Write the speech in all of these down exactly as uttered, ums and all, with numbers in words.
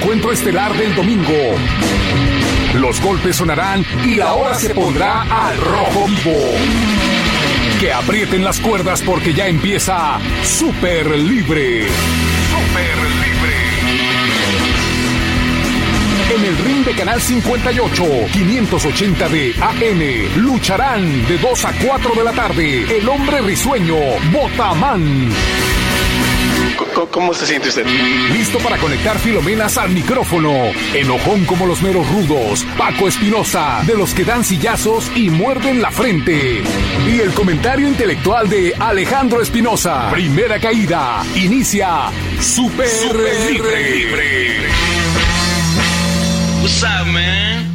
encuentro estelar del domingo. Los golpes sonarán y la hora se pondrá al rojo vivo. Que aprieten las cuerdas porque ya empieza Super Libre. Super Libre. En el ring de Canal cincuenta y ocho, quinientos ochenta de A M, lucharán de dos a cuatro de la tarde el hombre risueño, Botamán. ¿Cómo, ¿Cómo se siente usted? Listo para conectar filomenas al micrófono. Enojón como los meros rudos, Paco Espinosa, de los que dan sillazos y muerden la frente. Y el comentario intelectual de Alejandro Espinosa. Primera caída. Inicia Super, Super Libre. Libre. What's up, man?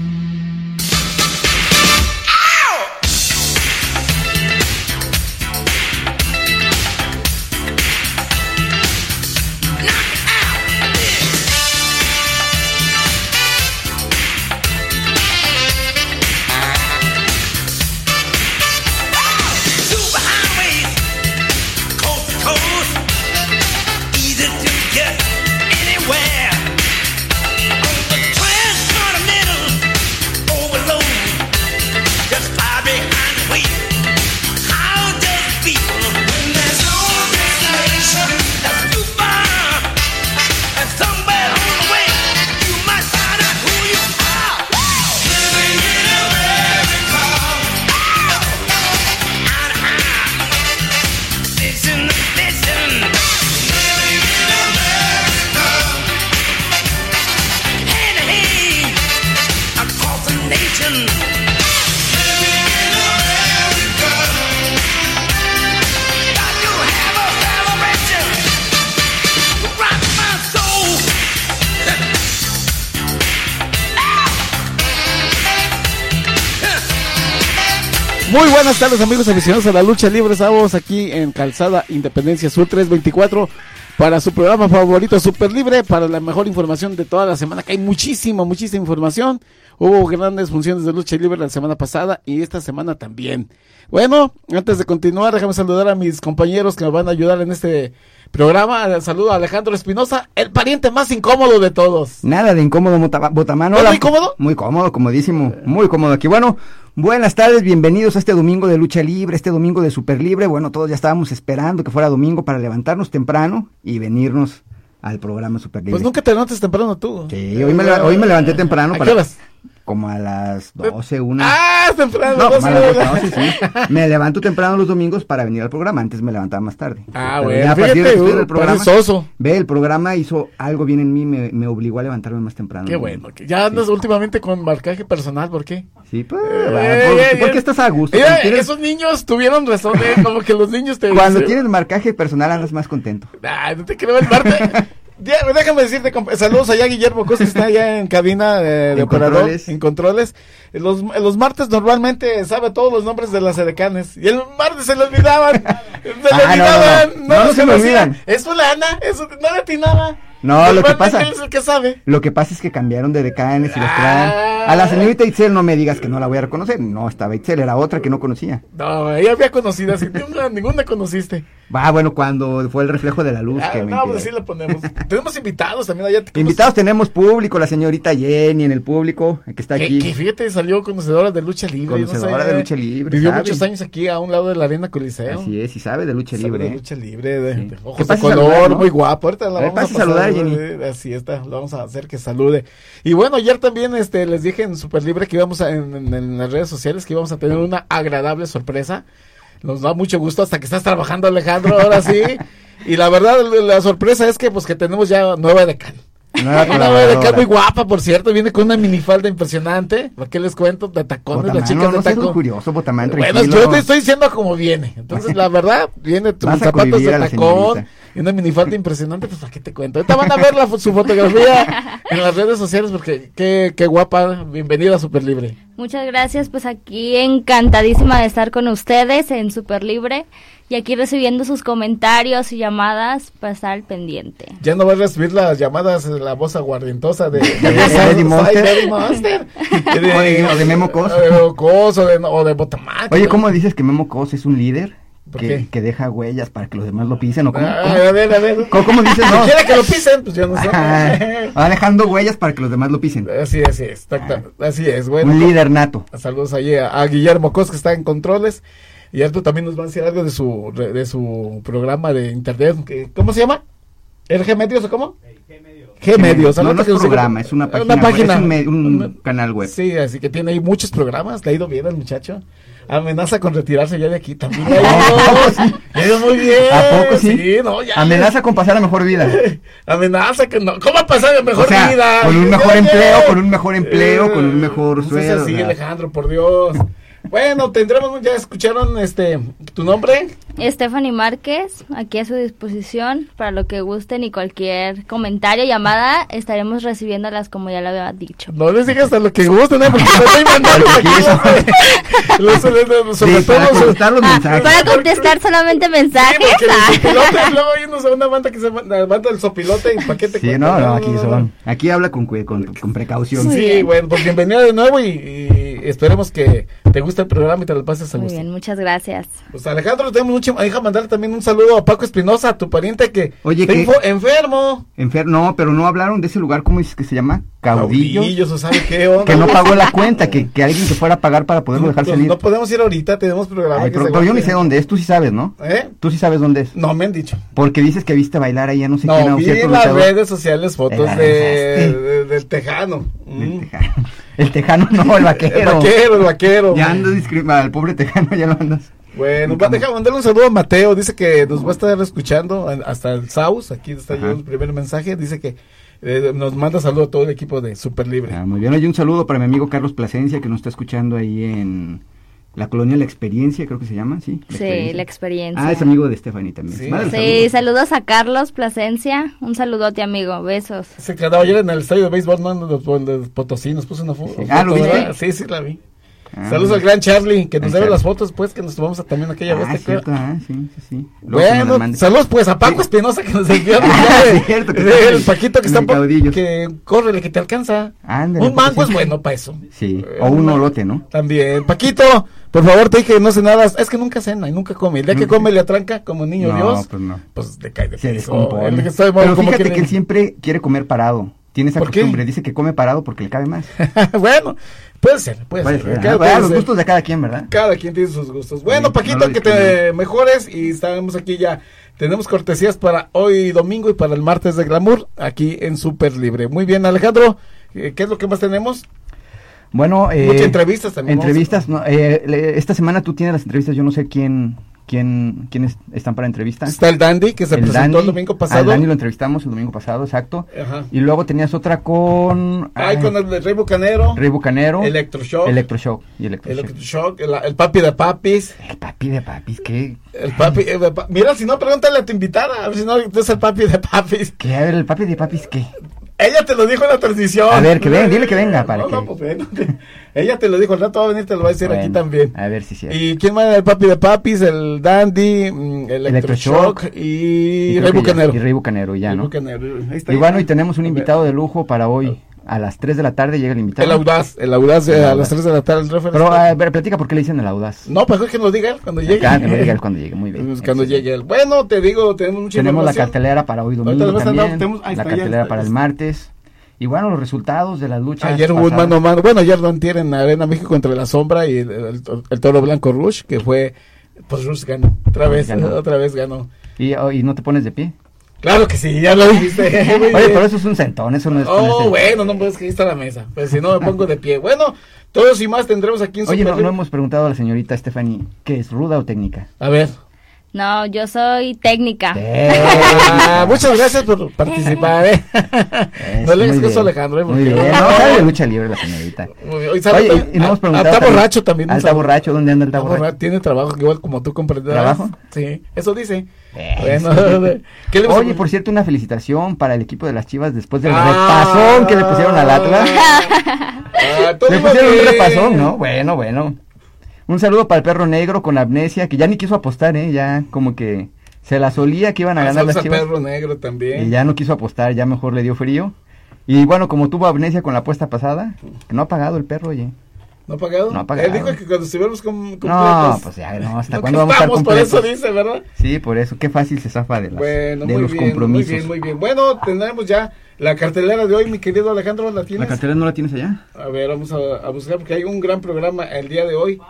Muy buenas tardes, amigos aficionados a la lucha libre. Estamos aquí en Calzada Independencia Sur trescientos veinticuatro para su programa favorito Super Libre, para la mejor información de toda la semana, que hay muchísima, muchísima información. Hubo grandes funciones de lucha libre la semana pasada y esta semana también. Bueno, antes de continuar, déjame saludar a mis compañeros que me van a ayudar en este programa. Saludo a Alejandro Espinosa, el pariente más incómodo de todos. Nada de incómodo, Botamán. ¿No muy cómodo? Muy cómodo, comodísimo, muy cómodo aquí. Bueno, buenas tardes, bienvenidos a este domingo de lucha libre, este domingo de Super Libre. Bueno, todos ya estábamos esperando que fuera domingo para levantarnos temprano y venirnos al programa Super Libre. Pues nunca te levantas temprano tú. Sí, hoy me, hoy me levanté temprano. ¿A para... qué horas? Como a las doce, una. ¡Ah, temprano! No, doce, como a las doce, sí. Me levanto temprano los domingos para venir al programa. Antes me levantaba más tarde. Ah, Pero bueno. ya a partir Fíjate, de del programa, soso. Ve, el programa hizo algo bien en mí, me, me obligó a levantarme más temprano. Qué bueno. Que ya andas sí. últimamente con marcaje personal, ¿por qué? Sí, pues, eh, va, eh, ¿por, eh, ¿por qué estás a gusto? Eh, tienes... Esos niños tuvieron razón, eh, como que los niños te... Cuando tienes marcaje personal andas más contento. Ah, no te creo el martes. Déjame decirte, saludos allá a Guillermo Costa, que está allá en cabina eh, de en operador, controles. en controles. Los, los martes normalmente sabe todos los nombres de las edecanes, y el martes se le olvidaban, se le ah, olvidaban, no, no, no, no, no se me olvidan. Es fulana, eso no le atinaba. No, lo que pasa, él es el que sabe. Lo que pasa es que cambiaron de decanes y los traen. A la señorita Itzel no me digas que no la voy a reconocer. No, estaba Itzel, era otra que no conocía. No, ella había conocido, así ninguna, ninguna conociste. Va, bueno, cuando fue el reflejo de la luz. Ah, que no, pues sí le ponemos. Tenemos invitados también allá. Invitados tenemos público, la señorita Jenny en el público, que está aquí. Que, que fíjate, salió conocedora de lucha libre. Conocedora no sé, de lucha libre. Vivió sabe. muchos años aquí a un lado de la Arena Coliseo. Así es, y sabe de lucha sabe libre. De lucha libre, de, sí. de ojos de color, saludar, ¿no? Muy guapo. Ahorita la a ver, vamos a pasar, saludar, Jenny. Así está, lo vamos a hacer que salude. Y bueno, ayer también este les dije en Super Libre que íbamos a, en, en, en las redes sociales que íbamos a tener una agradable sorpresa. Nos da mucho gusto hasta que estás trabajando, Alejandro, ahora sí. Y la verdad, la sorpresa es que pues que tenemos ya nueva decana. Nueva una nueva decana muy guapa, por cierto, viene con una minifalda impresionante. ¿Por qué les cuento? De tacones, Botamán, la chica no, de no tacón. curioso, Botamán, bueno, yo te estoy diciendo como viene. Entonces, la verdad, viene tus zapatos de tacón y una minifalda impresionante, pues ¿para qué te cuento? Ahorita van a ver la, su fotografía en las redes sociales porque qué, qué guapa. Bienvenida a Super Libre. Muchas gracias, pues aquí encantadísima de estar con ustedes en Super Libre y aquí recibiendo sus comentarios y llamadas para estar al pendiente. Ya no vas a recibir las llamadas, la voz aguardientosa de Eddie Monster Monster o de, o de Memo Cos o de, o de Botamán. Oye, ¿cómo dices que Memo Cos es un líder? ¿Por que, qué? que deja huellas para que los demás lo pisen, ¿o cómo? Ah, ¿Cómo? a ver, a ver. ¿Cómo, cómo dices? Si No. quiere que lo pisen, pues yo no sé. Ah, va dejando huellas para que los demás lo pisen. Así, así es, exacta- así es, bueno. Un líder nato. Saludos allí a, a Guillermo Cos, que está en controles. Y Alto también nos va a decir algo de su de su programa de internet. que- ¿Cómo se llama? ¿El G Medios o cómo? G Medios. No, Algo no es que nos- programa, es una página web, es un me- un canal web. Sí, así que tiene ahí muchos programas. Le ha ido bien al muchacho. Amenaza con retirarse ya de aquí también. Le ha ido, le ha ido muy bien. ¿A poco sí? no, ya. Amenaza con pasar a mejor vida. Amenaza que no. ¿Cómo va a pasar a mejor O sea, vida? con un Ya, mejor ya. empleo, con un mejor empleo, con un mejor No seas sueldo. así, o sea. Alejandro, por Dios. Bueno, tendremos, ya escucharon este tu nombre. Stephanie Márquez, aquí a su disposición para lo que gusten y cualquier comentario, llamada, estaremos recibiéndolas como ya lo había dicho. No les digas hasta lo que gusten, ¿eh? Porque me estoy mandando aquí. Los- los- los- Sobre Sí, para todo, contestar los Ah, mensajes. para contestar solamente sí, mensajes. porque el Ah. sopilote, luego yéndose a una banda que se llama la banda del sopilote y paquete. Sí, no, no, aquí son. Aquí habla con, cue- con, con precaución. Muy Sí, bien. bueno, pues bienvenida de nuevo y, y esperemos que te guste el programa y te lo pases a Muy gusto. bien, muchas gracias. Pues Alejandro, tenemos mucho, deja mandar también un saludo a Paco Espinosa, tu pariente que Oye, está que- info- enfermo. Enfer no, pero no hablaron de ese lugar, ¿cómo dices que se llama? Caudillo. Caudillos, o sabe qué onda. Que no pagó la cuenta, que, que alguien que fuera a pagar para poderlo dejar Pues salir. no podemos ir ahorita, tenemos programa. Ay, que pero, se pero yo va- ni sé dónde es, tú sí sabes, ¿no? ¿Eh? Tú sí sabes dónde es. No me han dicho. Porque dices que viste bailar ahí a no sé quién, a No, un vi cierto en las luchador. redes sociales fotos Te de, lanzaste. de- del tejano. El Mm. tejano. El tejano no, el vaquero. El vaquero, el vaquero. Ya andas discriminando al pobre tejano, ya lo andas. Bueno, Nunca va, deja mandarle un saludo a Mateo, dice que nos va a estar escuchando en- hasta el Saus, aquí está Ajá. yo el primer mensaje, dice que eh, nos manda saludo a todo el equipo de Super Libre. Ah, muy bien, oye, un saludo para mi amigo Carlos Plasencia, que nos está escuchando ahí en la colonia La Experiencia, creo que se llama, ¿sí? Sí, la experiencia. Ah, es amigo de Stephanie también. Sí. Mándale Sí, saludos. saludos a Carlos Plasencia. Un saludote, amigo. Besos. Se quedaba ayer en el estadio de béisbol, ¿no? En los, en los Potosí, nos puso una foto. Sí. Ah, ¿lo foto, viste? ¿verdad? Sí, sí, la vi. Ah, Saludos al gran Charlie, que nos al debe Charlie. las fotos, pues, que nos tomamos también aquella vez. Ah, ¿te cierto, acuerdas? ah, sí, sí, sí. Luego que me las Bueno, mande. saludos pues a Paco Sí. Espinosa que nos envió Ah, el, cierto, que el, está en el el- Paquito que en está el por- Caudillos. que córrele que te alcanza. Ándale, un mango porque es sí. bueno para eso. Sí, Eh, o un mango. olote, ¿no? También, Paquito, por favor, te dije que no sé nada, es que nunca cena y nunca come. El día que Nunca. come le atranca como niño No, Dios, pues no. pues le cae de Se piso. descompone. El que está de modo Pero como fíjate que que, le- él siempre quiere comer parado. Tiene esa ¿Por qué? costumbre, dice que come parado porque le cabe más. bueno, puede ser, puede, Puede ser. ser, Cada, ah, puede los ser. gustos de cada quien, ¿verdad? Cada quien tiene sus gustos. Bueno, Sí, Paquito, no lo que te discrimino. mejores y estamos aquí ya. Tenemos cortesías para hoy domingo y para el martes de Glamour aquí en Super Libre. Muy bien, Alejandro, eh, ¿qué es lo que más tenemos? Bueno, eh, Muchas entrevistas también. entrevistas, no, eh, le- esta semana tú tienes las entrevistas, yo no sé quién, quién, quiénes están para entrevistas. Está el Dandy, que se El presentó Dandy, el domingo al pasado. Dandy lo entrevistamos el domingo pasado, exacto. Ajá. Y luego tenías otra con... Ay, ay, con el de Rey Bucanero. Rey Bucanero. Electroshock. Electroshock. Y Electroshock. Electroshock, el, el papi de papis. El papi de papis, ¿qué? El papi, eh, de pa- mira, si no, pregúntale a tu invitada, a ver si no, tú es el papi de papis. ¿Qué? A ver, el papi de papis, ¿qué? Ella te lo dijo en la transmisión. A ver, que venga, dile que venga, para no, que- no, pues bueno, ella te lo dijo, al rato va a venir, te lo va a decir aquí Bueno, también. A ver si sí. ¿Y quién más? El papi de papis, el Dandy, mm, el Electroshock y, Y creo Rey que ya- Bucanero. Y Rey Bucanero, y ya, Rey ¿no? Bucanero, ahí está. Y bueno, y tenemos un A ver. invitado de lujo para hoy. A las tres de la tarde llega el invitado. El Audaz, el Audaz, eh, El a Audaz. las tres de la tarde. El referee Pero, está- a ver, platica por qué le dicen el audaz. No, pues es que nos diga él cuando llegue. Acá, que lo diga él cuando llegue, muy bien. Pues cuando llegue él. Bueno, te digo, tenemos mucha Tenemos la información. cartelera para hoy domingo Ahorita le vas a dar- también, tenemos- ahí la está, ya cartelera está, para ya el está. martes. Y bueno, los resultados de las luchas Ayer hubo un pasadas. mano a mano. Bueno, ayer lo antier en Arena México contra la Sombra y el, el- el Toro Blanco Rush, que fue, pues Rush ganó. Otra vez, Ganó. otra vez ganó. Y, oh, y no te pones de pie. Claro que sí, ya lo dijiste. Muy Oye, bien. pero eso es un centón, eso no es... Oh, ponerse- bueno, no puedes que ahí está la mesa. Pues si no me pongo de pie. Bueno, todos y más tendremos aquí en Oye, no, Super no Libre. hemos preguntado a la señorita Stephanie, ¿qué es, ruda o técnica? A ver. No, yo soy técnica. Ah, muchas gracias por participar, ¿eh? No le hagas Muy caso a bien. Alejandro, ¿eh? Muy Porque- bien, no, sabe de lucha libre la señorita. Muy bien. Hoy sabe- Oye, y, y no hemos a- preguntado... Está también- borracho también. un Está saludo. borracho, ¿dónde anda el Está borracho? borracho, tiene trabajo, igual como tú comprenderás. ¿Trabajo? Sí, eso dice. Eso. Bueno, ¿qué le vas a- Oye, por cierto, una felicitación para el equipo de las Chivas después del Ah. repasón que le pusieron al Atlas. Ah, todo Le iba pusieron un bien. repasón, ¿no? Bueno, bueno. Un saludo para el perro negro con amnesia, que ya ni quiso apostar, ¿eh? Ya como que se la solía que iban a Ah, ganar saludos las al Chivas. Perro Negro también. Y ya no quiso apostar, ya mejor le dio frío. Y bueno, como tuvo amnesia con la apuesta pasada, que no ha pagado el perro, oye. ¿No ha pagado? No ha pagado. Él dijo que cuando estuviéramos com completos. No, pues ya, no, ¿hasta no, cuándo vamos a estar completos? Por eso dice, ¿verdad? Sí, por eso, qué fácil se zafa de, las, bueno, de muy los bien, compromisos. Muy bien, muy bien. Bueno, tendremos ya la cartelera de hoy, mi querido Alejandro, ¿la tienes? ¿La cartelera no la tienes allá? A ver, vamos a, a buscar porque hay un gran programa el día de hoy.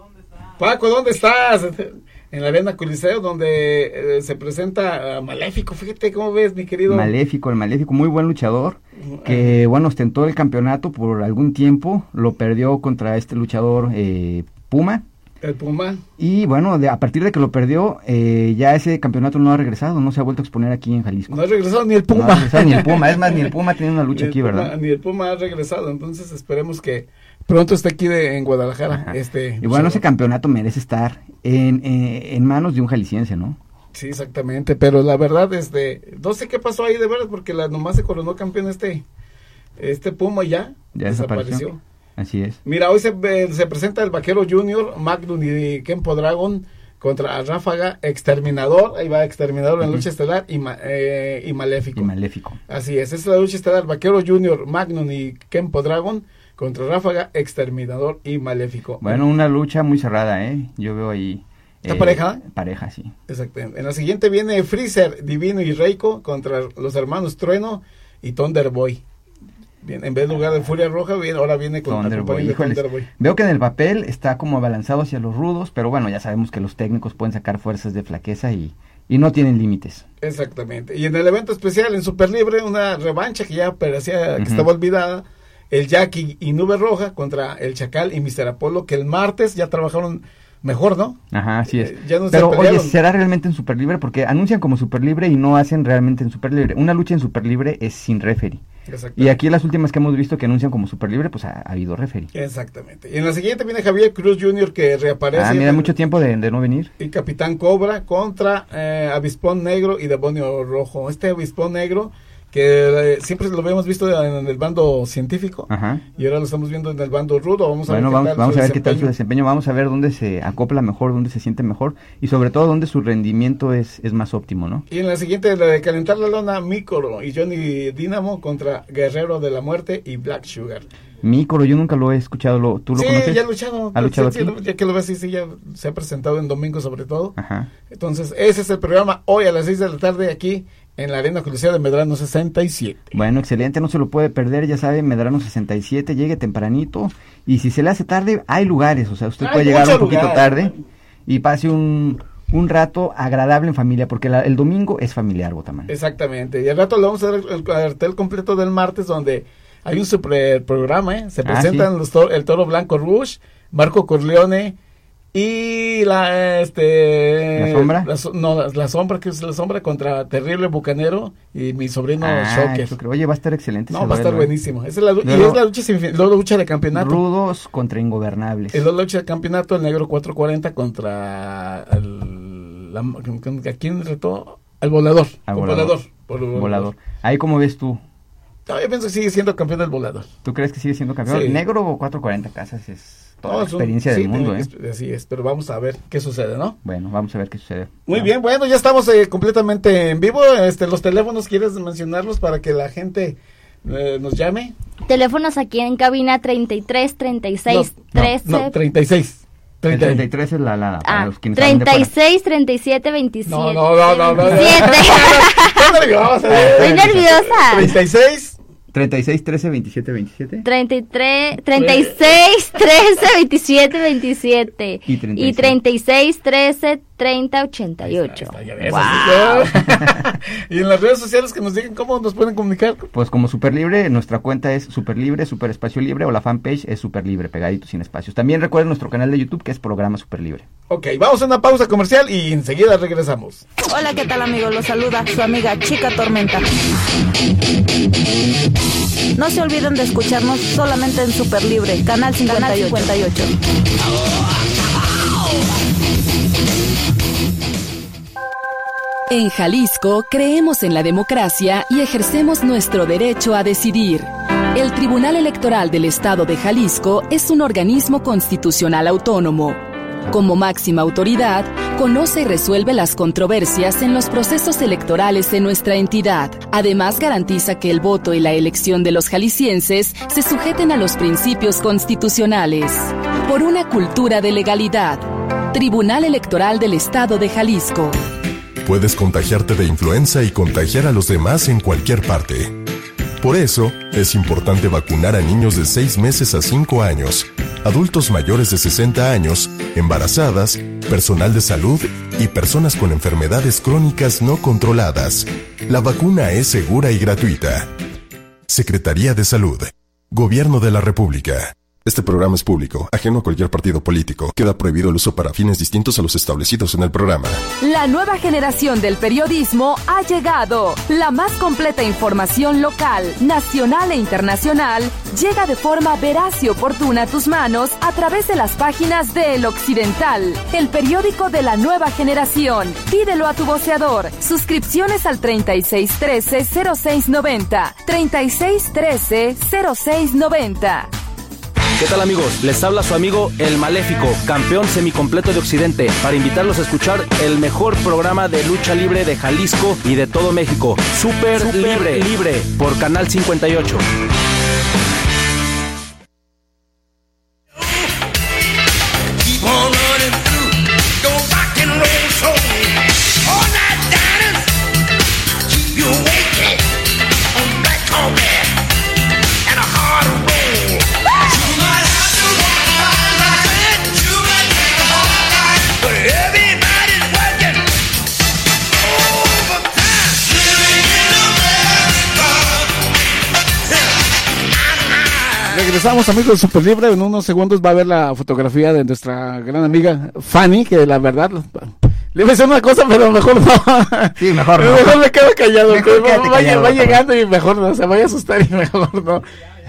Paco, ¿dónde estás? En la Arena Coliseo, donde eh, se presenta uh, Maléfico. Fíjate cómo ves, mi querido. Maléfico, el Maléfico, muy buen luchador, que bueno, ostentó el campeonato por algún tiempo, lo perdió contra este luchador eh, Puma. El Puma. Y bueno, de, a partir de que lo perdió, eh, ya ese campeonato no ha regresado, no se ha vuelto a exponer aquí en Jalisco. No ha regresado ni el Puma. No ha regresado ni el Puma, es más, ni el Puma tiene una lucha aquí, Puma, ¿verdad? Ni el Puma ha regresado, entonces esperemos que pronto esté aquí de, en Guadalajara. Ajá. este Y bueno, ese campeonato merece estar en, eh, en manos de un jalisciense, ¿no? Sí, exactamente, pero la verdad, este, no sé qué pasó ahí de verdad, porque la, nomás se coronó campeón este, este Puma ya, Ya desapareció. desapareció. Así es. Mira, hoy se, eh, se presenta el Vaquero Junior, Magnum y Kempo Dragon contra Ráfaga, Exterminador, ahí va Exterminador en Uh-huh. lucha estelar y, ma, eh, y Maléfico. Y Maléfico. Así es, esa es la lucha estelar, Vaquero Junior, Magnum y Kempo Dragon contra Ráfaga, Exterminador y Maléfico. Bueno, una lucha muy cerrada, ¿eh? Yo veo ahí... ¿Está eh, pareja? Pareja, sí. Exactamente. En la siguiente viene Freezer, Divino y Reiko contra los hermanos Trueno y Thunderboy. Bien, en vez de lugar de Furia Roja, bien, ahora viene con Thunderboy. de Híjoles, Thunderboy. veo que en el papel está como abalanzado hacia los rudos, pero bueno, ya sabemos que los técnicos pueden sacar fuerzas de flaqueza y, y no tienen límites. Exactamente. Y en el evento especial, en Super Libre, una revancha que ya parecía que Ujú. estaba olvidada. El Jackie y Nube Roja contra el Chacal y mister Apolo, que el martes ya trabajaron mejor, ¿no? Ajá, así es. Eh, ya no se Pero oye, pelearon. ¿será realmente en Super Libre? Porque anuncian como Super Libre y no hacen realmente en Super Libre. Una lucha en Super Libre es sin referee. Exactamente. Y aquí las últimas que hemos visto que anuncian como Super Libre, pues ha, ha habido referee. Exactamente. Y en la siguiente viene Javier Cruz junior que reaparece. Ah, mira, en- mucho tiempo de, de no venir. Y Capitán Cobra contra eh, Avispón Negro y Demonio Rojo. Este Avispón Negro que eh, siempre lo habíamos visto en, en el bando científico Ajá. y ahora lo estamos viendo en el bando rudo. Vamos a Bueno, ver, vamos, qué tal vamos su a ver qué tal su desempeño. desempeño, vamos a ver dónde se acopla mejor, dónde se siente mejor y sobre todo dónde su rendimiento es, es más óptimo, ¿no? Y en la siguiente, la de calentar la lona, Mícoro y Johnny Dynamo contra Guerrero de la Muerte y Black Sugar. Mícoro, yo nunca lo he escuchado, ¿lo, ¿tú lo sí, conoces? ya ha luchado. ¿Ha luchado Sí, sí, aquí? ya que lo ves, sí, sí, ya se ha presentado en domingo sobre todo. Ajá. Entonces, ese es el programa hoy a las seis de la tarde aquí en la Arena Coliseo de Medrano sesenta y siete. Bueno, excelente, no se lo puede perder, ya sabe, Medrano sesenta y siete, llegue tempranito y si se le hace tarde, hay lugares, o sea, usted Hay puede llegar un mucho poquito lugar. tarde y pase un, un rato agradable en familia, porque la- el domingo es familiar, Botamán. Exactamente. Y al rato le vamos a dar el, el cartel completo del martes donde hay un super programa, ¿eh? Se Ah, presentan sí. los to- el Toro Blanco Rush, Marco Corleone y la este ¿La Sombra? la so- no, la, la sombra que es la sombra contra Terrible Bucanero y mi sobrino Ah, Shocker. eso creo. Oye, va a estar excelente. No, ese va a estar duelo, ¿eh? buenísimo. Esa es la, lu- y Luego- es la lucha semifin- luego la lucha de campeonato. Rudos contra ingobernables. Es la lucha de campeonato, el negro cuatrocientos cuarenta contra el, la, ¿a quién retó? El volador. Al Con volador. Por- Volador. Ahí como ves tú, No, yo pienso que sigue siendo campeón del volador. ¿tú crees que sigue siendo campeón? Sí. Negro o cuatrocientos cuarenta casas es toda No, la es un- experiencia sí, del mundo, ¿eh? tiene que- Así es, pero vamos a ver qué sucede, ¿no? Bueno, vamos a ver qué sucede. Muy Ah. bien, bueno, ya estamos eh, completamente en vivo. Este, los teléfonos, ¿quieres mencionarlos para que la gente eh, nos llame? Teléfonos aquí en cabina treinta y tres, treinta y seis, No, no, trece. No, treinta y seis. El treinta. treinta y tres es la la para Ah, los quienes salen de treinta y fuera. seis, treinta y siete, veintisiete. No, no, no, no, no. no. veintisiete. Vamos a ver. Estoy nerviosa. treinta y seis. treinta y seis, trece, veintisiete, veintisiete. treinta y tres, treinta y seis, trece, veintisiete, veintisiete. Y treinta y seis. Y treinta y seis, trece, treinta, ochenta y ocho. Ahí está, ya ves, Wow. así que- Y en las redes sociales que nos digan cómo nos pueden comunicar. Pues como Super Libre, nuestra cuenta es Super Libre, Super Espacio Libre, o la fanpage es Super Libre, pegadito sin espacios. También recuerden nuestro canal de YouTube que es Programa Super Libre. Ok, vamos a una pausa comercial y enseguida regresamos. Hola, ¿qué tal, amigos? Los saluda su amiga Chica Tormenta. No se olviden de escucharnos solamente en Super Libre, Canal cincuenta y ocho. En Jalisco creemos en la democracia y ejercemos nuestro derecho a decidir. El Tribunal Electoral del Estado de Jalisco es un organismo constitucional autónomo. Como máxima autoridad, Conoce y resuelve las controversias en los procesos electorales de nuestra entidad. Además, garantiza que el voto y la elección de los jaliscienses se sujeten a los principios constitucionales. Por una cultura de legalidad. Tribunal Electoral del Estado de Jalisco. Puedes contagiarte de influenza y contagiar a los demás en cualquier parte. Por eso, es importante vacunar a niños de seis meses a cinco años, adultos mayores de sesenta años, embarazadas, personal de salud y personas con enfermedades crónicas no controladas. La vacuna es segura y gratuita. Secretaría de Salud. Gobierno de la República. Este programa es público, ajeno a cualquier partido político. Queda prohibido el uso para fines distintos a los establecidos en el programa. La nueva generación del periodismo ha llegado. La más completa información local, nacional e internacional llega de forma veraz y oportuna a tus manos a través de las páginas de El Occidental, el periódico de la nueva generación. Pídelo a tu voceador. Suscripciones al treinta y seis trece cero seis noventa. treinta y seis trece cero seis noventa. ¿Qué tal, amigos? Les habla su amigo El Maléfico, campeón semicompleto de Occidente, para invitarlos a escuchar el mejor programa de lucha libre de Jalisco y de todo México, Super, Super Libre, Libre, por Canal cincuenta y ocho. Regresamos, amigos de Super Libre. En unos segundos va a ver la fotografía de nuestra gran amiga Fanny, que la verdad le voy a decir una cosa, pero mejor no. Sí, mejor no. Mejor me quedo callado. Mejor va, va, callado, va llegando y mejor no, se vaya a asustar y mejor no.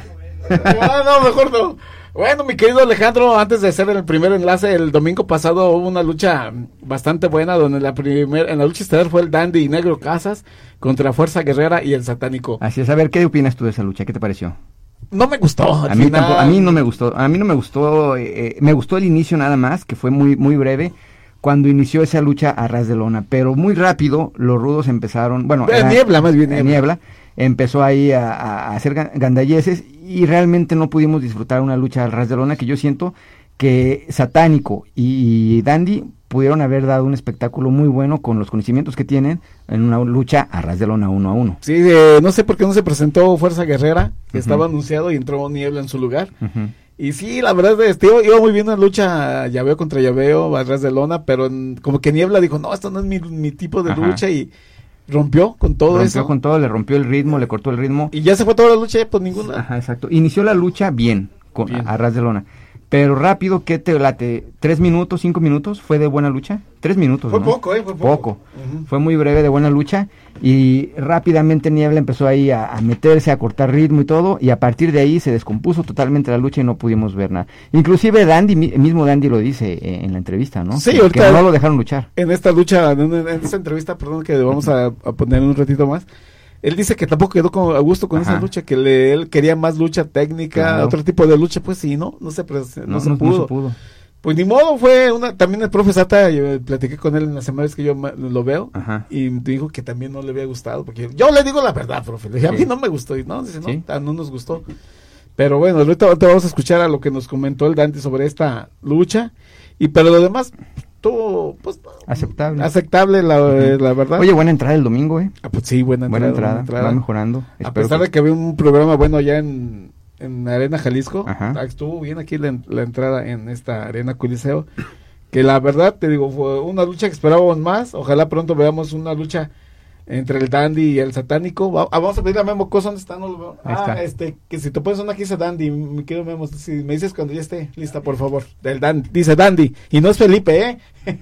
No, no, mejor no. Bueno, mi querido Alejandro, antes de hacer el primer enlace, el domingo pasado hubo una lucha bastante buena, donde la primer, en la lucha estelar fue el Dandy y Negro Casas contra Fuerza Guerrera y el Satánico. Así es, a ver, ¿qué opinas tú de esa lucha? ¿Qué te pareció? No me gustó. A mí, tampoco, a mí no me gustó. A mí no me gustó. Eh, me gustó el inicio nada más, que fue muy muy breve, cuando inició esa lucha a ras de lona. Pero muy rápido los rudos empezaron. Bueno, era, niebla más bien. Niebla. niebla empezó ahí a, a hacer gandalleces y realmente no pudimos disfrutar una lucha al ras de lona, que yo siento que Satánico y Dandy pudieron haber dado un espectáculo muy bueno con los conocimientos que tienen en una lucha a ras de lona uno a uno. Sí, eh, no sé por qué no se presentó Fuerza Guerrera, que uh-huh. estaba anunciado, y entró Niebla en su lugar. Uh-huh. Y sí, la verdad, este, iba muy bien en la lucha llaveo contra llaveo, a ras de lona, pero en, como que Niebla dijo, no, esto no es mi, mi tipo de Ajá. lucha, y rompió con todo rompió eso. Rompió con todo, le rompió el ritmo, le cortó el ritmo. Y ya se fue toda la lucha, pues ninguna. Ajá, exacto. Inició la lucha bien, con, bien. A, a ras de lona. Pero rápido, ¿qué te late? ¿Tres minutos, cinco minutos? ¿Fue de buena lucha? Tres minutos, Fue ¿no? poco, ¿eh? Fue poco. Poco. Uh-huh. Fue muy breve, de buena lucha. Y rápidamente Niebla empezó ahí a, a meterse, a cortar ritmo y todo. Y a partir de ahí se descompuso totalmente la lucha y no pudimos ver nada. Inclusive Dandy, mismo Dandy lo dice eh, en la entrevista, ¿no? Sí, que, ahorita. Que no lo dejaron luchar. En esta lucha, en, en esta entrevista, perdón, que vamos a, a poner un ratito más. Él dice que tampoco quedó con, a gusto con Ajá. esa lucha, que le, él quería más lucha técnica, claro. otro tipo de lucha, pues sí, no, no se, no, no, se, no, pudo. no se pudo. Pues ni modo, fue una, también el profe Sata, yo platiqué con él en las semanas que yo lo veo, Ajá. y dijo que también no le había gustado, porque yo le digo la verdad, profe, le dije, sí. a mí no me gustó, y no, dice, no, ¿Sí? no nos gustó. Pero bueno, ahorita, ahorita vamos a escuchar a lo que nos comentó el Dante sobre esta lucha, y pero lo demás, todo, pues, aceptable. Aceptable, la, uh-huh. la verdad. Oye, buena entrada el domingo, ¿eh? Ah, pues sí, buena entrada. Buena entrada, buena entrada. Va mejorando. A Espero pesar que... de que había un programa bueno allá en, en Arena Jalisco, Ajá. estuvo bien aquí la, la entrada en esta Arena Coliseo, que la verdad, te digo, fue una lucha que esperábamos más. Ojalá pronto veamos una lucha entre el Dandy y el Satánico. Va, ah, vamos a pedirle a Memo Cosa, ¿dónde está? No lo veo. Ahí ah, está. este, que si te pones una aquí dice Dandy, mi querido Memo, si me dices cuando ya esté lista, por favor. Del Dandy, dice Dandy, y no es Felipe, ¿eh?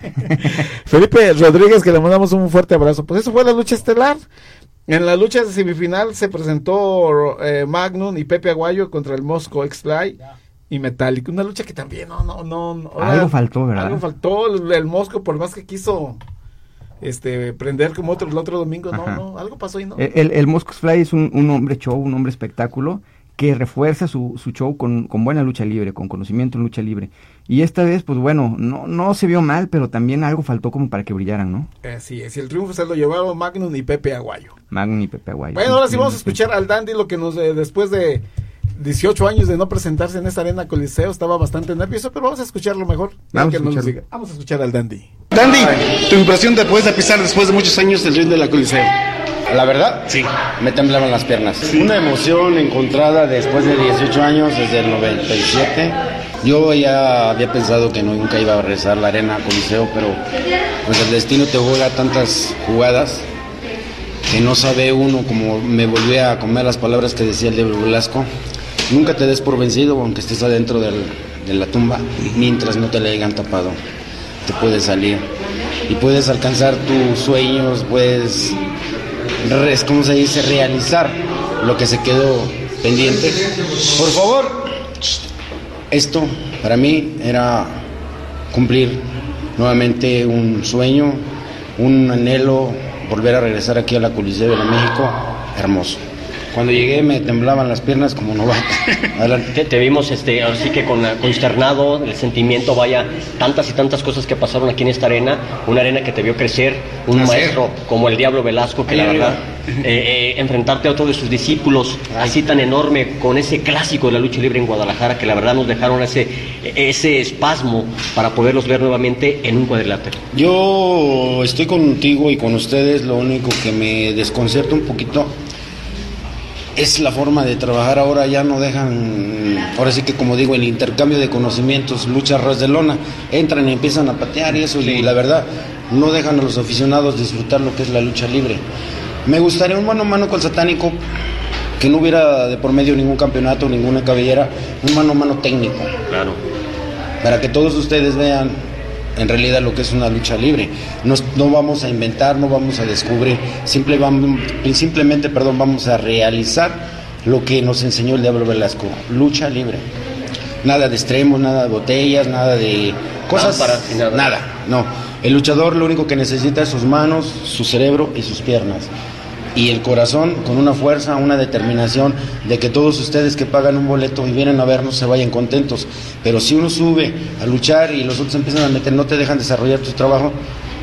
Felipe Rodríguez, que le mandamos un fuerte abrazo. Pues eso fue la lucha estelar. En la lucha de semifinal se presentó eh, Magnum y Pepe Aguayo contra el Mosco X-Fly y Metallic. Una lucha que también, no, no, no. no algo era, faltó, ¿verdad? Algo faltó. El, el Mosco, por más que quiso este prender como otro el otro domingo, Ajá. no, no, algo pasó y no. El, el, el Mosco X-Fly es un, un hombre show, un hombre espectáculo, que refuerza su, su show con, con buena lucha libre, con conocimiento en lucha libre. Y esta vez, pues bueno, no, no se vio mal, pero también algo faltó como para que brillaran, ¿no? Así es, y el triunfo se lo llevaron Magnum y Pepe Aguayo. Magnum y Pepe Aguayo. Bueno, ahora sí vamos a escuchar al Dandy, lo que nos, eh, después de dieciocho años de no presentarse en esta arena Coliseo, estaba bastante nervioso, pero vamos a escucharlo mejor. Vamos, que a, nos escucharlo. diga. Vamos a escuchar al Dandy. Dandy, tu impresión después de pisar después de muchos años el ring de la Coliseo. La verdad, sí, me temblaban las piernas. Sí. Una emoción encontrada después de dieciocho años, desde el noventa y siete. Yo ya había pensado que nunca iba a regresar a la arena Coliseo, pero pues el destino te juega tantas jugadas que no sabe uno, como me volví a comer las palabras que decía el Diablo Velasco. Nunca te des por vencido, aunque estés adentro del, de la tumba, mientras no te la hayan tapado. Te puedes salir y puedes alcanzar tus sueños, puedes, ¿cómo se dice?, realizar lo que se quedó pendiente. Por favor, esto para mí era cumplir nuevamente un sueño, un anhelo, volver a regresar aquí a la Coliseo de la México, hermoso. Cuando llegué me temblaban las piernas como novato. Adelante. Te, te vimos este, así que con, consternado, el sentimiento, vaya, tantas y tantas cosas que pasaron aquí en esta arena, una arena que te vio crecer, un Nacer. maestro como el Diablo Velasco, que Ay, la verdad, eh, eh, enfrentarte a otro de sus discípulos, Ay. así tan enorme, con ese clásico de la lucha libre en Guadalajara, que la verdad nos dejaron ese, ese espasmo para poderlos ver nuevamente en un cuadrilátero. Yo estoy contigo y con ustedes, lo único que me desconcerta un poquito es la forma de trabajar. Ahora ya no dejan, ahora sí que como digo, el intercambio de conocimientos, lucha ras de lona, entran y empiezan a patear y eso, sí. y la verdad no dejan a los aficionados disfrutar lo que es la lucha libre. Me gustaría un mano a mano con el Satánico, que no hubiera de por medio ningún campeonato, ninguna cabellera, un mano a mano técnico. Claro. Para que todos ustedes vean en realidad lo que es una lucha libre. No, no vamos a inventar, no vamos a descubrir, simple vamos, simplemente perdón, vamos a realizar lo que nos enseñó el Diablo Velasco, lucha libre. Nada de extremos, nada de botellas, nada de cosas, nada, para, nada. nada, no. El luchador lo único que necesita es sus manos, su cerebro y sus piernas. Y el corazón con una fuerza, una determinación de que todos ustedes que pagan un boleto y vienen a vernos se vayan contentos. Pero si uno sube a luchar y los otros empiezan a meter, no te dejan desarrollar tu trabajo,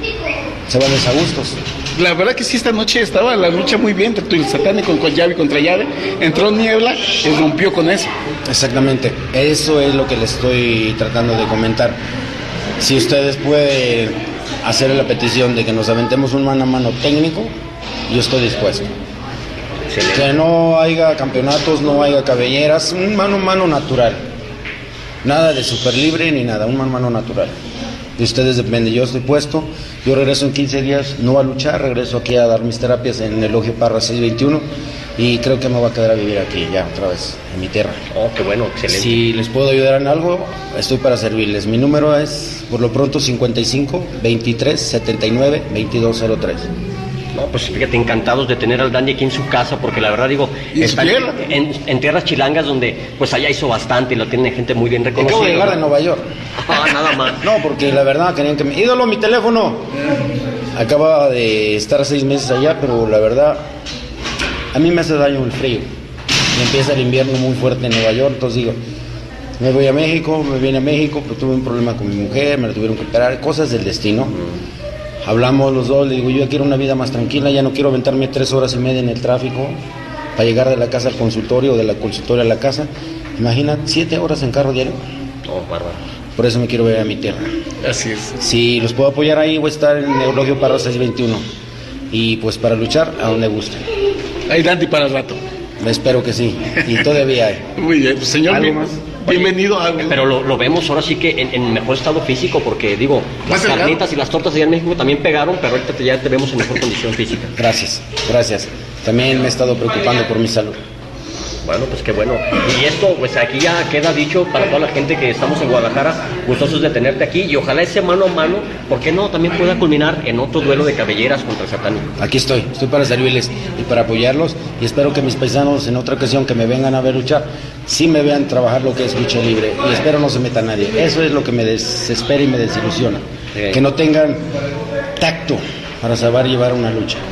se van desagustos. La verdad que sí, esta noche estaba la lucha muy bien, tanto el Satánico con llave contra llave, entró Niebla y rompió con eso. Exactamente, eso es lo que les estoy tratando de comentar. Si ustedes pueden hacer la petición de que nos aventemos un mano a mano técnico, yo estoy dispuesto. Excelente. Que no haya campeonatos, no haya cabelleras, un mano a mano natural. Nada de super libre ni nada, un mano a mano natural. De ustedes depende, yo estoy puesto, yo regreso en quince días, no a luchar, regreso aquí a dar mis terapias en Elogio Parra seiscientos veintiuno y creo que me voy a quedar a vivir aquí ya otra vez, en mi tierra. Oh, qué bueno, excelente. Si les puedo ayudar en algo, estoy para servirles. Mi número es, por lo pronto, cincuenta y cinco, veintitrés, setenta y nueve, veintidós cero tres. No, pues fíjate, encantados de tener al Dandy aquí en su casa, porque la verdad digo, está en, en, en tierras chilangas donde pues allá hizo bastante y lo tiene gente muy bien reconocida. Acabo de llegar de Nueva York. Ah, nada más. No, porque la verdad querían que me... ídolo, mi teléfono. Acaba de estar seis meses allá, pero la verdad a mí me hace daño el frío. Y empieza el invierno muy fuerte en Nueva York, entonces digo, me voy a México, me vine a México, pero tuve un problema con mi mujer, me la tuvieron que operar, cosas del destino. Mm. Hablamos los dos, le digo, yo ya quiero una vida más tranquila, ya no quiero aventarme tres horas y media en el tráfico para llegar de la casa al consultorio o de la consultoria a la casa. Imagina, siete horas en carro diario. Oh, bárbaro. Por eso me quiero ver a mi tierra. Así es. Si los puedo apoyar ahí, voy a estar en Neurologio Parra seiscientos veintiuno. Y pues para luchar, a donde gusten. Hay Dandy para el rato. Espero que sí, y todavía hay. Muy bien, pues señor, bien, bienvenido a... Pero lo, lo vemos ahora sí que en, en mejor estado físico, porque digo, las carnitas y las tortas allá en México también pegaron, pero ahorita ya te vemos en mejor condición física. Gracias, gracias. También me he estado preocupando por mi salud. Bueno, pues qué bueno. Y esto, pues aquí ya queda dicho para toda la gente que estamos en Guadalajara, gustosos de tenerte aquí, y ojalá ese mano a mano, ¿por qué no?, también pueda culminar en otro duelo de cabelleras contra el Satánico. Aquí estoy, estoy para servirles y para apoyarlos, y espero que mis paisanos en otra ocasión que me vengan a ver luchar, sí me vean trabajar lo que es lucha libre, y espero no se meta nadie. Eso es lo que me desespera y me desilusiona, sí. Que no tengan tacto para saber llevar una lucha.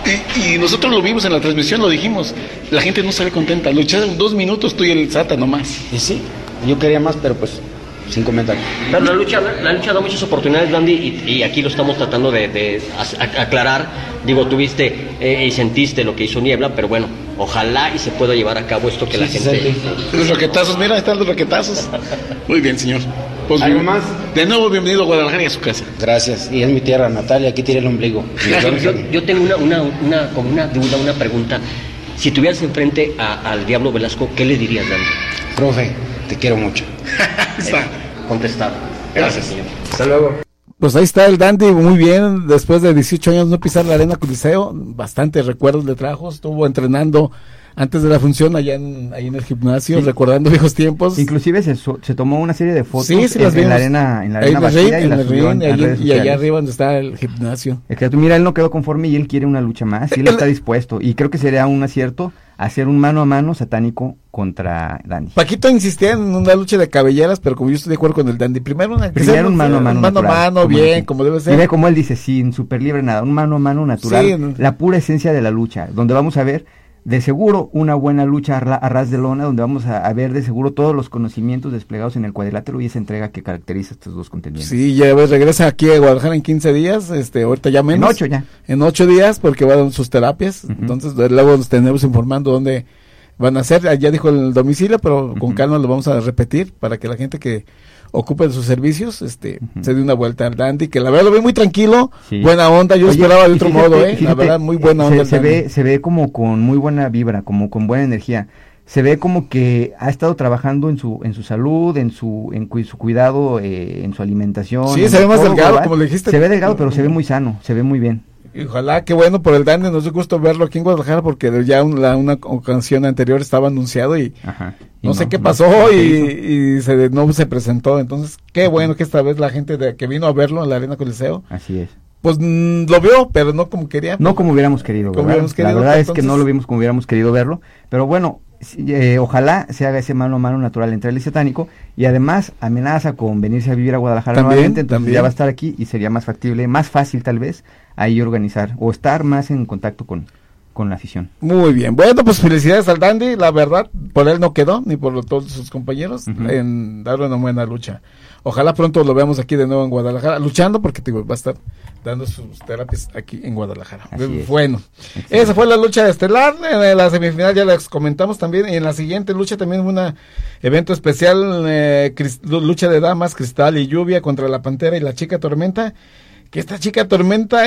Y, y nosotros lo vimos en la transmisión, lo dijimos, la gente no sale contenta, lucharon dos minutos tú y el Sata nomás. Y sí, yo quería más, pero pues sin comentarios. Pero la lucha, la lucha da muchas oportunidades, Dandy, y, y aquí lo estamos tratando de, de aclarar. Digo, tuviste eh, y sentiste lo que hizo Niebla, pero bueno, ojalá y se pueda llevar a cabo esto que sí, la gente... Sí, sí. Los roquetazos, mira, están los roquetazos. Muy bien, señor. Pues, ¿algo más? De nuevo, bienvenido a Guadalajara y a su casa. Gracias, y es mi tierra natal y aquí tiene el ombligo. yo, yo tengo una, una, una, como una duda, una pregunta. Si tuvieras enfrente a, al Diablo Velasco, ¿qué le dirías, Dandy? Profe, te quiero mucho. Está contestado. Gracias, señor. Hasta luego. Pues ahí está el Dandy, muy bien, después de dieciocho años no pisar la Arena Coliseo, bastantes recuerdos le trajo, estuvo entrenando antes de la función allá en, ahí en el gimnasio, sí, recordando viejos tiempos. Inclusive se, se tomó una serie de fotos sí, sí, en, en la arena, en la arena vacía y, la subió en y, allí, y allá arriba donde está el gimnasio. Exacto, mira, él no quedó conforme y él quiere una lucha más, y él está dispuesto, y creo que sería un acierto hacer un mano a mano satánico contra Dandy. Paquito insistía en una lucha de cabelleras, pero como yo estoy de acuerdo con el Dandy, primero una primero un mano a mano, mano a mano, como bien, dice, como debe ser. Y ve como él dice, sin super libre nada, un mano a mano natural, sí, no, la pura esencia de la lucha, donde vamos a ver de seguro una buena lucha a, a ras de lona, donde vamos a, a ver de seguro todos los conocimientos desplegados en el cuadrilátero y esa entrega que caracteriza a estos dos contendientes. Sí, ya ves, regresa aquí a Guadalajara en quince días, este, ahorita ya menos. En ocho ya. En ocho días, porque va a dar sus terapias, uh-huh. Entonces luego nos tenemos informando dónde van a hacer, ya dijo el domicilio, pero uh-huh. con calma lo vamos a repetir para que la gente que ocupe de sus servicios, este, uh-huh. se dé una vuelta al Dandy, que la verdad lo ve muy tranquilo, sí. Buena onda, yo Oye, esperaba de otro fíjate, modo, eh, fíjate, la verdad muy buena onda. Se, se ve, se ve como con muy buena vibra, como con buena energía, se ve como que ha estado trabajando en su, en su salud, en su, en cu- su cuidado, eh, en su alimentación. Sí, se ve más delgado, ¿verdad? Como le dijiste. Se ve delgado, pero se ve muy sano, se ve muy bien. Y ojalá, qué bueno por el Dandy, nos dio gusto verlo aquí en Guadalajara porque ya un, la, una ocasión anterior estaba anunciado y, Ajá, y no, no sé qué pasó no, y, y se, no se presentó, entonces qué bueno que esta vez la gente de, que vino a verlo en la Arena Coliseo. Así es. Pues mmm, lo vio, pero no como quería. No como hubiéramos querido, como hubiéramos querido, la verdad entonces... es que no lo vimos como hubiéramos querido verlo, pero bueno, eh, ojalá se haga ese mano a mano natural entre él y Satánico, y además amenaza con venirse a vivir a Guadalajara ¿También? nuevamente, entonces ¿También? ya va a estar aquí y sería más factible, más fácil tal vez, ahí organizar, o estar más en contacto con, con la afición. Muy bien, bueno, pues felicidades al Dandy, la verdad, por él no quedó, ni por lo, todos sus compañeros, uh-huh. en dar una buena lucha. Ojalá pronto lo veamos aquí de nuevo en Guadalajara, luchando, porque digo, va a estar dando sus terapias aquí en Guadalajara. Así bueno, es. Esa fue la lucha estelar, en la semifinal ya les comentamos también, y en la siguiente lucha también hubo un evento especial, eh, crist- lucha de damas, Cristal y Lluvia contra la Pantera y la Chica Tormenta, que esta Chica Tormenta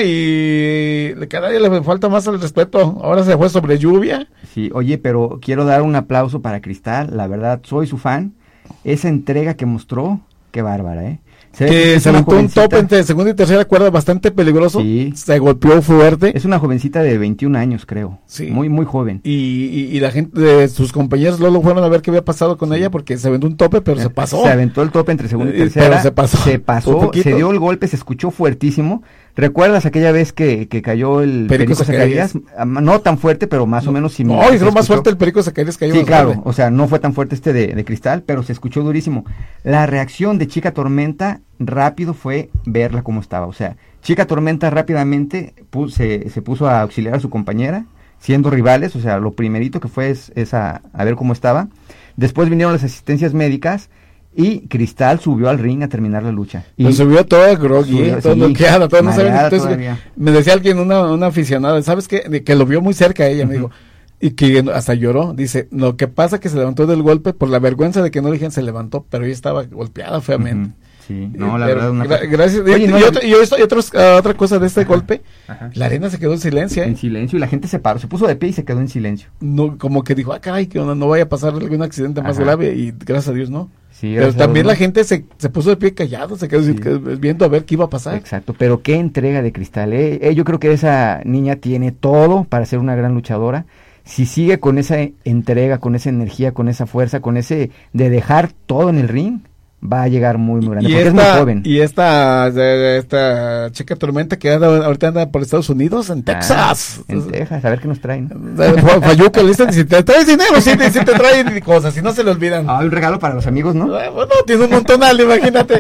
y cada día le falta más al respeto, ahora se fue sobre Lluvia. Sí, oye, pero quiero dar un aplauso para Cristal, la verdad, soy su fan, esa entrega que mostró, qué bárbara, ¿eh? Se que se aventó un top entre segunda y tercera cuerda bastante peligroso, sí. Se golpeó fuerte. Es una jovencita de veintiún años, creo, sí. muy muy joven. Y, y, y la gente, de sus compañeros luego fueron a ver qué había pasado con sí. ella, porque se aventó un tope, pero se pasó. Se aventó el tope entre segunda y tercera, pero se pasó, se pasó, se dio el golpe, se escuchó fuertísimo. ¿Recuerdas aquella vez que, que cayó el Perico, Perico Zacarías? No tan fuerte, pero más no, o menos similar. No, y lo más fuerte el Perico Zacarías cayó. Sí, claro, fuerte. O sea, no fue tan fuerte este de, de Cristal, pero se escuchó durísimo. La reacción de Chica Tormenta rápido fue verla como estaba. O sea, Chica Tormenta rápidamente pu- se, se puso a auxiliar a su compañera, siendo rivales, o sea, lo primerito que fue es, es a, a ver cómo estaba. Después vinieron las asistencias médicas. Y Cristal subió al ring a terminar la lucha. Y pues subió todo groggy, subió, todo sí, bloqueado, todo no saben. Entonces, me decía alguien, una, una aficionada, ¿sabes qué? Que lo vio muy cerca ella, uh-huh. me dijo, y que hasta lloró. Dice, lo que pasa es que se levantó del golpe por la vergüenza de que no le dijeron se levantó, pero ella estaba golpeada feamente. Uh-huh. Sí, no, la pero, verdad. Una gra- gracias. Oye, y, no, y, otro, y, otro, y otros, uh, otra cosa de este ajá, golpe, ajá. La arena se quedó en silencio. ¿eh? En silencio, y la gente se paró, se puso de pie y se quedó en silencio. No, como que dijo, ah, caray, que no, no vaya a pasar algún accidente ajá. más grave, y gracias a Dios no. Sí, pero también no. la gente se, se puso de pie callado, se quedó sí. viendo a ver qué iba a pasar. Exacto, pero qué entrega de Cristal, ¿eh? Eh, yo creo que esa niña tiene todo para ser una gran luchadora. Si sigue con esa entrega, con esa energía, con esa fuerza, con ese de dejar todo en el ring, va a llegar muy muy grande, y porque esta, es muy joven. Y esta, esta Chica Tormenta que anda, ahorita anda por Estados Unidos, en Texas. Ah, en Texas, a ver qué nos traen. Fayuca, le dicen, si te traes dinero, si te, si te traen cosas, si no se le olvidan. Ah, un regalo para los amigos, ¿no? Bueno, tiene un montonal, imagínate.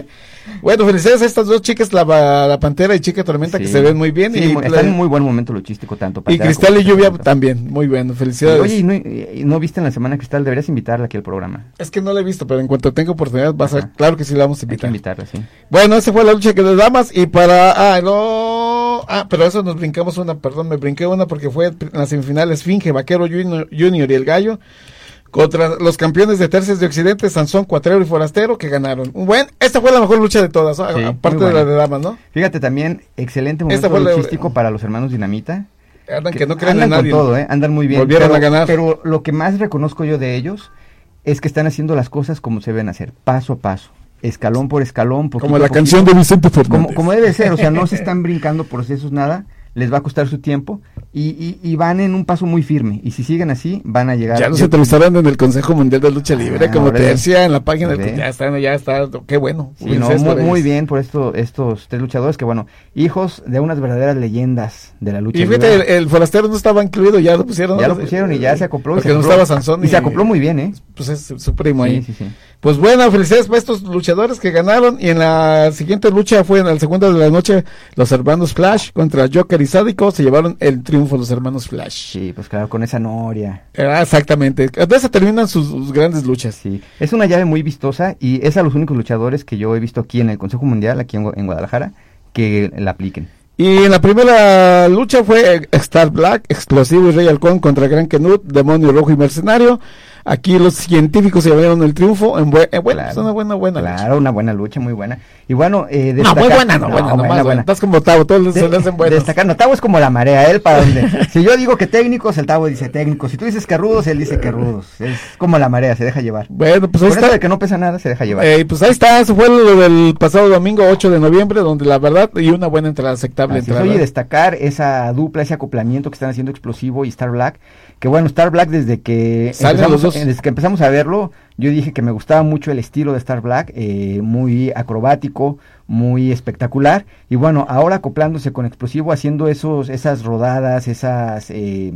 Bueno, felicidades a estas dos chicas, la, la Pantera y Chica Tormenta, sí, que se ven muy bien. Sí, y están en muy buen momento luchístico, tanto Pantera y Cristal y Lluvia también, muy bueno, felicidades. Oye, ¿y no, y no viste en la semana Cristal? Deberías invitarla aquí al programa. Es que no la he visto, pero en cuanto tenga oportunidad, vas a, claro que sí la vamos a invitar. Hay que invitarla, sí. Bueno, esa fue la lucha que de damas, y para, ah, no, ah, pero eso nos brincamos una, perdón, me brinqué una porque fue en las semifinales Finge, Vaquero Junior, Junior y el Gallo, contra los campeones de tercias de Occidente, Sansón, Cuatrero y Forastero, que ganaron. Bueno, esta fue la mejor lucha de todas, ¿no? Sí, aparte de la de damas, ¿no? Fíjate también, excelente momento luchístico la... para los hermanos Dinamita. Andan que, que no creen andan en nadie. Con todo, ¿eh? Andan muy bien. Volvieron pero, a ganar. Pero lo que más reconozco yo de ellos es que están haciendo las cosas como se deben hacer, paso a paso, escalón por escalón. Como la canción de Vicente Fernández. Como, como debe ser, o sea, no se están brincando procesos, nada. Les va a costar su tiempo y, y, y van en un paso muy firme. Y si siguen así, van a llegar. Ya los entrevistaron en el Consejo Mundial de Lucha Libre, ah, como tercia en la página. De, ya están, ya está. Qué bueno. Sí, no, muy, muy bien por esto, estos tres luchadores que, bueno, hijos de unas verdaderas leyendas de la lucha libre. Y fíjate, el, el Forastero no estaba incluido, ya lo pusieron. Ya lo pusieron y ya se acopló. Porque se no acopló, estaba Sansón. Y, y se acopló muy bien, ¿eh? Pues es su primo sí, ahí. Sí, sí. Pues bueno, felicidades para estos luchadores que ganaron. Y en la siguiente lucha fue en el segundo de la noche, los hermanos Flash contra Joker y Sádico. Se llevaron el triunfo los hermanos Flash. Sí, pues claro, con esa noria. Ah, exactamente. Entonces se terminan sus, sus grandes luchas. Sí, es una llave muy vistosa y es a los únicos luchadores que yo he visto aquí en el Consejo Mundial, aquí en, en Guadalajara, que la apliquen. Y en la primera lucha fue Star Black, Explosivo y Rey Halcón contra Gran Kenut, Demonio Rojo y Mercenario. Aquí los científicos se llevaron el triunfo en buen, eh, bueno, claro, es una buena, buena Claro, lucha. una buena lucha, muy buena. Y bueno, eh, destacar... No, muy buena, no, no buena, no, buena, buena. Estás como Tavo, todos de, se le hacen buenos. Destacar, no, Tavo es como la marea, él para donde... si yo digo que técnicos, el Tavo dice técnicos. Si tú dices que rudos, él dice que rudos. Es como la marea, se deja llevar. Bueno, pues ahí Por está. Eso de que no pesa nada, se deja llevar. Eh, pues ahí está, eso fue lo del pasado domingo ocho de noviembre, donde la verdad, y una buena entrada, aceptable Así entrada. Oye, destacar esa dupla, ese acoplamiento que están haciendo Explosivo y Star Black, que bueno, Star Black desde que, empezamos, los dos. desde que empezamos a verlo, yo dije que me gustaba mucho el estilo de Star Black, eh, muy acrobático, muy espectacular, y bueno, ahora acoplándose con Explosivo, haciendo esos, esas rodadas, esas, eh,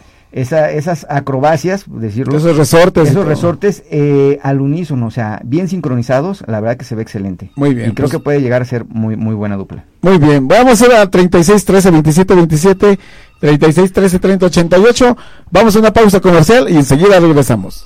esa, esas acrobacias, decirlo. Esos resortes. Esos resortes eh, al unísono, o sea, bien sincronizados, la verdad que se ve excelente. Muy bien. Y creo pues, que puede llegar a ser muy, muy buena dupla. Muy bien, vamos a ir a treinta y seis, trece, veintisiete, veintisiete, treinta y seis, trece, treinta, ochenta y ocho, vamos a una pausa comercial y enseguida regresamos.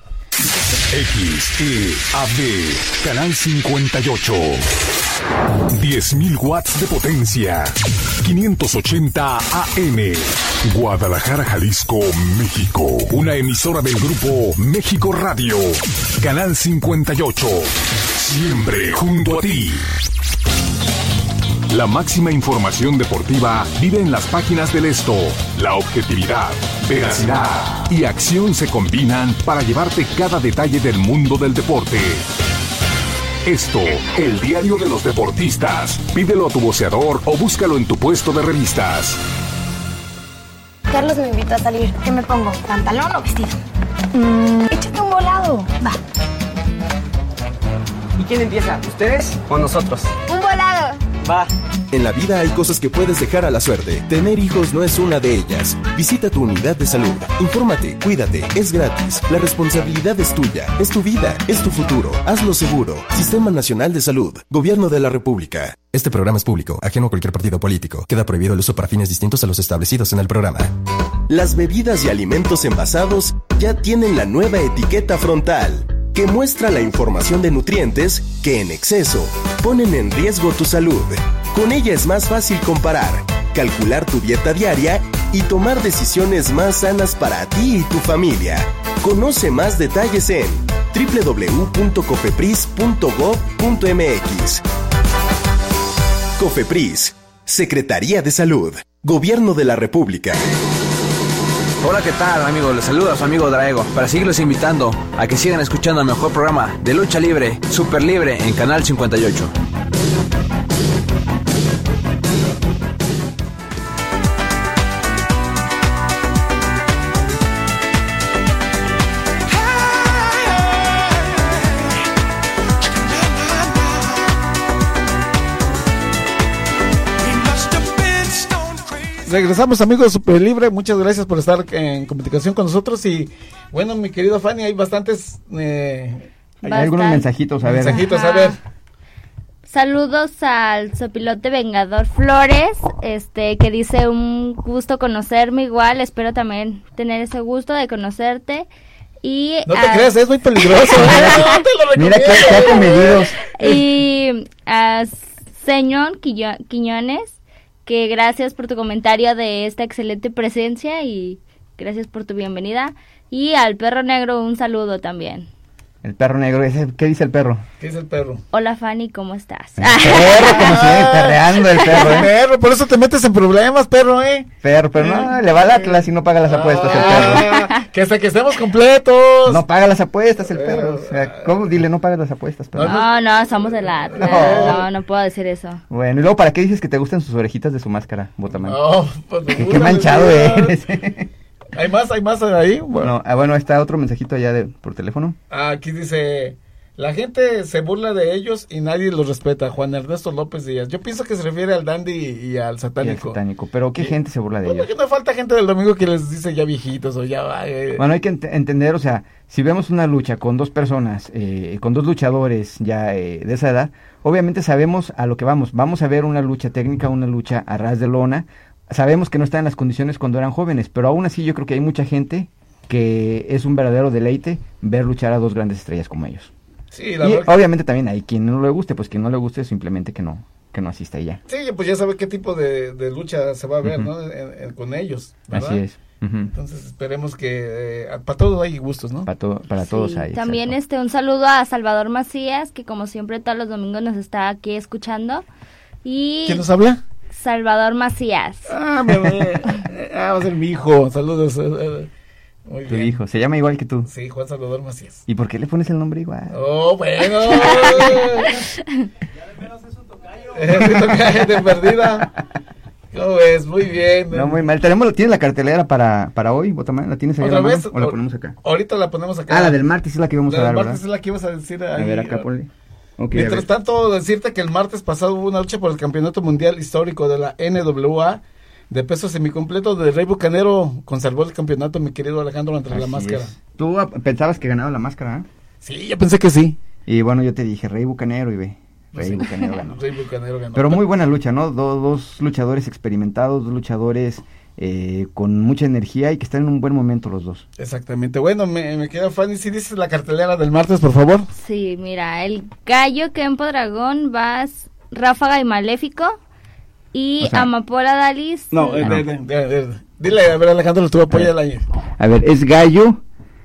X E A B, canal cincuenta y ocho. diez mil watts de potencia. quinientos ochenta A M. Guadalajara, Jalisco, México. Una emisora del grupo México Radio. Canal cincuenta y ocho. Siempre junto a ti. La máxima información deportiva vive en las páginas del Esto. La objetividad, veracidad y acción se combinan para llevarte cada detalle del mundo del deporte. Esto, el diario de los deportistas. Pídelo a tu voceador o búscalo en tu puesto de revistas. Carlos me invitó a salir. ¿Qué me pongo? ¿Pantalón o vestido? Mm, échate un volado. Va. ¿Y quién empieza? ¿Ustedes o nosotros? Un volado. Va. En la vida hay cosas que puedes dejar a la suerte. Tener hijos no es una de ellas. Visita tu unidad de salud. Infórmate, cuídate, es gratis. La responsabilidad es tuya, es tu vida, es tu futuro. Hazlo seguro. Sistema Nacional de Salud. Gobierno de la República. Este programa es público, ajeno a cualquier partido político. Queda prohibido el uso para fines distintos a los establecidos en el programa. Las bebidas y alimentos envasados ya tienen la nueva etiqueta frontal, que muestra la información de nutrientes que en exceso ponen en riesgo tu salud. Con ella es más fácil comparar, calcular tu dieta diaria y tomar decisiones más sanas para ti y tu familia. Conoce más detalles en doble u doble u doble u punto cofepris punto gob punto m x. COFEPRIS, Secretaría de Salud, Gobierno de la República. Hola, ¿qué tal, amigos? Les saluda a su amigo Draego para seguirlos invitando a que sigan escuchando el mejor programa de lucha libre, Super Libre, en Canal cincuenta y ocho. Regresamos, amigos de Super Libre, muchas gracias por estar en comunicación con nosotros y bueno, mi querido Fanny, hay bastantes eh, hay algunos mensajitos, a ver. Mensajitos, Ajá. a ver. Saludos al Sopilote Vengador Flores, este que dice un gusto conocerme igual, espero también tener ese gusto de conocerte. Y no te a... creas, es muy peligroso. No te lo Mira que está comedidos. Y a Señor Quiño- Quiñones, que gracias por tu comentario de esta excelente presencia y gracias por tu bienvenida. Y al Perro Negro un saludo también. El perro negro, ese, ¿qué dice el perro? ¿Qué dice el perro? Hola Fanny, ¿cómo estás? El perro, como si viene perreando el perro, ¿eh? Perro, por eso te metes en problemas, perro, ¿eh? Perro, pero no, le va al Atlas y no paga las apuestas el perro. Ah, que hasta que estemos completos. No paga las apuestas el perro. O sea, ¿cómo? Dile, no pagas las apuestas, perro. No, no, somos del Atlas. No. no, no puedo decir eso. Bueno, y luego, ¿para qué dices que te gustan sus orejitas de su máscara, Botamán? No, pues ¿Qué, qué manchado eres? ¿Hay más? ¿Hay más ahí? Bueno, no, ah, bueno, está otro mensajito allá de, por teléfono. Aquí dice... La gente se burla de ellos y nadie los respeta. Juan Ernesto López Díaz. Yo pienso que se refiere al dandy y, y al satánico. Y al satánico. Pero ¿qué y, gente se burla de bueno, ellos? Que no falta gente del domingo que les dice ya viejitos o ya... Eh. Bueno, hay que ent- entender, o sea, si vemos una lucha con dos personas, eh, con dos luchadores ya eh, de esa edad, obviamente sabemos a lo que vamos. Vamos a ver una lucha técnica, una lucha a ras de lona. Sabemos que no están en las condiciones cuando eran jóvenes, pero aún así yo creo que hay mucha gente que es un verdadero deleite ver luchar a dos grandes estrellas como ellos. Sí, la y verdad. Obviamente también hay quien no le guste, pues quien no le guste simplemente que no que no asista y ya. Sí, pues ya sabe qué tipo de, de lucha se va a ver, uh-huh. ¿no? En, en, con ellos, ¿verdad? Así es. Uh-huh. Entonces esperemos que eh, para todos hay gustos, ¿no? Para, to- para sí, todos hay. También exacto. este un saludo a Salvador Macías, que como siempre todos los domingos nos está aquí escuchando. Y ¿quién nos habla? Salvador Macías. Ah, bebé. Ah, va a ser mi hijo. Saludos. Muy tu bien. Hijo, se llama igual que tú. Sí, Juan Salvador Macías. ¿Y por qué le pones el nombre igual? Oh, bueno. Es mi tocayo de perdida. ¿Cómo ves? Muy bien. No, muy mal. Tenemos, ¿tienes la cartelera para, para hoy, Botamán? ¿La tienes ahí ¿Otra a la mano, vez? o la ponemos acá? Ahorita la ponemos acá. Ah, la del martes es la que íbamos la a dar, La del ¿verdad? martes es la que ibas a decir ahí. A ver, acá ponle. Okay, Mientras tanto, decirte que el martes pasado hubo una lucha por el Campeonato Mundial Histórico de la N W A de peso semicompleto de Rey Bucanero. Conservó el campeonato, mi querido Alejandro, entre la máscara. Es. ¿Tú pensabas que ganaba la máscara? ¿Eh? Sí, yo pensé que sí. Y bueno, yo te dije, Rey Bucanero, y ve. Rey sí. Bucanero ganó. Rey Bucanero ganó. Pero muy buena lucha, ¿no? Do, dos luchadores experimentados, dos luchadores eh, con mucha energía y que están en un buen momento los dos. Exactamente. Bueno, me, me queda Fanny, si dices la cartelera del martes, por favor. Sí, mira, el Gallo Kempo Dragón, Vas, Ráfaga y Maléfico. Y o sea, Amapola Dalis. No, eh, de, de, de, de, dile, a ver, Alejandro, tu apoya la. A ver, es Gallo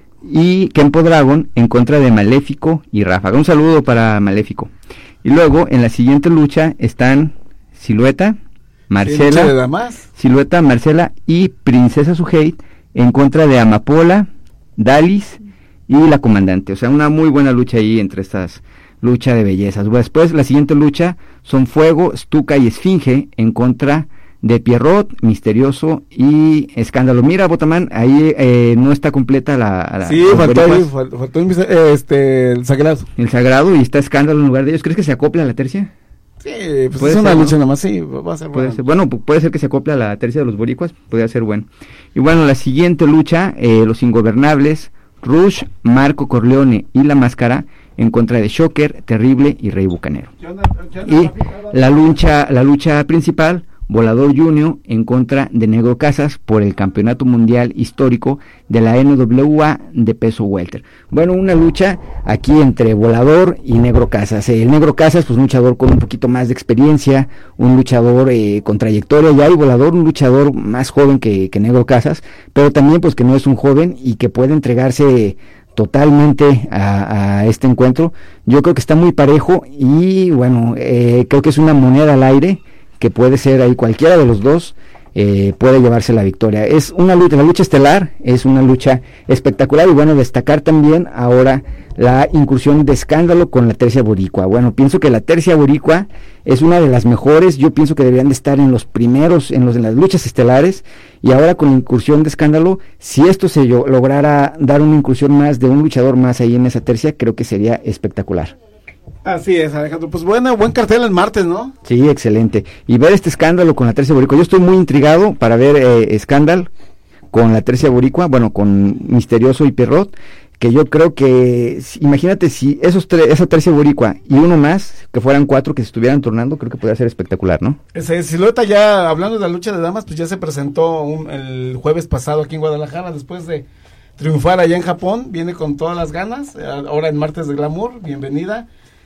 y Kempo Dragon en contra de Maléfico y Ráfaga. Un saludo para Maléfico. Y luego, en la siguiente lucha están Silueta, Marcela, Silueta, Marcela y Princesa Suheit en contra de Amapola, Dalis y la Comandante. O sea, una muy buena lucha ahí entre estas lucha de bellezas. Después, la siguiente lucha son Fuego, Stuka y Esfinge en contra de Pierrot, Misterioso y Escándalo. Mira, Botamán, ahí eh, no está completa la... la sí, faltó, ahí, faltó este, el Sagrado. El Sagrado y está Escándalo en lugar de ellos. ¿Crees que se acople a la tercia? Sí, pues es una ser, lucha ¿no? nada más, sí, va a ser puede bueno. Ser, bueno, puede ser que se acople a la tercia de los boricuas, podría ser bueno. Y bueno, la siguiente lucha, eh, Los Ingobernables, Rush, Marco Corleone y La Máscara en contra de Shocker, Terrible y Rey Bucanero. ¿Qué onda, qué onda, y la lucha, la lucha principal, Volador Junior en contra de Negro Casas por el Campeonato Mundial Histórico de la N W A de peso welter. Bueno, una lucha aquí entre Volador y Negro Casas. El Negro Casas, pues un luchador con un poquito más de experiencia, un luchador eh, con trayectoria ya, y Volador un luchador más joven que, que Negro Casas, pero también pues que no es un joven y que puede entregarse totalmente a, a este encuentro. Yo creo que está muy parejo y bueno, eh, creo que es una moneda al aire que puede ser ahí cualquiera de los dos eh, puede llevarse la victoria. Es una lucha, la lucha estelar es una lucha espectacular y bueno, destacar también ahora la incursión de Escándalo con la tercia boricua. Bueno, pienso que la tercia boricua es una de las mejores, yo pienso que deberían de estar en los primeros, en los en las luchas estelares, y ahora con la incursión de Escándalo, si esto se yo, lograra dar una incursión más de un luchador más ahí en esa tercia, creo que sería espectacular. Así es, Alejandro. Pues bueno, buen cartel el martes, ¿no? Sí, excelente. Y ver este Escándalo con la tercia boricua. Yo estoy muy intrigado para ver eh, Escándalo con la tercia boricua, bueno, con Misterioso y Pierrot, que yo creo que, imagínate si esos tres, esa tercia boricua y uno más, que fueran cuatro que se estuvieran turnando, creo que podría ser espectacular, ¿no? Ese Silueta, ya hablando de la lucha de damas, pues ya se presentó un, el jueves pasado aquí en Guadalajara, después de triunfar allá en Japón, viene con todas las ganas, ahora en Martes de Glamour, bienvenida.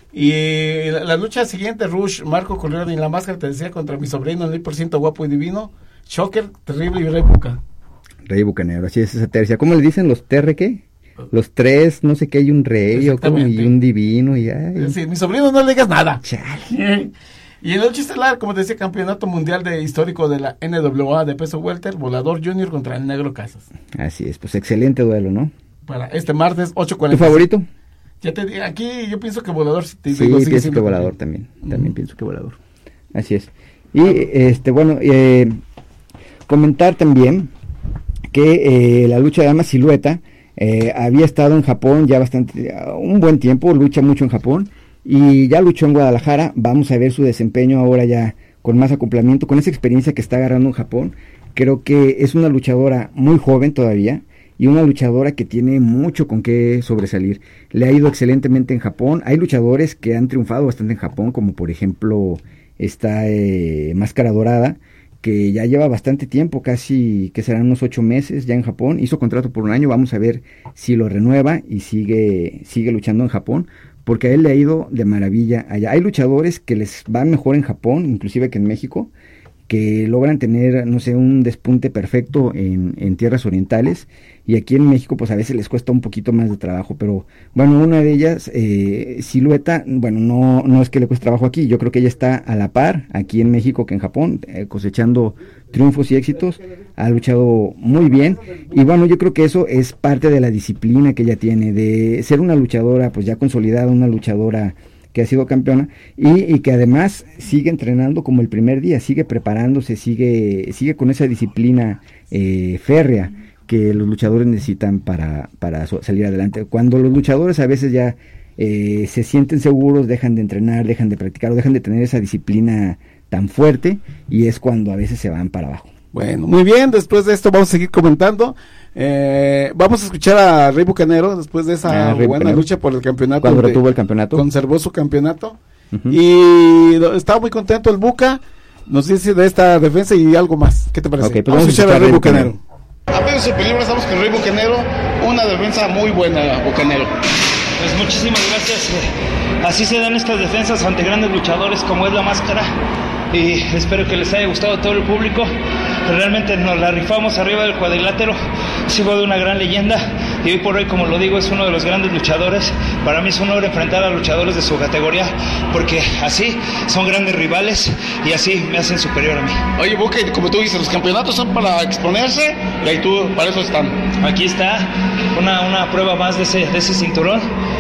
Y la, la lucha siguiente, Rush, Marco Corleone y la máscara, te decía, contra mi sobrino, el mil por ciento guapo y divino, Shocker, Terrible y Rey Buca. Rey Bucanero, así es esa tercia. ¿Cómo le dicen los T R qué? Los tres, no sé qué, hay un rey o como, y un divino y ay. Sí, mi sobrino no le digas nada. Chale. Y en la lucha estelar, como te decía, campeonato mundial de histórico de la N W A de peso welter, Volador Junior contra el Negro Casas. Así es, pues excelente duelo, ¿no? Para este martes, ocho cuarenta. ¿Tu favorito? Ya te digo, aquí yo pienso que Volador. Te sí, digo, pienso que Volador también, también uh-huh. pienso que Volador. Así es. Y este, bueno, eh, comentar también que eh, la lucha de damas Silueta eh, había estado en Japón ya bastante, un buen tiempo, lucha mucho en Japón, y ya luchó en Guadalajara. Vamos a ver su desempeño ahora ya con más acoplamiento, con esa experiencia que está agarrando en Japón. Creo que es una luchadora muy joven todavía, y una luchadora que tiene mucho con qué sobresalir. Le ha ido excelentemente en Japón. Hay luchadores que han triunfado bastante en Japón, como por ejemplo esta eh, Máscara Dorada, que ya lleva bastante tiempo, casi que serán unos ocho meses ya en Japón. Hizo contrato por un año, vamos a ver si lo renueva y sigue, sigue luchando en Japón, porque a él le ha ido de maravilla allá. Hay luchadores que les va mejor en Japón, inclusive que en México, que logran tener, no sé, un despunte perfecto en, en tierras orientales, y aquí en México pues a veces les cuesta un poquito más de trabajo, pero bueno, una de ellas, eh, Silueta, bueno, no, no es que le cueste trabajo aquí, yo creo que ella está a la par aquí en México que en Japón, eh, cosechando triunfos y éxitos, ha luchado muy bien, y bueno, yo creo que eso es parte de la disciplina que ella tiene, de ser una luchadora pues ya consolidada, una luchadora que ha sido campeona, y, y que además sigue entrenando como el primer día, sigue preparándose, sigue, sigue con esa disciplina eh, férrea que los luchadores necesitan para, para so, salir adelante. Cuando los luchadores a veces ya eh, se sienten seguros, dejan de entrenar, dejan de practicar, o dejan de tener esa disciplina tan fuerte, y es cuando a veces se van para abajo. Bueno, muy bien, después de esto vamos a seguir comentando. Eh, vamos a escuchar a Rey Bucanero después de esa ah, buena Bucanero. lucha por el campeonato. Cuando retuvo el campeonato. Conservó su campeonato. Uh-huh. Y estaba muy contento el Buca. Nos dice de esta defensa y algo más. ¿Qué te parece? Okay, pues vamos, vamos a escuchar a Rey Bucanero. Bucanero. Apenas su película estamos con Rey Bucanero. Una defensa muy buena, Bucanero. Pues muchísimas gracias. Así se dan estas defensas ante grandes luchadores como es la Máscara. Y espero que les haya gustado a todo el público. Realmente nos la rifamos arriba del cuadrilátero. Es hijo de una gran leyenda, y hoy por hoy, como lo digo, es uno de los grandes luchadores. Para mí es un honor enfrentar a luchadores de su categoría, porque así son grandes rivales y así me hacen superior a mí. Oye, Buque, como tú dices, los campeonatos son para exponerse, y ahí tú, para eso están. Aquí está una, una prueba más de ese, de ese cinturón.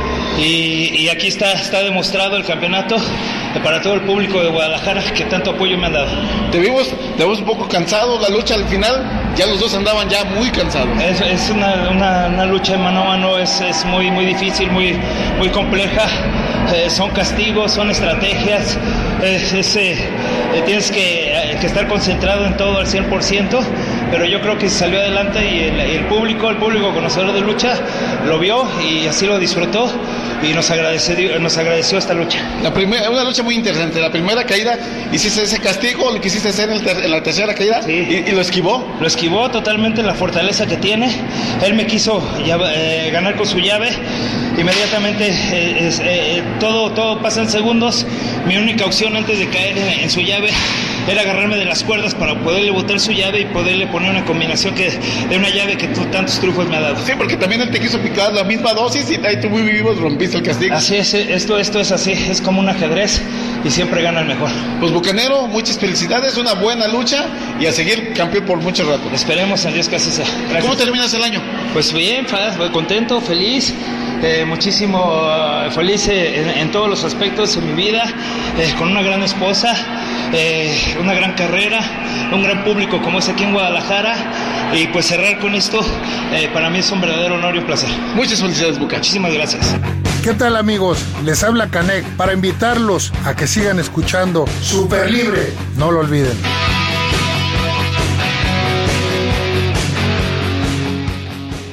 Y, y aquí está, está demostrado el campeonato para todo el público de Guadalajara, que tanto apoyo me han dado. Te vimos, te vimos un poco cansado, la lucha al final, ya los dos andaban ya muy cansados. Es, es una, una, una lucha mano a mano, es, es muy, muy difícil, muy, muy compleja. Eh, son castigos, son estrategias, es, es, eh, tienes que, eh, que estar concentrado en todo al cien por ciento, pero yo creo que se salió adelante, y el, el público, el público conocedor de lucha lo vio y así lo disfrutó, y nos agradeció, nos agradeció esta lucha. La primera, una lucha muy interesante. La primera caída, hiciste ese castigo, lo quisiste hacer en, ter, en la tercera caída, sí. y, y lo esquivó. Lo esquivó totalmente, la fortaleza que tiene. Él me quiso eh, ganar con su llave. Inmediatamente eh, es, eh, todo, todo pasa en segundos. Mi única opción antes de caer en, en su llave era agarrarme de las cuerdas para poderle botar su llave y poderle poner una combinación que de una llave que tú tantos triunfos me ha dado. Sí, porque también él te quiso picar la misma dosis y ahí tú muy vivos rompiste el castigo. Así es, esto, esto es así, es como un ajedrez y siempre gana el mejor. Pues Bucanero, muchas felicidades, una buena lucha y a seguir campeón por mucho rato. Esperemos a Dios que así sea. Gracias. ¿Cómo terminas el año? Pues bien, contento, feliz. Eh, muchísimo uh, feliz eh, en, en todos los aspectos de mi vida, eh, con una gran esposa, eh, una gran carrera, un gran público como es aquí en Guadalajara, y pues cerrar con esto eh, para mí es un verdadero honor y un placer. Muchas felicidades, Buca. Muchísimas gracias. ¿Qué tal, amigos? Les habla Canek para invitarlos a que sigan escuchando Super Libre. No lo olviden.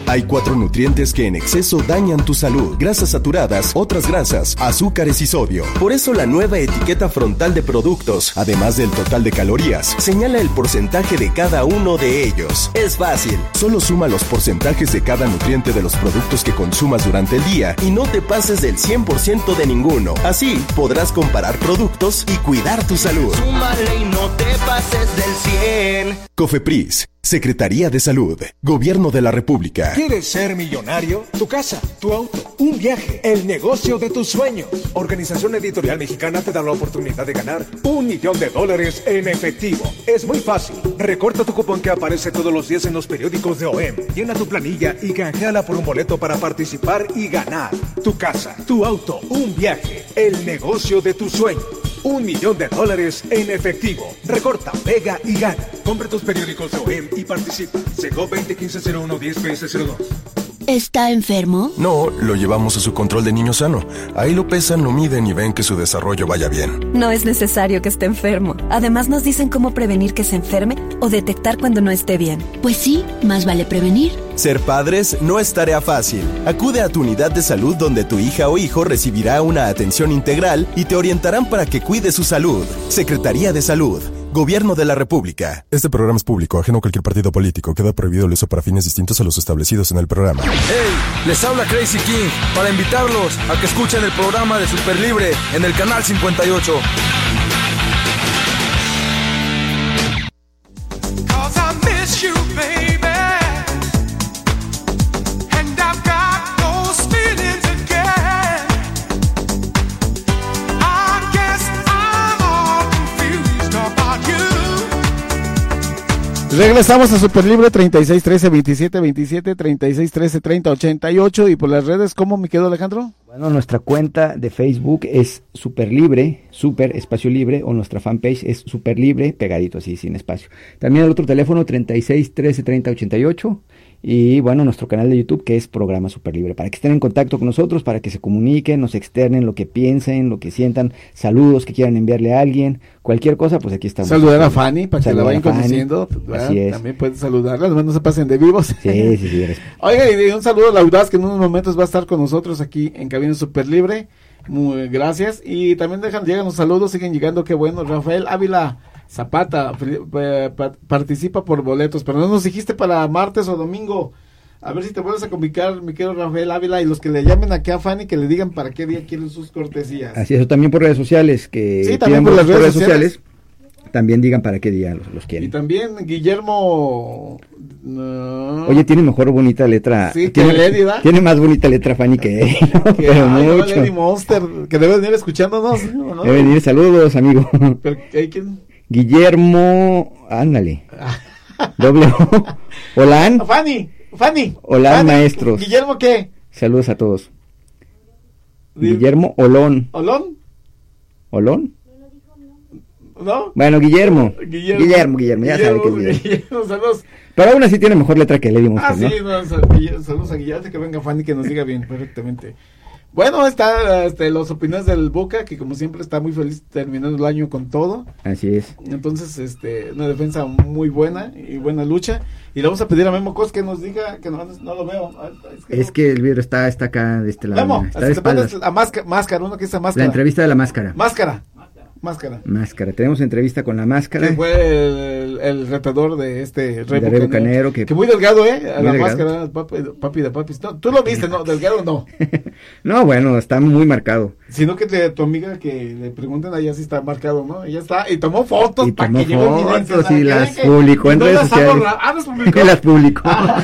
Hay cuatro nutrientes que en exceso dañan tu salud: grasas saturadas, otras grasas, azúcares y sodio. Por eso la nueva etiqueta frontal de productos, además del total de calorías, señala el porcentaje de cada uno de ellos. Es fácil, solo suma los porcentajes de cada nutriente de los productos que consumas durante el día y no te pases del cien por ciento de ninguno. Así podrás comparar productos y cuidar tu salud. Súmale y no te pases del cien. COFEPRIS, Secretaría de Salud, Gobierno de la República. ¿Quieres ser millonario? Tu casa, tu auto, un viaje, el negocio de tus sueños. Organización Editorial Mexicana te da la oportunidad de ganar un millón de dólares en efectivo. Es muy fácil. Recorta tu cupón que aparece todos los días en los periódicos de O E M. Llena tu planilla y canjeala por un boleto para participar y ganar. Tu casa, tu auto, un viaje, el negocio de tus sueños. Un millón de dólares en efectivo. Recorta, pega y gana. Compra tus periódicos de O E M y participa. Segov veinte quince cero uno diez P S cero dos. ¿Está enfermo? No, lo llevamos a su control de niño sano. Ahí lo pesan, lo miden y ven que su desarrollo vaya bien. No es necesario que esté enfermo. Además nos dicen cómo prevenir que se enferme o detectar cuando no esté bien. Pues sí, más vale prevenir. Ser padres no es tarea fácil. Acude a tu unidad de salud donde tu hija o hijo recibirá una atención integral y te orientarán para que cuide su salud. Secretaría de Salud, Gobierno de la República. Este programa es público, ajeno a cualquier partido político. Queda prohibido el uso para fines distintos a los establecidos en el programa. ¡Hey! Les habla Crazy King para invitarlos a que escuchen el programa de Super Libre en el canal cincuenta y ocho. Regresamos a Super Libre treinta y seis trece veintisiete veintisiete, treinta y seis trece treinta ochenta y ocho y por las redes, ¿cómo me quedo, Alejandro? Bueno, nuestra cuenta de Facebook es Super Libre, Super Espacio Libre, o nuestra fanpage es Super Libre, pegadito así, sin espacio. También el otro teléfono treinta y seis trece treinta ochenta y ocho y bueno, nuestro canal de YouTube que es Programa Super Libre, para que estén en contacto con nosotros, para que se comuniquen, nos externen lo que piensen, lo que sientan, saludos que quieran enviarle a alguien, cualquier cosa, pues aquí estamos. Saludar a Fanny para que la vayan Fanny, conociendo, así es. También pueden saludarla, no se pasen de vivos. Sí, sí, sí. Eres... Oiga, y un saludo a Laudaz, que en unos momentos va a estar con nosotros aquí en Cabina Super Libre. Muy gracias. Y también dejan, llegan los saludos, siguen llegando, qué bueno. Rafael Ávila Zapata eh, pa, participa por boletos, pero no nos dijiste para martes o domingo. A ver si te vuelves a comunicar, mi querido Rafael Ávila, y los que le llamen aquí a Fanny, que le digan para qué día quieren sus cortesías. Así es, también por redes sociales, que sí, también por las redes, redes sociales. sociales. También digan para qué día los, los quieren. Y también Guillermo... No. Oye, tiene mejor bonita letra. Sí, tiene, que Lady, ¿da? Tiene más bonita letra Fanny que él, ¿no? Que, pero ay, mucho. No, Lady Monster, que debe venir escuchándonos, ¿no? Debe venir, saludos, amigo. Pero, ¿hay quién? Guillermo, ándale. Doble O. Olán. Fanny, Fanny. Olán, Fanny. maestros. ¿Guillermo qué? Saludos a todos. Dime. Guillermo Olón. ¿Olón? ¿Olón? ¿No? Bueno, Guillermo. Guillermo, Guillermo, Guillermo ya Guillermo, sabe que es Guillermo. Guillermo, saludos. Pero aún así tiene mejor letra que Lady Monster, Ah, sí, ¿no? no, saludos a Guillermo, que venga Fanny que nos diga bien, perfectamente. Bueno, está este, las opiniones del Boca, que como siempre está muy feliz terminando el año con todo. Así es. Entonces, este, una defensa muy buena y buena lucha. Y le vamos a pedir a Memo Cos que nos diga, que no, no lo veo. Es que, es no. que el vidrio está, está acá de este lado. Memo, está de espaldas. La máscara, máscara, uno que es la máscara. La entrevista de la máscara. Máscara. Máscara. Máscara. Tenemos entrevista con la máscara. Que fue el, el retador de este Rey de Bucanero, Bucanero que, que muy delgado, ¿eh? A la delgado. Máscara, papi, papi de papis. No, tú lo viste, ¿no? Delgado no. No, bueno, está muy marcado. Sino que te, tu amiga que le pregunten allá si está marcado, ¿no? Ella está, y tomó fotos. Y tomó que fotos y las publicó en redes sociales. Ah, las publicó. Y las publicó.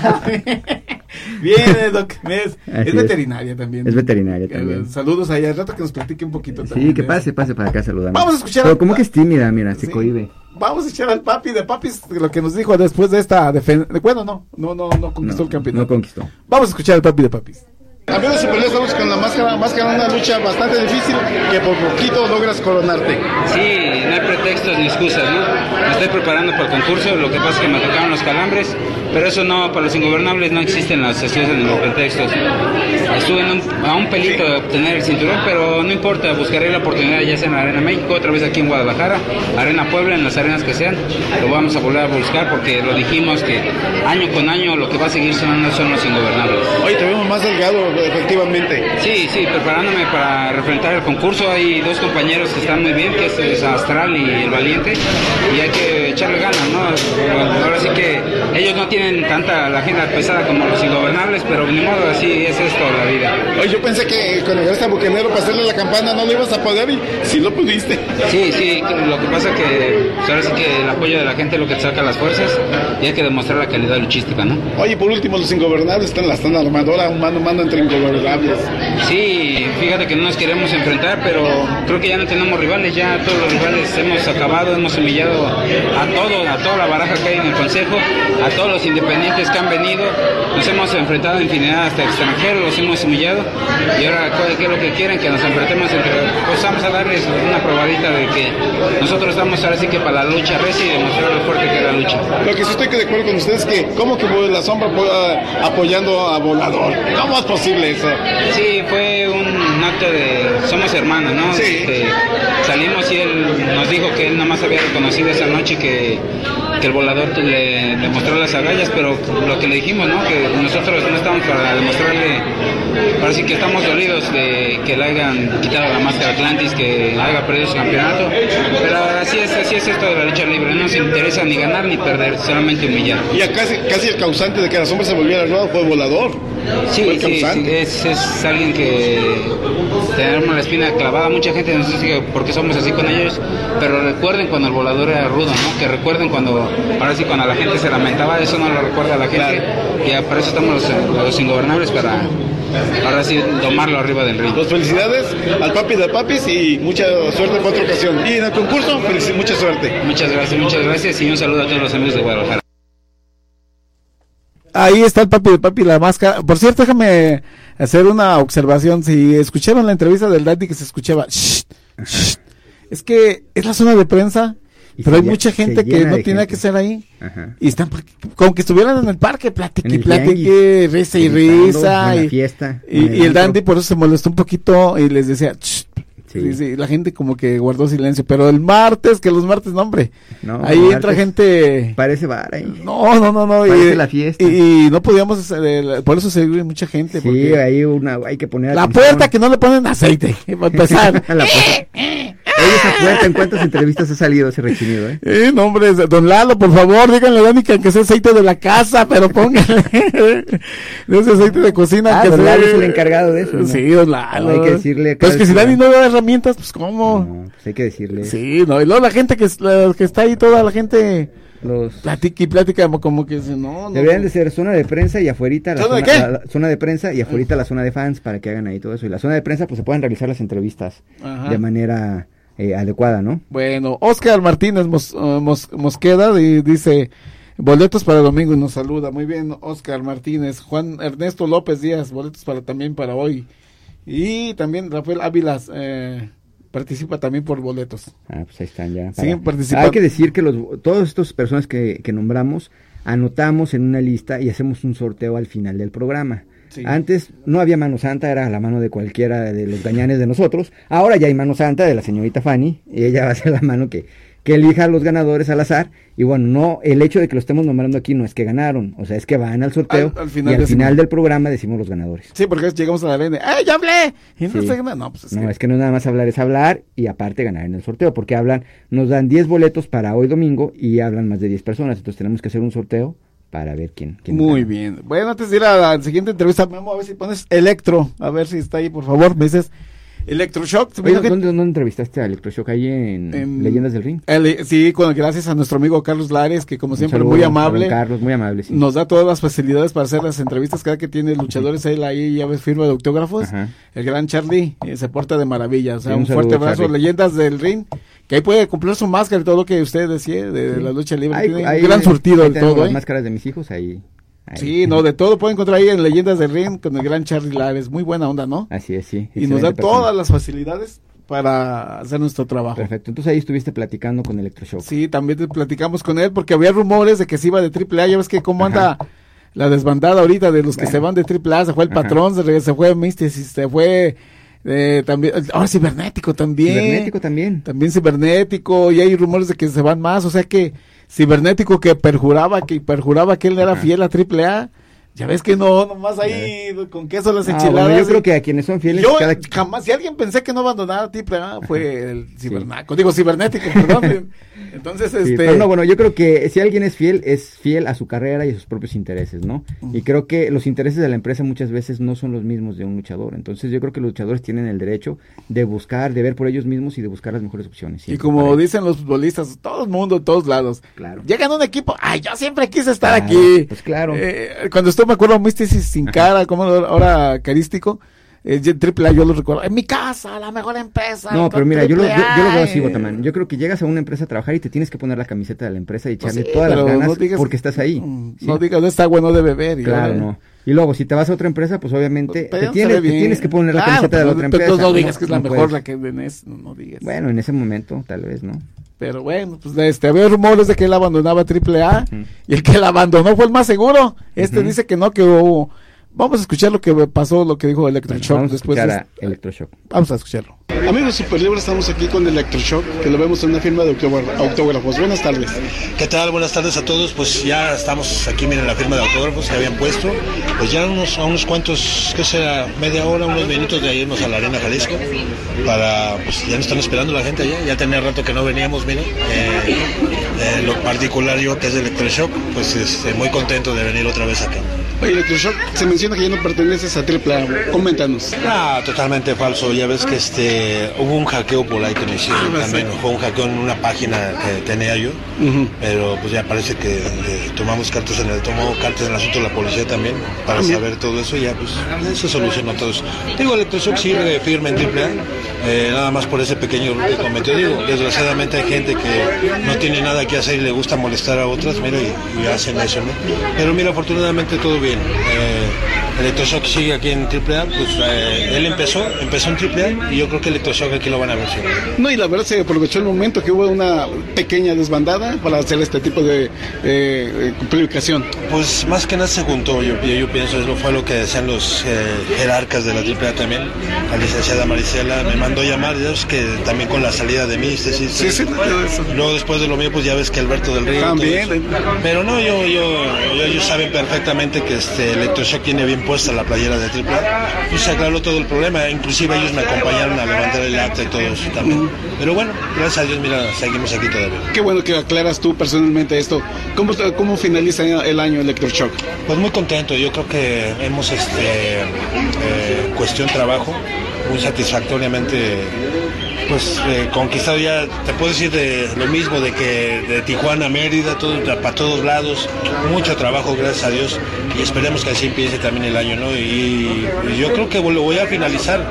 Bien, Doc. Es, es veterinaria también. Es veterinaria también. Eh, saludos allá. Al rato que nos platique un poquito también. Sí, que pase, pase para acá saludando. Vamos a escuchar. Pero como que es tímida, mira, se sí. cohíbe. Vamos a echar al papi de papis lo que nos dijo después de esta defensa. Bueno, no, no, no, no conquistó no, el campeonato. No conquistó. Vamos a escuchar al papi de papis. Amigos superiores, estamos con la máscara, máscara una lucha bastante difícil que por poquito logras coronarte. Sí, no hay pretextos ni excusas, ¿no? Me estoy preparando para el concurso, lo que pasa es que me tocaron los calambres, pero eso no, para los ingobernables no existen las excusas ni los pretextos. Estuve en un, a un pelito de obtener el cinturón, pero no importa, buscaré la oportunidad ya sea en la Arena México, otra vez aquí en Guadalajara, Arena Puebla, en las arenas que sean, lo vamos a volver a buscar porque lo dijimos que año con año lo que va a seguir sonando son los ingobernables. Hoy te vemos más delgado, efectivamente. Sí, sí, preparándome para enfrentar el concurso. Hay dos compañeros que están muy bien, que es, es Astral y el Valiente, y hay que echarle ganas, ¿no? Ahora sí que ellos no tienen tanta la agenda pesada como los ingobernables, pero ni modo, así es esto la vida. Oye, yo pensé que cuando llegaste a Bucanero para hacerle la campana no lo ibas a poder y sí lo pudiste. Sí, sí, lo que pasa es que pues ahora sí que el apoyo de la gente es lo que te saca las fuerzas y hay que demostrar la calidad luchística, ¿no? Oye, por último, los ingobernables están la están armando ahora un mano a mano entre ingobernables. Sí, fíjate que no nos queremos enfrentar, pero creo que ya no tenemos rivales, ya todos los rivales hemos acabado, hemos humillado a todo, a toda la baraja que hay en el consejo, a todos los independientes que han venido, nos hemos enfrentado en infinidad hasta extranjeros, los hemos humillado y ahora ¿qué es lo que quieren? Que nos enfrentemos entre, pues vamos a darles una probadita de que nosotros estamos ahora sí que para la lucha recia y demostrar lo fuerte que es la lucha. Lo que sí estoy de acuerdo con ustedes es que, ¿cómo que la sombra apoyando a Volador? ¿Cómo es posible eso? Sí, fue un acto de, somos hermanos, ¿no? Sí. Este, salimos y él nos dijo que él nada más había reconocido esa noche que, que el Volador le demostró las agallas, pero lo que le dijimos, ¿no? Que nosotros no estamos para demostrarle, parece que estamos dolidos de que le hayan quitado la máscara Atlantis, que haya perdido su campeonato, pero así es, así es esto de la lucha libre, no nos interesa ni ganar ni perder, solamente humillar. Y casi, casi el causante de que la sombra se volviera rueda fue el Volador. Sí, sí, sí, es, es alguien que tenemos la espina clavada, mucha gente nos dice que porque somos así con ellos, pero recuerden cuando el Volador era rudo, ¿no? Que recuerden cuando, ahora sí, cuando la gente se lamentaba, eso no lo recuerda la gente, claro. Y para eso estamos los, los ingobernables, para ahora sí domarlo arriba del ring. Pues felicidades al papi de papis y mucha suerte para otra ocasión. Y en el concurso, felic- mucha suerte. Muchas gracias, muchas gracias y un saludo a todos los amigos de Guadalajara. Ahí está el papi de papi, la máscara. Por cierto, déjame hacer una observación. Si escucharon la entrevista del Dandy que se escuchaba, shh, shh, es que es la zona de prensa, y pero hay mucha gente que no tiene que ser ahí. Ajá. Y están como que estuvieran en el parque, platique y platique, risa y risa. Y, fiesta, y, y el Dandy por eso se molestó un poquito y les decía, shh. Sí. Sí, sí, la gente como que guardó silencio, pero el martes, que los martes, no hombre, no, ahí martes entra gente, parece bar ahí, no, no, no, no, parece y, la fiesta, y, y no podíamos, eh, por eso se vive mucha gente, sí, porque ahí una, hay que poner la atención. Puerta que no le ponen aceite, para empezar, la puerta. Oye, esa puerta, ¿en cuántas entrevistas ha salido ese rechinido, eh? Eh, no, hombre, don Lalo, por favor, díganle a Dani que aunque sea aceite de la casa, pero póngale de ese aceite de cocina. Ah, que don se... Lalo es el encargado de eso, ¿no? Sí, don Lalo. Hay que decirle. Pues que si Dani no da herramientas, pues ¿cómo? No, pues hay que decirle. Sí, no, y luego la gente que, la, que está ahí, toda la gente... Los... Platica y plática como que no, no deberían no. de ser zona de prensa y afuerita la ¿Zona zona, de qué? La, la zona de prensa y afuerita la zona de fans para que hagan ahí todo eso. Y la zona de prensa pues se puedan realizar las entrevistas. Ajá. De manera eh, adecuada, ¿no? Bueno, Oscar Martínez Mos, uh, Mos, Mosqueda y dice boletos para domingo y nos saluda. Muy bien, Oscar Martínez. Juan Ernesto López Díaz, boletos para también para hoy. Y también Rafael Ávilas eh, participa también por boletos. Ah, pues ahí están ya. Siguen participando. Hay que decir que los todas estas personas que, que nombramos anotamos en una lista y hacemos un sorteo al final del programa. Sí. Antes no había mano santa, era la mano de cualquiera de los gañanes de nosotros. Ahora ya hay mano santa de la señorita Fanny y ella va a ser la mano que, que elija a los ganadores al azar. Y bueno, no, el hecho de que lo estemos nombrando aquí no es que ganaron, o sea, es que van al sorteo al, al final y al decimos, final del programa decimos los ganadores. Sí, porque llegamos a la arena, ¡ay, ya hablé! Y no, sí. sé, no, pues es, no que... es que no es nada más hablar, es hablar y aparte ganar en el sorteo, porque hablan, nos dan diez boletos para hoy domingo y hablan más de diez personas, entonces tenemos que hacer un sorteo para ver quién. quién Muy gana. bien. Bueno, antes de ir a la siguiente entrevista, Memo, a ver si pones Electro, a ver si está ahí, por favor, me dices... Electroshock. Oye, ¿dónde, ¿Dónde entrevistaste a Electroshock? ¿Ahí en, en Leyendas del Ring? El, sí, con, gracias a nuestro amigo Carlos Lares, que como Un siempre saludo, muy amable. Carlos, muy amable, sí. Nos da todas las facilidades para hacer las entrevistas cada que tiene luchadores, él ahí ya ves firma de autógrafos. Ajá. El gran Charlie eh, se porta de maravilla. O sea, sí, un, un fuerte abrazo. Charlie. Leyendas del Ring, que ahí puede cumplir su máscara y todo lo que usted decía de, sí. de la lucha libre. Hay, tiene hay, un gran surtido hay de todo. Las ¿eh? máscaras de mis hijos ahí. Ahí. Sí, no, de todo pueden encontrar ahí en Leyendas del Ring con el gran Charlie Lares, muy buena onda, ¿no? Así es, sí. Y nos da todas las facilidades para hacer nuestro trabajo. Perfecto, entonces ahí estuviste platicando con Electroshock. Sí, también te platicamos con él porque había rumores de que se iba de triple A, ya ves que cómo anda Ajá. la desbandada ahorita de los que bueno. se van de triple A, se fue el Ajá. Patrón, se, se fue Místesis, se fue eh, también, ahora Cibernético también. Cibernético también. También Cibernético, y hay rumores de que se van más, o sea que Cibernético que perjuraba, que perjuraba que él era Ajá. fiel a triple A. Ya ves que no, nomás ahí con queso las enchiladas. Ah, bueno, yo creo que a quienes son fieles. Yo cada... jamás, si alguien pensé que no abandonara triple A, fue el cibernático, sí. digo cibernético, perdón. Entonces, sí, este. Pero no, bueno, yo creo que si alguien es fiel, es fiel a su carrera y a sus propios intereses, ¿no? Uh-huh. Y creo que los intereses de la empresa muchas veces no son los mismos de un luchador. Entonces, yo creo que los luchadores tienen el derecho de buscar, de ver por ellos mismos y de buscar las mejores opciones. Y como dicen los futbolistas, todo el mundo, todos lados. Claro. Llegan a un equipo, ay, yo siempre quise estar claro, aquí. Pues claro. Eh, cuando estuve, me acuerdo, Místesis sin Ajá. cara, como ahora carístico. Eh, triple A, yo lo recuerdo. En mi casa, la mejor empresa. No, pero mira, yo lo, yo, yo lo veo así, Botamán. Yo creo que llegas a una empresa a trabajar y te tienes que poner la camiseta de la empresa y echarle pues sí, todas las ganas no digas, porque estás ahí. ¿sí? No digas, no está bueno de beber. Claro, ya, no. Y luego, si te vas a otra empresa, pues obviamente te tienes, te tienes que poner la claro, camiseta de la otra empresa. Pero no digas que es la no mejor, puedes. La que venés, no, no digas. Bueno, en ese momento, tal vez, ¿no? Pero bueno, pues este, había rumores de que él abandonaba triple A uh-huh. y el que la abandonó fue el más seguro. Este uh-huh. dice que no, que hubo... Vamos a escuchar lo que pasó, lo que dijo Electroshock. Vamos a después escuchar de... a Electroshock. Vamos a escucharlo. Amigos Superlibre, estamos aquí con Electroshock, que lo vemos en una firma de autógrafos. Buenas tardes. ¿Qué tal? Buenas tardes a todos. Pues ya estamos aquí, miren la firma de autógrafos que habían puesto. Pues ya unos, a unos cuantos, ¿qué será? Media hora, unos minutos de irnos a la Arena Jalisco. Para, pues ya nos están esperando la gente allá. Ya tenía rato que no veníamos, miren. Eh, eh, lo particular yo, que es de Electroshock, pues este, muy contento de venir otra vez acá. Oye, Electroshock, se menciona que ya no perteneces a triple A, coméntanos. Ah, totalmente falso, ya ves que este hubo un hackeo por ahí que me hicieron ah, también, sí. Fue un hackeo en una página que tenía yo, uh-huh. pero pues ya parece que eh, tomamos cartas en el, tomó cartas en el asunto de la policía también, para uh-huh. saber todo eso, y ya pues se solucionó todo eso. Digo, Electroshock sigue firme en triple A, eh, nada más por ese pequeño error que cometió, digo, desgraciadamente hay gente que no tiene nada que hacer y le gusta molestar a otras, mira, y, y hacen eso, ¿no? Pero mira, afortunadamente todo bien. Eh, Electroshock sigue aquí en triple A, pues eh, él empezó, empezó en triple A y yo creo que Electroshock aquí lo van a ver. ¿Sí? No, y la verdad se aprovechó el momento que hubo una pequeña desbandada para hacer este tipo de eh, publicación. Pues más que nada se juntó, yo, yo, yo pienso, eso fue lo que decían los eh, jerarcas de la triple A también. La licenciada Maricela me mandó llamar, ya ves que también con la salida de Místesis. Sí, sí, todo eso. Luego después de lo mío, pues ya ves que Alberto del Río. También. Pero no, yo, yo, yo, ellos saben perfectamente que este Electroshock tiene bien puesta la playera de triple A. Pues se aclaró todo el problema, inclusive ellos me acompañaron a levantar el acta y todo eso también. Pero bueno, gracias a Dios, mira, seguimos aquí todavía. Qué bueno que aclaras tú personalmente esto. ¿Cómo, cómo finaliza el año Electroshock? Pues muy contento, yo creo que hemos, este, eh, cuestión trabajo, muy satisfactoriamente pues eh, conquistado ya, te puedo decir de lo mismo, de que de Tijuana a Mérida, todo, para todos lados, mucho trabajo, gracias a Dios, y esperemos que así empiece también el año, ¿no? Y, y yo creo que lo voy a finalizar,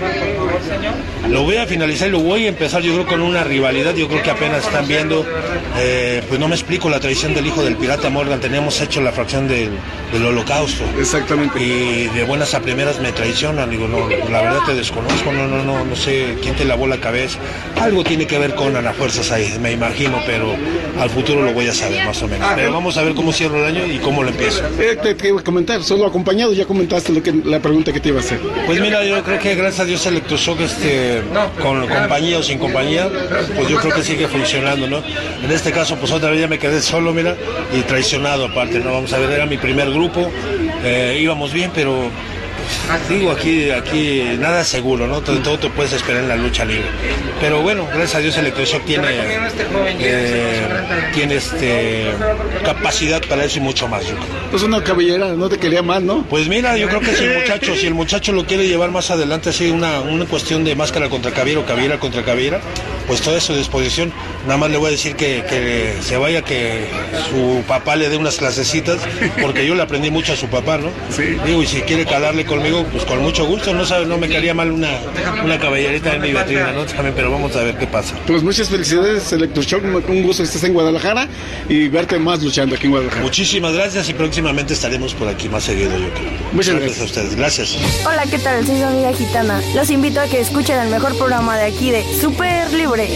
lo voy a finalizar y lo voy a empezar, yo creo, con una rivalidad, yo creo que apenas están viendo, eh, pues no me explico, la traición del hijo del pirata Morgan, teníamos hecho la fracción del, del holocausto. Exactamente. Y de buenas a primeras me traicionan, digo, no, la verdad te desconozco, no, no, no, no sé quién te lavó la cabeza, algo tiene que ver con Ana Fuerzas ahí, me imagino, pero al futuro lo voy a saber más o menos. Pero vamos a ver cómo cierro el año y cómo lo empiezo. Eh, te, te iba a comentar, solo acompañado, ya comentaste lo que, la pregunta que te iba a hacer. Pues mira, yo creo que gracias a Dios Electroshock, este, con compañía o sin compañía, pues yo creo que sigue funcionando, ¿no? En este caso, pues otra vez ya me quedé solo, mira, y traicionado aparte, ¿no? Vamos a ver, era mi primer grupo, eh, íbamos bien, pero... Digo, aquí aquí nada seguro, ¿no? Todo, todo te puedes esperar en la lucha libre. Pero bueno, gracias a Dios Electroshock tiene, eh, tiene este, capacidad para eso y mucho más. Yo creo. Pues una cabellera, no te quería mal, ¿no? Pues mira, yo creo que si el muchacho, si el muchacho lo quiere llevar más adelante, así una, una cuestión de máscara contra cabellera o cabellera contra cabellera, pues todo eso a disposición. Nada más le voy a decir que, que se vaya, que su papá le dé unas clasecitas, porque yo le aprendí mucho a su papá, ¿no? Sí. Digo, y si quiere calarle conmigo, pues con mucho gusto, no sabe, no me caería mal una, una caballerita en mi vitrina, ¿no? También, pero vamos a ver qué pasa. Pues muchas felicidades, Electroshock, un gusto que estés en Guadalajara y verte más luchando aquí en Guadalajara. Muchísimas gracias y próximamente estaremos por aquí más seguido, yo creo. Muchas gracias. Gracias a ustedes, gracias. Hola, ¿qué tal? Soy su amiga Gitana. Los invito a que escuchen el mejor programa de aquí de Super Libre.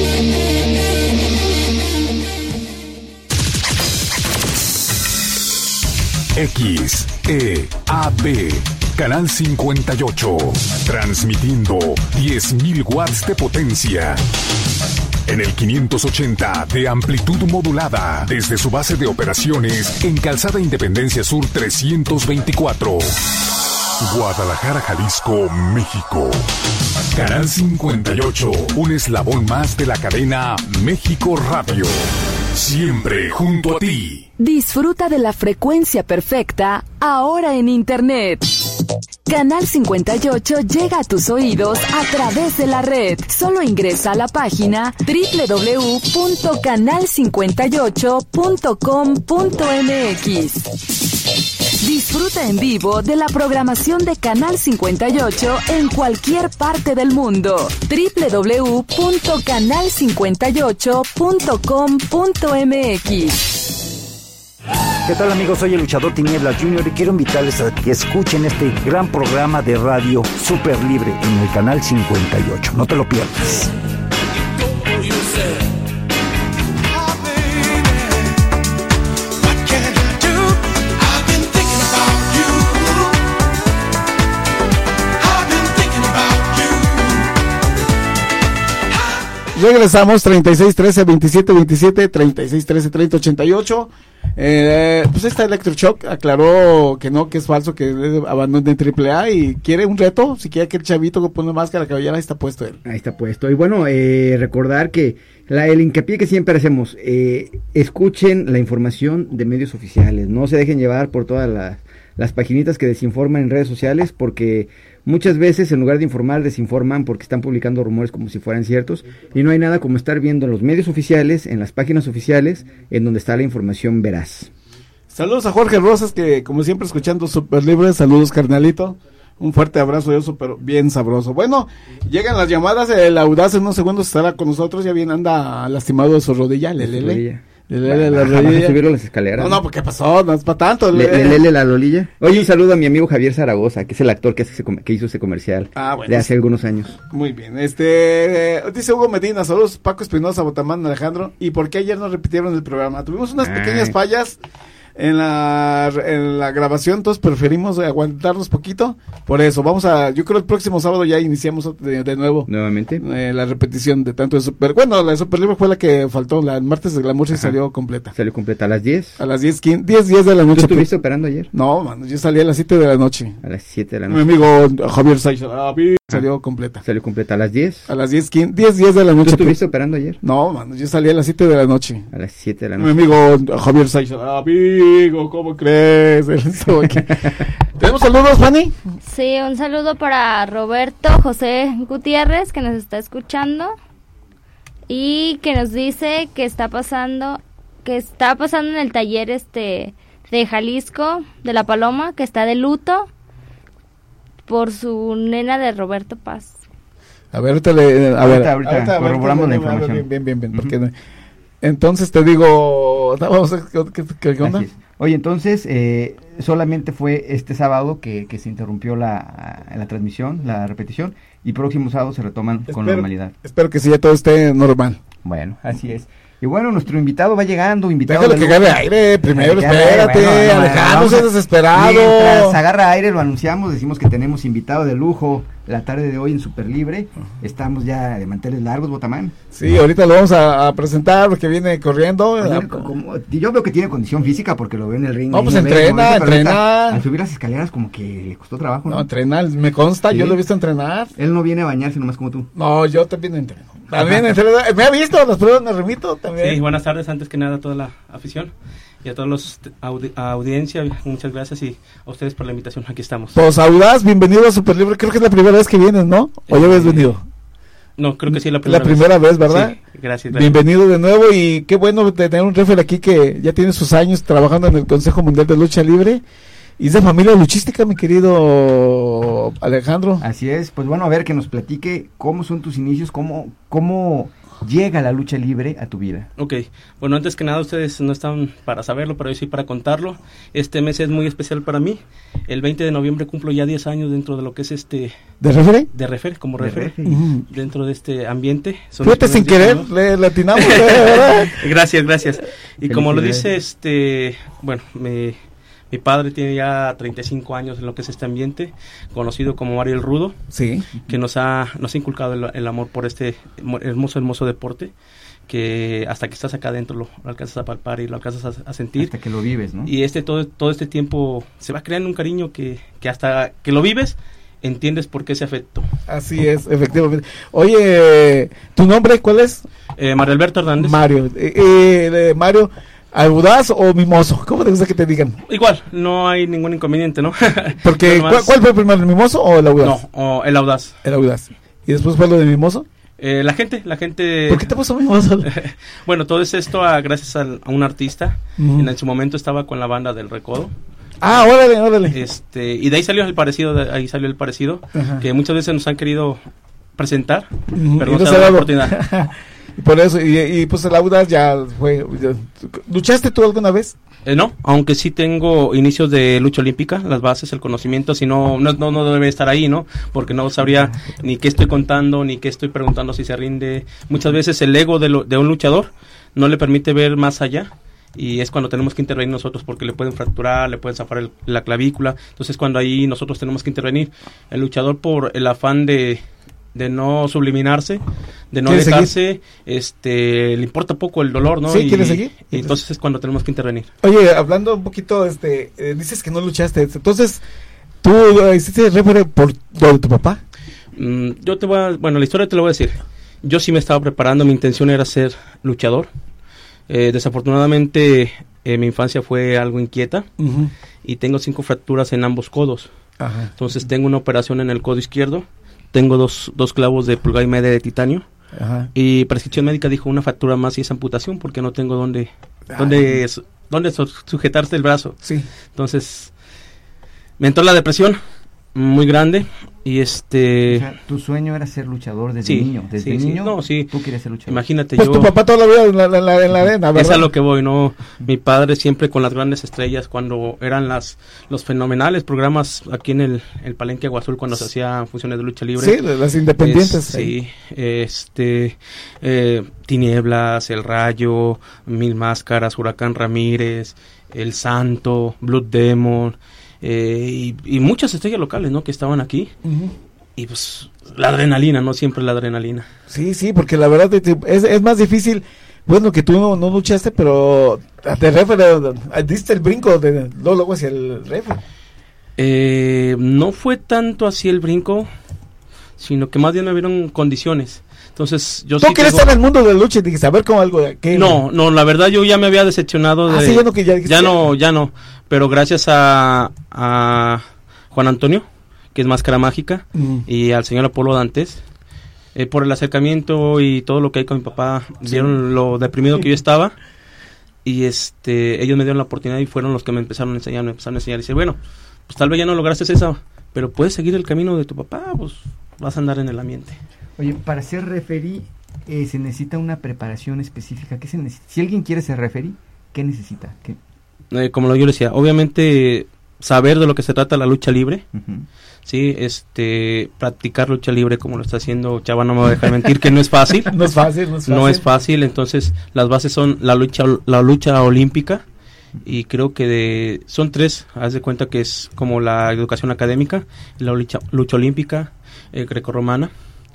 X, E, A, B, Canal cincuenta y ocho, transmitiendo diez mil watts de potencia. En el quinientos ochenta de amplitud modulada, desde su base de operaciones en Calzada Independencia Sur trescientos veinticuatro. Guadalajara, Jalisco, México. Canal cincuenta y ocho, un eslabón más de la cadena México Radio. Siempre junto a ti. Disfruta de la frecuencia perfecta ahora en Internet. Canal cincuenta y ocho llega a tus oídos a través de la red. Solo ingresa a la página doble u doble u doble u punto canal cincuenta y ocho punto com punto m x. Disfruta en vivo de la programación de Canal cincuenta y ocho en cualquier parte del mundo. doble u doble u doble u punto canal cincuenta y ocho punto com punto m x. ¿Qué tal, amigos? Soy el Luchador Tinieblas Junior y quiero invitarles a que escuchen este gran programa de radio Super Libre en el Canal cincuenta y ocho. No te lo pierdas. Regresamos, treinta y seis trece veintisiete veintisiete, treinta y seis trece treinta ochenta y ocho. Eh, pues esta Electroshock aclaró que no, que es falso, que abandone en triple A y quiere un reto. Si quiere que el chavito que pone máscara cabellera, ahí está puesto él. Ahí está puesto. Y bueno, eh, recordar que la, el hincapié que siempre hacemos, eh, escuchen la información de medios oficiales, no se dejen llevar por todas las, las paginitas que desinforman en redes sociales, porque muchas veces en lugar de informar, desinforman porque están publicando rumores como si fueran ciertos, y no hay nada como estar viendo en los medios oficiales, en las páginas oficiales, en donde está la información veraz. Saludos a Jorge Rosas, que como siempre escuchando Super Libre. Saludos, carnalito. Un fuerte abrazo, yo súper bien sabroso. Bueno, llegan las llamadas, el Audaz en unos segundos estará con nosotros, ya bien anda lastimado de su rodilla, le, le, le. Le, le, le, la rodilla. Subieron las escaleras. No, no, ¿qué pasó? No es para tanto. Le, le, le, le la lolilla. Oye, un saludo a mi amigo Javier Zaragoza, que es el actor que, hace ese, que hizo ese comercial ah, bueno, de hace algunos años. Muy bien. Este, dice Hugo Medina, saludos Paco Espinosa, Botamán, Alejandro. ¿Y por qué ayer no repitieron el programa? Tuvimos unas Ay. pequeñas fallas en la en la grabación, entonces preferimos aguantarnos poquito. Por eso, vamos a, yo creo el próximo sábado ya iniciamos de, de nuevo. Nuevamente. Eh, la repetición de tanto de Super, bueno, la de Super Libre fue la que faltó, la el martes de Glamour sí salió completa. Salió completa a las diez. A las diez, diez, diez de la noche. ¿Tú estuviste operando ayer? No, mano, yo salí a las siete de la noche. A las siete de la noche. Mi amigo Javier Saiz salió completa. Salió completa a las diez. A las diez, diez, diez de la noche. ¿Tú estuviste operando ayer? No, mano, yo salí a las siete de la noche. A las siete de la noche. Mi amigo Javier Saiz, amigo, ¿cómo crees? ¿Tenemos saludos, Fanny? Sí, un saludo para Roberto José Gutiérrez, que nos está escuchando y que nos dice que está pasando, que está pasando en el taller este de Jalisco, de La Paloma, que está de luto por su nena de Roberto Paz. A ver, ahorita le, a ver, ahorita, ahorita corroboramos la información. Bien, bien, bien, bien, porque uh-huh. Entonces te digo, vamos a, ¿qué, qué, qué onda? Oye, entonces, eh, solamente fue este sábado que, que se interrumpió la, la transmisión, la repetición, y próximo sábado se retoman espero, con normalidad. Espero que sí, ya todo esté normal. Bueno, así es. Y bueno, nuestro invitado va llegando, invitado. Déjalo que agarre aire, primero, espérate, bueno, Alejandro, no desesperado. Mientras agarra aire, lo anunciamos, decimos que tenemos invitado de lujo la tarde de hoy en Super Libre. Uh-huh. Estamos ya de manteles largos, Botamán. Sí, ahorita lo vamos a, a presentar porque viene corriendo. Viene, como, yo veo que tiene condición física porque lo veo en el ring. No, pues entrena, ve, entrena. Al subir las escaleras como que le costó trabajo, ¿no? No, entrena, me consta, ¿sí? Yo lo he visto entrenar. Él no viene a bañarse nomás como tú. No, yo también entreno. También entreno. Me ha visto, las pruebas me remito también. Sí, buenas tardes, antes que nada a toda la afición y a todos los audi- a audiencia, muchas gracias y a ustedes por la invitación, aquí estamos. Pues Audaz, bienvenido a Super Libre, creo que es la primera vez que vienes, ¿no? ¿O eh, ya habías venido? No, creo que sí, la primera vez. La primera vez, vez ¿verdad? Sí, gracias, gracias. Bienvenido de nuevo y qué bueno tener un referee aquí que ya tiene sus años trabajando en el Consejo Mundial de Lucha Libre Y es de familia luchística, mi querido Alejandro. Así es, pues bueno, a ver, que nos platique cómo son tus inicios, cómo, cómo llega la lucha libre a tu vida. Ok, bueno, antes que nada ustedes no están para saberlo, pero yo sí para contarlo. Este mes es muy especial para mí. El veinte de noviembre cumplo ya diez años dentro de lo que es este... ¿De referee? De referee, como De referee, referee. Uh-huh. dentro de este ambiente. Son Fíjate, sin querer, le latinamos, ¿verdad? Gracias, gracias. Y como lo dice, este, bueno, me... Mi padre tiene ya treinta y cinco años en lo que es este ambiente, conocido como Mario el Rudo, sí, que nos ha nos ha inculcado el, el amor por este hermoso, hermoso deporte, que hasta que estás acá adentro lo, lo alcanzas a palpar y lo alcanzas a, a sentir. Hasta que lo vives, ¿no? Y este todo, todo este tiempo se va creando un cariño que, que hasta que lo vives, entiendes por qué ese afecto. Así es, efectivamente. Oye, ¿tu nombre cuál es? Eh, Mario Alberto Hernández. Mario, eh, eh, Mario... ¿Audaz o mimoso? ¿Cómo te gusta que te digan? Igual, no hay ningún inconveniente, ¿no? Porque, ¿cuál, ¿cuál fue primero, el mimoso o el audaz? No, o el audaz. El audaz. ¿Y después fue lo de mimoso? Eh, la gente, la gente... ¿Por qué te puso mimoso? Bueno, todo es esto a, gracias a, a un artista. Uh-huh. En, en su momento estaba con la banda del Recodo. Ah, órale, órale. Este, y de ahí salió el parecido, de ahí salió el parecido, uh-huh. que muchas veces nos han querido presentar, uh-huh. pero no, no se ha dado la oportunidad. Y por eso, y, y pues el audaz ya fue... Ya, ¿luchaste tú alguna vez? Eh, no, aunque sí tengo inicios de lucha olímpica, las bases, el conocimiento, si no, no, no, no debe estar ahí, ¿no? Porque no sabría ni qué estoy contando, ni qué estoy preguntando si se rinde. Muchas veces el ego de, lo, de un luchador no le permite ver más allá. Y es cuando tenemos que intervenir nosotros porque le pueden fracturar, le pueden zafar el, la clavícula. Entonces cuando ahí nosotros tenemos que intervenir. El luchador, por el afán de... de no subliminarse, de no dejarse, seguir? este, le importa poco el dolor, ¿no? Sí, y, ¿quiere seguir? Y entonces es cuando tenemos que intervenir. Oye, hablando un poquito, este, eh, dices que no luchaste, entonces, ¿tú uh, hiciste referee por lo de tu papá? Mm, yo te voy a, bueno, la historia te la voy a decir. Yo sí me estaba preparando, mi intención era ser luchador. Eh, desafortunadamente, eh, mi infancia fue algo inquieta, uh-huh. y tengo cinco fracturas en ambos codos. Ajá. Entonces tengo una operación en el codo izquierdo. Tengo dos, dos clavos de pulgada y media de titanio. Ajá. Y prescripción médica dijo una fractura más y es amputación porque no tengo dónde, dónde, dónde sujetarse el brazo. Sí. Entonces, me entró la depresión muy grande y este... O sea, tu sueño era ser luchador desde sí, niño. Desde sí, niño sí. No, sí. Tú quieres ser luchador. Imagínate, pues yo... tu papá toda la vida en la, en la, en la arena, ¿verdad? Es a lo que voy, ¿no? Mi padre siempre con las grandes estrellas, cuando eran las los fenomenales programas aquí en el, el Palenque Agua Azul, cuando se hacían funciones de lucha libre. Sí, las independientes. Es, sí, este... Eh, Tinieblas, El Rayo, Mil Máscaras, Huracán Ramírez, El Santo, Blood Demon... Eh, y, y muchas estrellas locales, ¿no? Que estaban aquí. Uh-huh. Y pues la adrenalina, ¿no? Siempre la adrenalina. Sí, sí, porque la verdad es, es más difícil. Bueno, que tú no, no luchaste, pero de referee, diste el brinco de luego, luego hacia el referee. Eh, no fue tanto así el brinco, sino que más bien me vieron condiciones. Entonces, yo ¿Tú sí quieres tengo... estar en el mundo de la lucha y dijiste, a ver cómo algo de aquello? No, no, la verdad yo ya me había decepcionado de... Ah, sí, ya no, que ya, ya no, ya no, pero gracias a, a Juan Antonio, que es Máscara Mágica, mm. y al señor Apolo Dantes, eh, por el acercamiento y todo lo que hay con mi papá, sí. vieron lo deprimido que yo estaba, y este ellos me dieron la oportunidad y fueron los que me empezaron a enseñar, me empezaron a enseñar, y decir, bueno, pues tal vez ya no lograste eso, pero puedes seguir el camino de tu papá, pues vas a andar en el ambiente. Oye, para ser referee eh, se necesita una preparación específica. ¿Qué se necesita? Si alguien quiere ser referee, ¿qué necesita? ¿Qué? Eh, como lo yo le decía, obviamente saber de lo que se trata la lucha libre, uh-huh. sí, este, practicar lucha libre como lo está haciendo Chava, no me va a dejar mentir que no es fácil. no es fácil, no es fácil. No es fácil, entonces las bases son la lucha, la lucha olímpica. Y creo que de, son tres, haz de cuenta que es como la educación académica, la lucha, lucha olímpica, eh, grecorromana.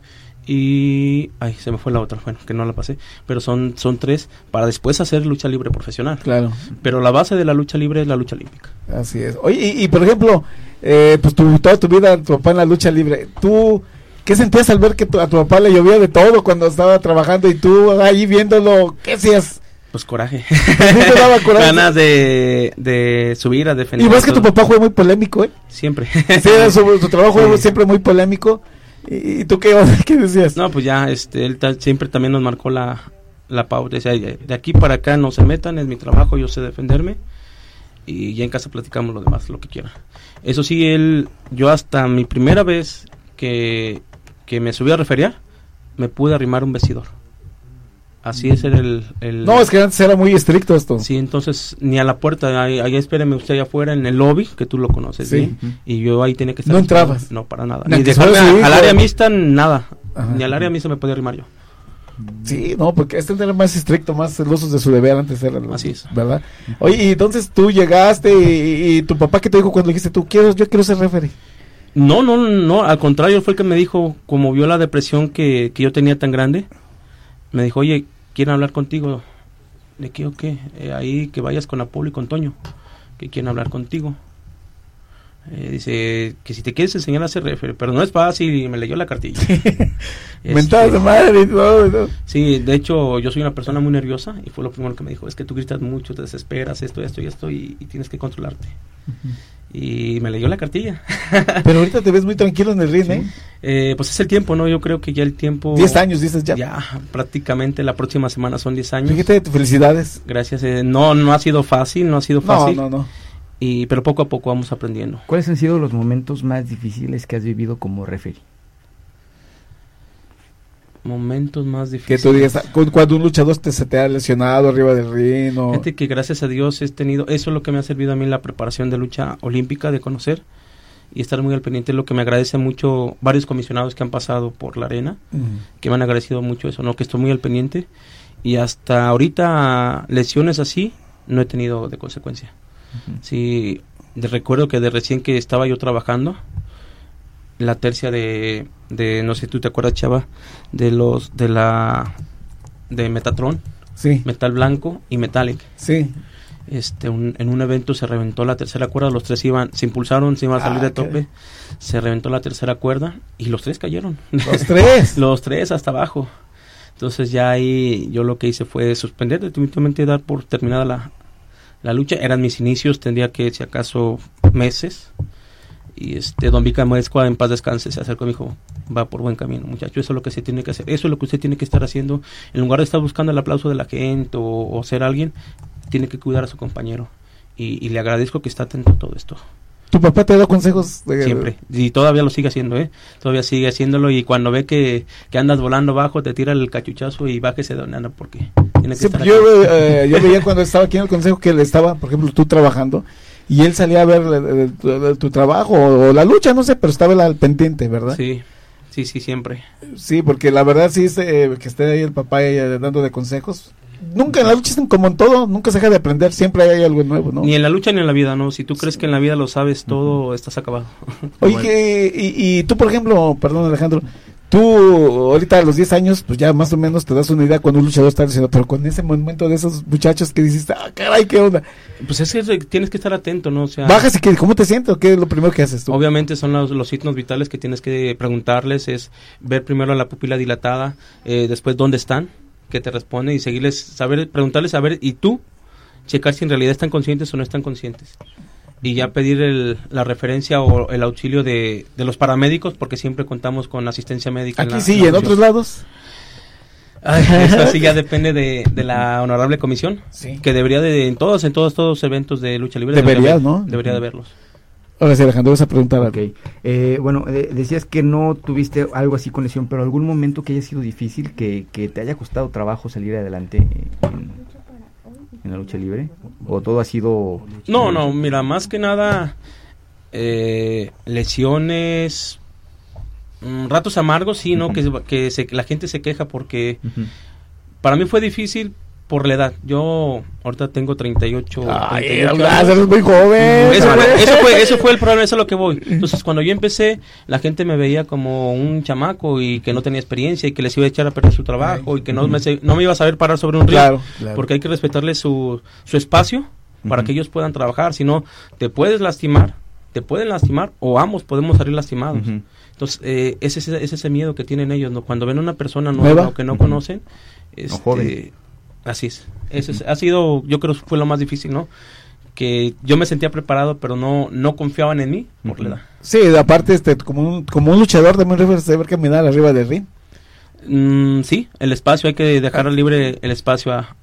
Y ay, se me fue la otra, bueno, que no la pasé, pero son son tres para después hacer lucha libre profesional. Claro. Pero la base de la lucha libre es la lucha olímpica. Así es. Oye, y, y por ejemplo, eh, pues tu, toda tu vida tu papá en la lucha libre, ¿tú qué sentías al ver que tu, a tu papá le llovía de todo cuando estaba trabajando y tú ahí viéndolo, qué hacías? Pues coraje. ¿Te daba coraje? Ganas de, de subir a defender. Y ves que tu papá fue muy polémico, ¿eh? Siempre. Sí, su, su trabajo fue sí. siempre muy polémico. ¿Y tú qué, qué decías? No, pues ya, este, él ta, siempre también nos marcó la, la pauta. Decía, de aquí para acá no se metan, es mi trabajo, yo sé defenderme. y ya en casa platicamos lo demás, lo que quiera. Eso sí, él, yo hasta mi primera vez que, que me subí a referiar, me pude arrimar un vestidor. Así es el, el... No, es que antes era muy estricto esto. Sí, entonces ni a la puerta, ahí, ahí espéreme usted allá afuera en el lobby, que tú lo conoces, sí. ¿sí? Y yo ahí tenía que estar. ¿No entrabas? No, para nada. No, Ni dejarme a, al área mixta, nada. Ajá. Ni al área mixta me podía arrimar yo. Sí, no, porque este era más estricto, más celosos de su deber antes era. Así es. ¿Verdad? Oye, y entonces tú llegaste y, y tu papá, ¿qué te dijo cuando dijiste tú, quiero, yo quiero ser referee? No, no, no, al contrario, fue el que me dijo, como vio la depresión que, que yo tenía tan grande, me dijo, oye, quieren hablar contigo. ¿De qué o qué? Eh, ahí que vayas con Apolo y con Toño, que quieren hablar contigo. Eh, dice que si te quieres enseñar a hacer referee, pero no es fácil, y me leyó la cartilla. Mentadas de madre y todo, todo. Sí, de hecho, yo soy una persona muy nerviosa, y fue lo primero que me dijo, es que tú gritas mucho, te desesperas, esto, esto y esto, y, y tienes que controlarte. Uh-huh. Y me leyó la cartilla. Pero ahorita te ves muy tranquilo en el ring, ¿eh? ¿eh? Pues es el tiempo, ¿no? Yo creo que ya el tiempo... Diez años, dices ya. Ya, prácticamente la próxima semana son diez años. Fíjate, felicidades. Gracias. Eh, no, no ha sido fácil, no ha sido fácil. No, no, no. Y, pero poco a poco vamos aprendiendo. ¿Cuáles han sido los momentos más difíciles que has vivido como referee? Momentos más difíciles. Que tú digas, cuando un luchador te, se te ha lesionado arriba del ring. O... Gente que gracias a Dios he tenido, eso es lo que me ha servido a mí en la preparación de lucha olímpica, de conocer y estar muy al pendiente, lo que me agradece mucho varios comisionados que han pasado por la arena, uh-huh. que me han agradecido mucho eso, ¿no? Que estoy muy al pendiente, y hasta ahorita lesiones así no he tenido de consecuencia. Uh-huh. Sí, de, recuerdo que de recién que estaba yo trabajando, la tercia de, de no sé si tú te acuerdas, Chava, de los de la de Metatron, sí, Metal Blanco y Metallic, sí, este un, en un evento se reventó la tercera cuerda, los tres iban, se impulsaron, se iban a salir ah, de tope, okay. Se reventó la tercera cuerda y los tres cayeron, los tres, los tres hasta abajo. Entonces ya ahí yo lo que hice fue suspender definitivamente, dar por terminada la la lucha. Eran mis inicios, tendría que si acaso meses. Y este Don Vica Muezcua, en paz descanse, se acercó y me dijo, va por buen camino, muchacho, eso es lo que se tiene que hacer, eso es lo que usted tiene que estar haciendo, en lugar de estar buscando el aplauso de la gente o, o ser alguien, tiene que cuidar a su compañero, y, y le agradezco que está atento a todo esto. ¿Tu papá te da consejos? De... Siempre, y todavía lo sigue haciendo, ¿eh? Todavía sigue haciéndolo, y cuando ve que, que andas volando bajo, te tira el cachuchazo y bájese de nana, porque tiene que sí, estar yo, eh, yo veía cuando estaba aquí en el consejo que él estaba, por ejemplo, tú trabajando, y él salía a ver eh, tu, tu trabajo o, o la lucha, no sé, pero estaba al pendiente, ¿verdad? Sí, sí, sí, siempre. Sí, porque la verdad sí es eh, que esté ahí el papá eh, dando de consejos. Nunca en la lucha, como en todo, nunca se deja de aprender, siempre hay algo nuevo, ¿no? Ni en la lucha ni en la vida, ¿no? Si tú crees que en la vida lo sabes todo, uh-huh. estás acabado. Oye, bueno. y, y tú, por ejemplo, perdón Alejandro, tú ahorita a los diez años, pues ya más o menos te das una idea cuando un luchador está lesionado, pero con ese momento de esos muchachos que dices, ah, caray, ¿qué onda? Pues es que tienes que estar atento, ¿no? O sea, bajas y que, ¿cómo te sientes? ¿Qué es lo primero que haces tú? Obviamente son los, los signos vitales que tienes que preguntarles, es ver primero la pupila dilatada, eh, después dónde están, que te responden, y seguirles, saber, preguntarles, a ver, y tú, checar si en realidad están conscientes o no están conscientes. Y ya pedir el, la referencia o el auxilio de, de los paramédicos, porque siempre contamos con asistencia médica. Aquí en la, sí, en ¿y en otros lados? Ay, eso sí ya depende de, de la honorable comisión, sí. Que debería de, en todos, en todos, todos eventos de lucha libre. Debería, debería ¿no? Debería de verlos. Ahora sí, Alejandro, vas a preguntar. Okay. Eh, bueno, eh, decías que no tuviste algo así con lesión, pero algún momento que haya sido difícil, que, que te haya costado trabajo salir adelante en, en la lucha libre, o todo ha sido... No, no, mira, más que nada eh, lesiones, mm, ratos amargos, sí, ¿no? Uh-huh. Que, que se, la gente se queja porque uh-huh. para mí fue difícil por la edad. Yo ahorita tengo treinta y ocho. Ay, treinta y ocho años. Eres muy joven. Eso fue, eso fue, eso fue el problema, eso es lo que voy. Entonces, cuando yo empecé, la gente me veía como un chamaco y que no tenía experiencia y que les iba a echar a perder su trabajo. Ay, y que no, uh-huh. me, no me iba a saber parar sobre un ring. Claro, claro. Porque hay que respetarle su, su espacio para uh-huh. que ellos puedan trabajar. Si no, te puedes lastimar, te pueden lastimar o ambos podemos salir lastimados. Uh-huh. Entonces, eh, ese es ese, ese miedo que tienen ellos, ¿no? Cuando ven a una persona nueva o que no uh-huh. conocen, este, joven. Así es. Eso es, ha sido, yo creo que fue lo más difícil, ¿no? Que yo me sentía preparado, pero no no confiaban en mí por la edad. Sí, aparte, este, como un, como un luchador también debes saber caminar arriba del ring. Mm, sí, el espacio, hay que dejar ah. libre el espacio a,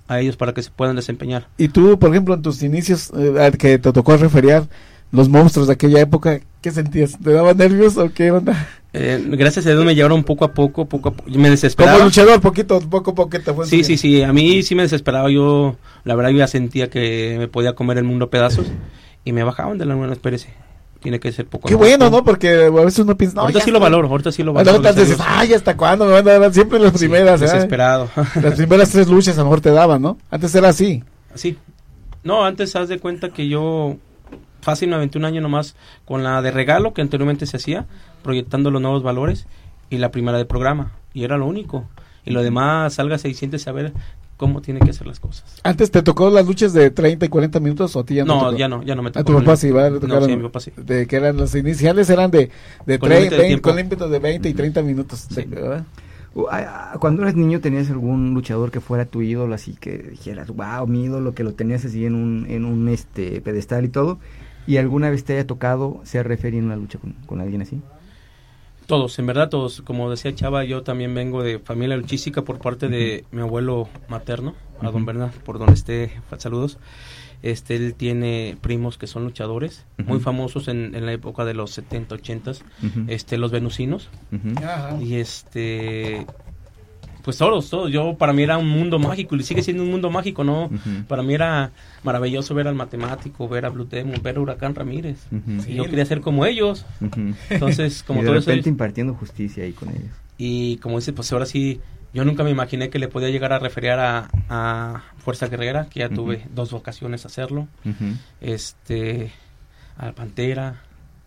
a ellos para que se puedan desempeñar. Y tú, por ejemplo, en tus inicios, eh, que te tocó referiar los monstruos de aquella época, ¿qué sentías? ¿Te daba nervios o qué onda? Eh, gracias a Dios me llevaron poco a poco, poco a poco, me desesperaba. Como luchador, poquito, poco a poco te fue. Sí, sí, sí, a mí sí me desesperaba, yo, la verdad, yo ya sentía que me podía comer el mundo a pedazos, y me bajaban de la nueva, espérese, tiene que ser poco a Qué poco. bueno, ¿no? Porque a veces uno piensa, no, ahorita sí está. lo valoro, ahorita sí lo valoro. Ahorita dices, ay, ¿hasta cuándo me van a dar? Siempre las Sí, primeras, ¿eh? desesperado. Las primeras tres luchas a lo mejor te daban, ¿no? Antes era así. Sí. No, antes haz de cuenta que yo fácil me aventé un año nomás con la de regalo que anteriormente se hacía, proyectando los nuevos valores, y la primera de programa, y era lo único. Y lo demás, sálgase y siéntese a ver cómo tiene que hacer las cosas. ¿Antes te tocó las luchas de treinta y cuarenta minutos o a ti ya no? No, te tocó? ya no, ya no me tocó. A tu papá sí, ¿verdad? Le tocaron, No, sí, a mi papá sí. De que eran las iniciales eran de, de, Con tre- límite de veinte, tiempo. con límite de veinte y treinta minutos. Sí. ¿Verdad? Uh, ah, ah, Cuando eras niño, ¿tenías algún luchador que fuera tu ídolo, así que dijeras, wow, mi ídolo, que lo tenías así en un, en un este pedestal y todo? ¿Y alguna vez te haya tocado ser referee en una lucha con, con alguien así? Todos, en verdad todos. Como decía Chava, yo también vengo de familia luchística por parte de mi abuelo materno, a don Bernard, por donde esté, saludos. Este, él tiene primos que son luchadores, Uh-huh. muy famosos en, en la época de los setenta, ochenta, Uh-huh. este, los venusinos. Uh-huh. Ajá. Y este, pues todos, todos. Yo, para mí era un mundo mágico, y sigue siendo un mundo mágico, ¿no? Uh-huh. Para mí era maravilloso ver al matemático, ver a Blue Demon, ver a Huracán Ramírez. Uh-huh. Y yo quería ser como ellos. Uh-huh. Entonces, como y de todo eso. repente impartiendo justicia ahí con ellos. Y como dice, pues ahora sí, yo nunca me imaginé que le podía llegar a referir a, a Fuerza Guerrera, que ya Uh-huh. tuve dos ocasiones a hacerlo. Uh-huh. Este, a Pantera,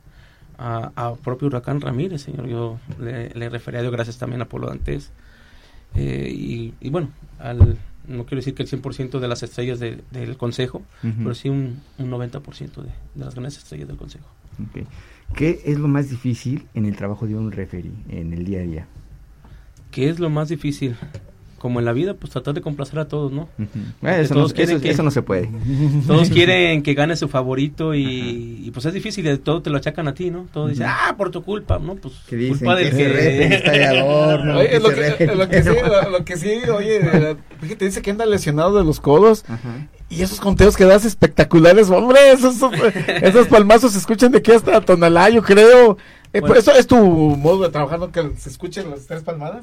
a, a propio Huracán Ramírez, señor. Yo le, le refería a Dios, gracias también a Polo Dantes. Eh, y, y bueno, al, no quiero decir que el cien por ciento de las estrellas de, del consejo, Uh-huh. pero sí un, un noventa por ciento de, de las grandes estrellas del consejo. Okay. ¿Qué es lo más difícil en el trabajo de un referee en el día a día? ¿Qué es lo más difícil? Como en la vida, pues tratar de complacer a todos, ¿no? Uh-huh. Porque Eh, eso, todos no, quieren eso, que- eso no se puede. Todos quieren que gane su favorito y, y pues es difícil, y todo te lo achacan a ti, ¿no? Todos dicen, Ujú. ah, por tu culpa, ¿no? Pues Que dicen culpa que del ese que... referee está de adorno. Oye, que lo se que, re- lo que sí, lo, lo que sí, oye, de la- fíjate, dice que anda lesionado de los codos. Ajá. Y esos conteos que das espectaculares, hombre, esos, esos palmazos se escuchan de aquí hasta Tonalá, yo creo. Eh, Bueno. ¿Eso es tu modo de trabajar, ¿no? Que se escuchen las tres palmadas?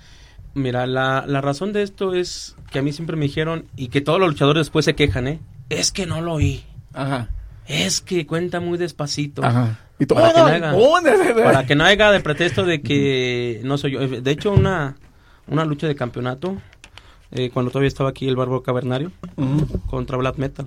Mira, la, la razón de esto es que a mí siempre me dijeron, y que todos los luchadores después se quejan, ¿eh? Es que no lo oí. Ajá. Es que cuenta muy despacito. Ajá. Y tú, Para, ¡oh, que no! no haga, ¡oh, no, no, no! para que no haya de pretexto de que no soy yo. De hecho, una, una lucha de campeonato, eh, cuando todavía estaba aquí el Bárbaro Cavernario, Ujú. contra Black Metal.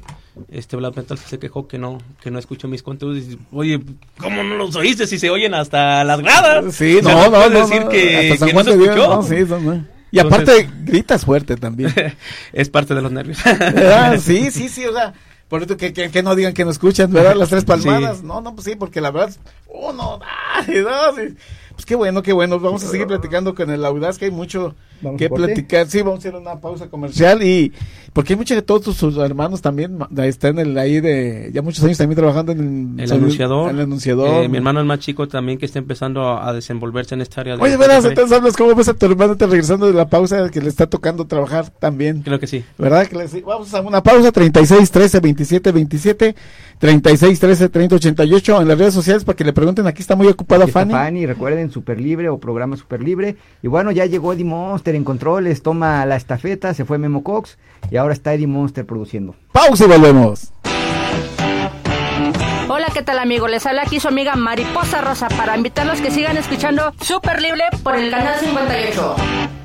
Este Black Metal se quejó que no, que no escuchó mis conteos. Y dice, oye, ¿cómo no los oíste si se oyen hasta las gradas? Sí, O sea, no, no, puedes no, decir no, que, hasta San que Juan no se de Dios, escuchó. no, sí, no, no. Y Entonces- aparte gritas fuerte también. Es parte de los nervios. Ah, sí, sí, sí, o sea, por eso que, que, que no digan que no escuchan, ¿verdad? Las tres palmadas. Sí. No, no, pues sí, porque la verdad, oh, no, ay, no, sí. Pues qué bueno, qué bueno. Vamos a seguir platicando con el Audaz, que hay mucho ¿Vamos que a corte? platicar. Sí, vamos a hacer una pausa comercial y porque hay muchos de todos sus, sus hermanos también ma- están en el, ahí de, ya muchos años también trabajando en El salud- anunciador. El anunciador. Eh, mi hermano el más chico también, que está empezando a, a desenvolverse en esta área. de- Oye, verás, entonces hablas, ¿cómo ves a tu hermano te regresando de la pausa que le está tocando trabajar también? Creo que sí. ¿Verdad? Que le- sí. Vamos a una pausa, treinta y seis, trece, veintisiete, veintisiete, treinta y seis, trece, treinta, ochenta y ocho en las redes sociales para que le pregunten, aquí está muy ocupada Aquí está Fanny. Fanny, recuerden, Super Libre o programa Super Libre. Y bueno, ya llegó Eddie Monster en controles, toma la estafeta, se fue Memo Cox y ahora está Eddie Monster produciendo. Pausa y volvemos. Hola, ¿qué tal, amigo? Les habla aquí su amiga Mariposa Rosa para invitarlos que sigan escuchando Super Libre por el canal cincuenta y ocho.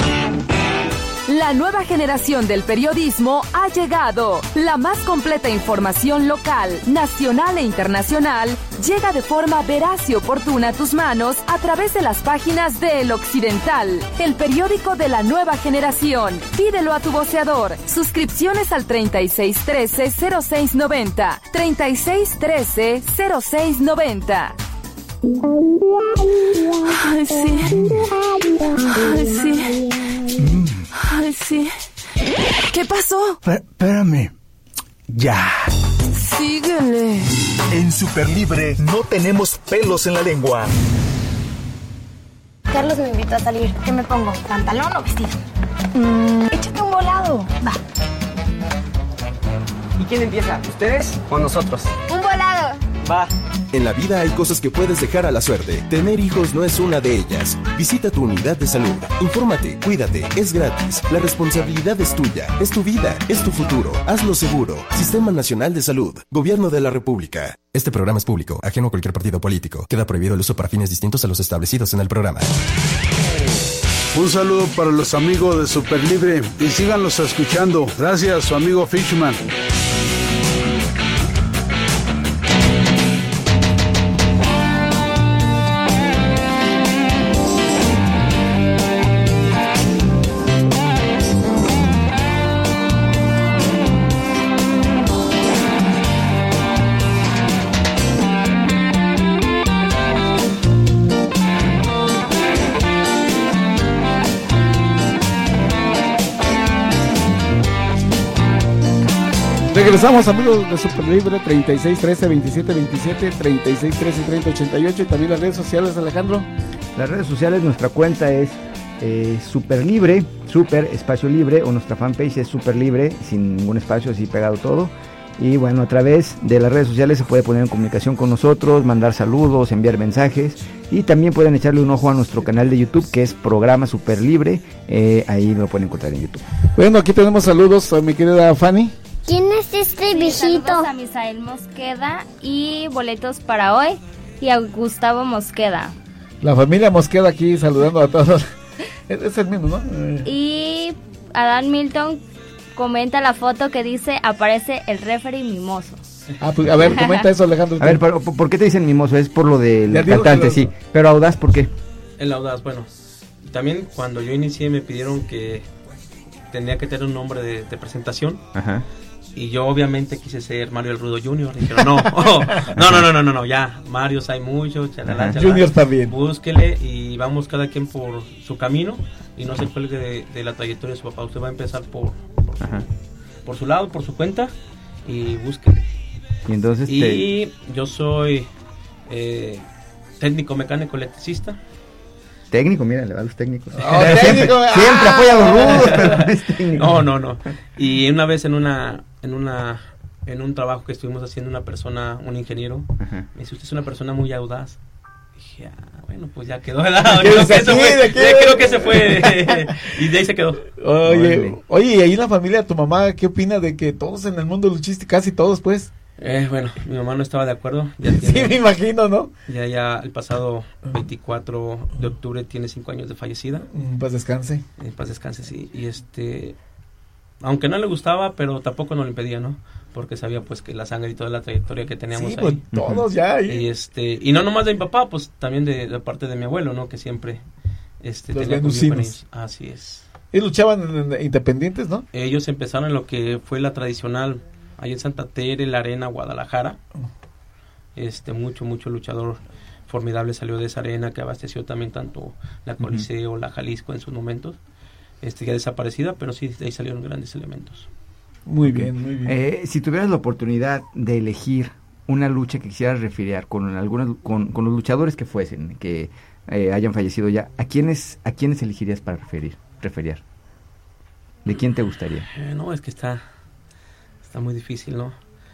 La nueva generación del periodismo ha llegado. La más completa información local, nacional e internacional llega de forma veraz y oportuna a tus manos a través de las páginas de El Occidental, el periódico de la nueva generación. Pídelo a tu voceador. Suscripciones al treinta y seis trece, cero seis noventa. treinta y seis trece, cero seis noventa. Ay, sí. Ay, sí. Ay, sí. ¿Qué pasó? Espérame. Ya. Síguele. En Super Libre no tenemos pelos en la lengua. Carlos me invitó a salir. ¿Qué me pongo? ¿Pantalón o vestido? Mm, échate Échate un volado. Va. ¿Y quién empieza? ¿Ustedes o nosotros? Un volado. Va. En la vida hay cosas que puedes dejar a la suerte. Tener hijos no es una de ellas. Visita tu unidad de salud. Infórmate, cuídate, es gratis. La responsabilidad es tuya, es tu vida, es tu futuro. Hazlo seguro. Sistema Nacional de Salud. Gobierno de la República. Este programa es público, ajeno a cualquier partido político. Queda prohibido el uso para fines distintos a los establecidos en el programa. Un saludo para los amigos de Super Libre y síganlos escuchando. Gracias, su amigo Fishman. Regresamos, amigos de Super Libre, treinta y seis trece veintisiete veintisiete, treinta y seis trece treinta ochenta y ocho, y también las redes sociales, Alejandro. Las redes sociales, nuestra cuenta es eh, Super Libre, Super Espacio Libre, o nuestra fanpage es Super Libre, sin ningún espacio, así pegado todo. Y bueno, a través de las redes sociales se puede poner en comunicación con nosotros, mandar saludos, enviar mensajes, y también pueden echarle un ojo a nuestro canal de YouTube, que es Programa Super Libre, eh, ahí lo pueden encontrar en YouTube. Bueno, aquí tenemos saludos a mi querida Fanny. ¿Quién es este viejito? Saludos a Misael Mosqueda y boletos para hoy, y a Gustavo Mosqueda. La familia Mosqueda aquí saludando a todos. es, es el mismo, ¿no? Y Adán Milton comenta la foto que dice: aparece el referee mimoso. Ah, pues, a ver, comenta eso, Alejandro. A ver, ¿por, ¿por qué te dicen mimoso? Es por lo del cantante, lo... sí. Pero Audaz, ¿por qué? El Audaz, bueno. También cuando yo inicié me pidieron que tenía que tener un nombre de, de presentación. Ajá. Y yo obviamente quise ser Mario el Rudo Junior. Y dijeron, no, oh, no, no, no, no, no, no, ya, Mario hay mucho, chalala, chalala, Junior también. Búsquele y vamos cada quien por su camino y no se cuelgue de, de la trayectoria de su papá. Usted va a empezar por, por, su, por su lado, por su cuenta, y búsquele. Y entonces Y te... yo soy eh, técnico mecánico electricista. Técnico, mira, le va a los técnicos. Oh, siempre, técnico, siempre ah. apoya a los rudos, pero es técnico. No, no, no. Y una vez en una, en una, en un trabajo que estuvimos haciendo, una persona, un ingeniero, Ajá. me dice, usted es una persona muy audaz. Dije, ah, bueno, pues ya quedó de lado. Creo que se fue. Ya creo que se fue. Y de ahí se quedó. Oye, Vale. oye, y ahí en la familia de tu mamá, ¿qué opina de que todos en el mundo luchístico, casi todos, pues? Eh, bueno, mi mamá no estaba de acuerdo. Ya Sí, tiene, me imagino, ¿no? Ya, ya, el pasado veinticuatro de octubre tiene cinco años de fallecida. En paz descanse. En paz descanse, sí. Y este, aunque no le gustaba, pero tampoco nos lo impedía, ¿no? Porque sabía, pues, que la sangre y toda la trayectoria que teníamos Sí, ahí. pues, todos ya ahí. Y este, y no nomás de mi papá, pues, también de la parte de mi abuelo, ¿no? Que siempre, este, Los tenía conmigo con venusinos. ellos. Así es. Y luchaban en, en independientes, ¿no? Ellos empezaron en lo que fue la tradicional, ahí en Santa Tere, La Arena, Guadalajara. Este, mucho, mucho luchador formidable salió de esa arena, que abasteció también tanto la Coliseo, uh-huh. la Jalisco en sus momentos. Este, ya desaparecida, pero sí, de ahí salieron grandes elementos. Muy bien, muy bien. Eh, si tuvieras la oportunidad de elegir una lucha que quisieras referir con algunos, con, con los luchadores que fuesen, que eh, hayan fallecido ya, ¿a quiénes, a quiénes elegirías para referir, referir? ¿De quién te gustaría? Eh, no, es que está, está muy difícil, ¿no?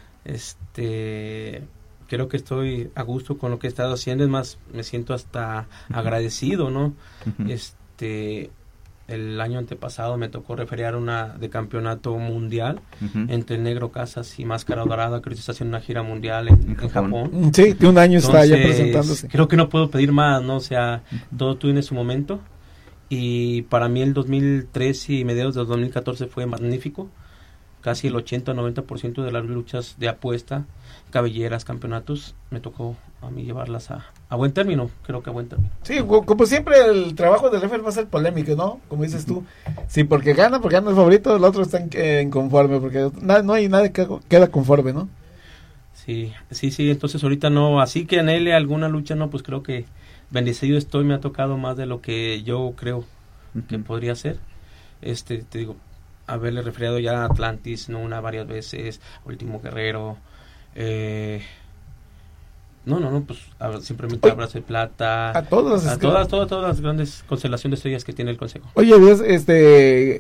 Este, creo que estoy a gusto con lo que he estado haciendo, es más, me siento hasta uh-huh. agradecido, ¿no? Uh-huh. Este, el año antepasado me tocó referear una de campeonato mundial uh-huh. entre Negro Casas y Máscara Dorada, que ahorita está haciendo una gira mundial en, en Japón. Japón. Sí, de un año Entonces, está ya presentándose. Creo que no puedo pedir más, ¿no? O sea, uh-huh. todo tiene su momento. Y para mí el dos mil trece y mediados del dos mil catorce fue magnífico. Casi el ochenta a noventa por ciento de las luchas de apuesta, cabelleras, campeonatos, me tocó a mí llevarlas a, a buen término, creo que a buen término. Sí, como siempre el trabajo del referee va a ser polémico, ¿no? Como dices tú, sí, porque gana, porque gana el favorito, el otro está en, inconforme, porque na, no hay nadie que queda conforme, ¿no? Sí, sí, sí, entonces ahorita no, así que anhele alguna lucha, no, pues creo que bendecido estoy, me ha tocado más de lo que yo creo uh-huh. que podría ser. Este, te digo, haberle referido ya a Atlantis, no una, varias veces, Último Guerrero, eh, no, no, no, pues a, simplemente Abrazo de Plata, a todas, a todas, todas, todas las grandes constelaciones de estrellas que tiene el Consejo. Oye, Dios, este,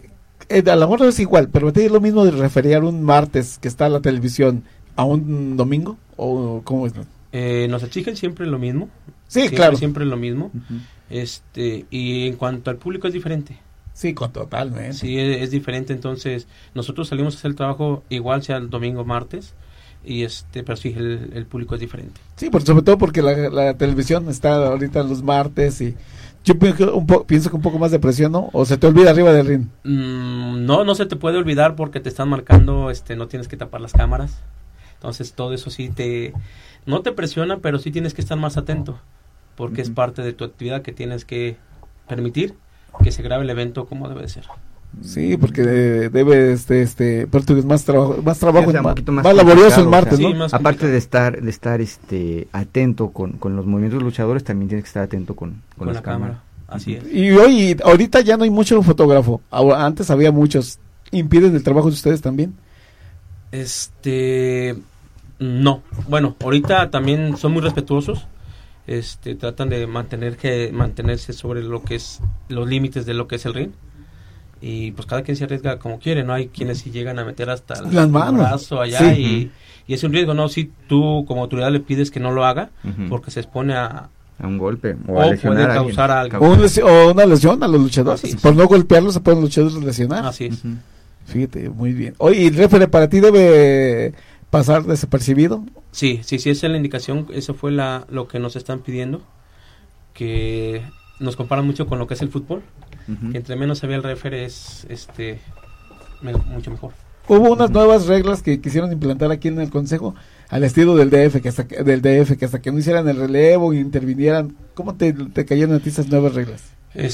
eh, a lo mejor es igual, pero ¿es lo mismo de referir un martes que está en la televisión a un domingo? ¿O cómo es? Eh, nos exigen siempre lo mismo. Sí, siempre, claro. Siempre lo mismo. Uh-huh. Este, y en cuanto al público es diferente. Sí, con totalmente. Sí, es, es diferente. Entonces, nosotros salimos a hacer el trabajo igual sea el domingo o martes. Y este, pero sí, el, el público es diferente. Sí, por, sobre todo porque la, la televisión está ahorita los martes y yo pienso, un po, pienso que un poco más de presión, ¿no? ¿O se te olvida arriba del ring? Mm, no, no se te puede olvidar porque te están marcando, este, no tienes que tapar las cámaras. Entonces, todo eso sí te, no te presiona, pero sí tienes que estar más atento porque uh-huh. es parte de tu actividad que tienes que permitir que se grabe el evento como debe de ser. Sí, porque debe este este pero es más trabajo más trabajo sí, o sea, más, más, más laborioso el martes, o sea, ¿no? Sí, aparte de estar de estar este atento con, con los movimientos luchadores, también tienes que estar atento con, con, con las la cámaras. cámara. Así es. Y hoy ahorita ya no hay mucho fotógrafo. Ahora, antes había muchos. ¿Impiden el trabajo de ustedes también? Este no. Bueno, ahorita también son muy respetuosos. Este tratan de mantener que mantenerse sobre lo que es los límites de lo que es el ring. Y pues cada quien se arriesga como quiere, ¿no? Hay quienes sí llegan a meter hasta el las manos. brazo allá sí. y, y es un riesgo, ¿no? Si tú como autoridad le pides que no lo haga, uh-huh. porque se expone a... a un golpe o, o a lesionar puede causar a algo. O, un lesi- o una lesión a los luchadores. Por no golpearlos se pueden los luchadores lesionar. Así es. Uh-huh. Fíjate, muy bien. Oye, ¿y el referee para ti debe pasar desapercibido? Sí, sí, sí, esa es la indicación, eso fue la lo que nos están pidiendo, que nos comparan mucho con lo que es el fútbol. Uh-huh. Que entre menos se vea el referee es este me, mucho mejor. Hubo unas uh-huh. nuevas reglas que quisieron implantar aquí en el consejo al estilo del D F que hasta que, del D F que hasta que no hicieran el relevo y intervinieran. ¿Cómo te, te cayeron a ti esas nuevas reglas?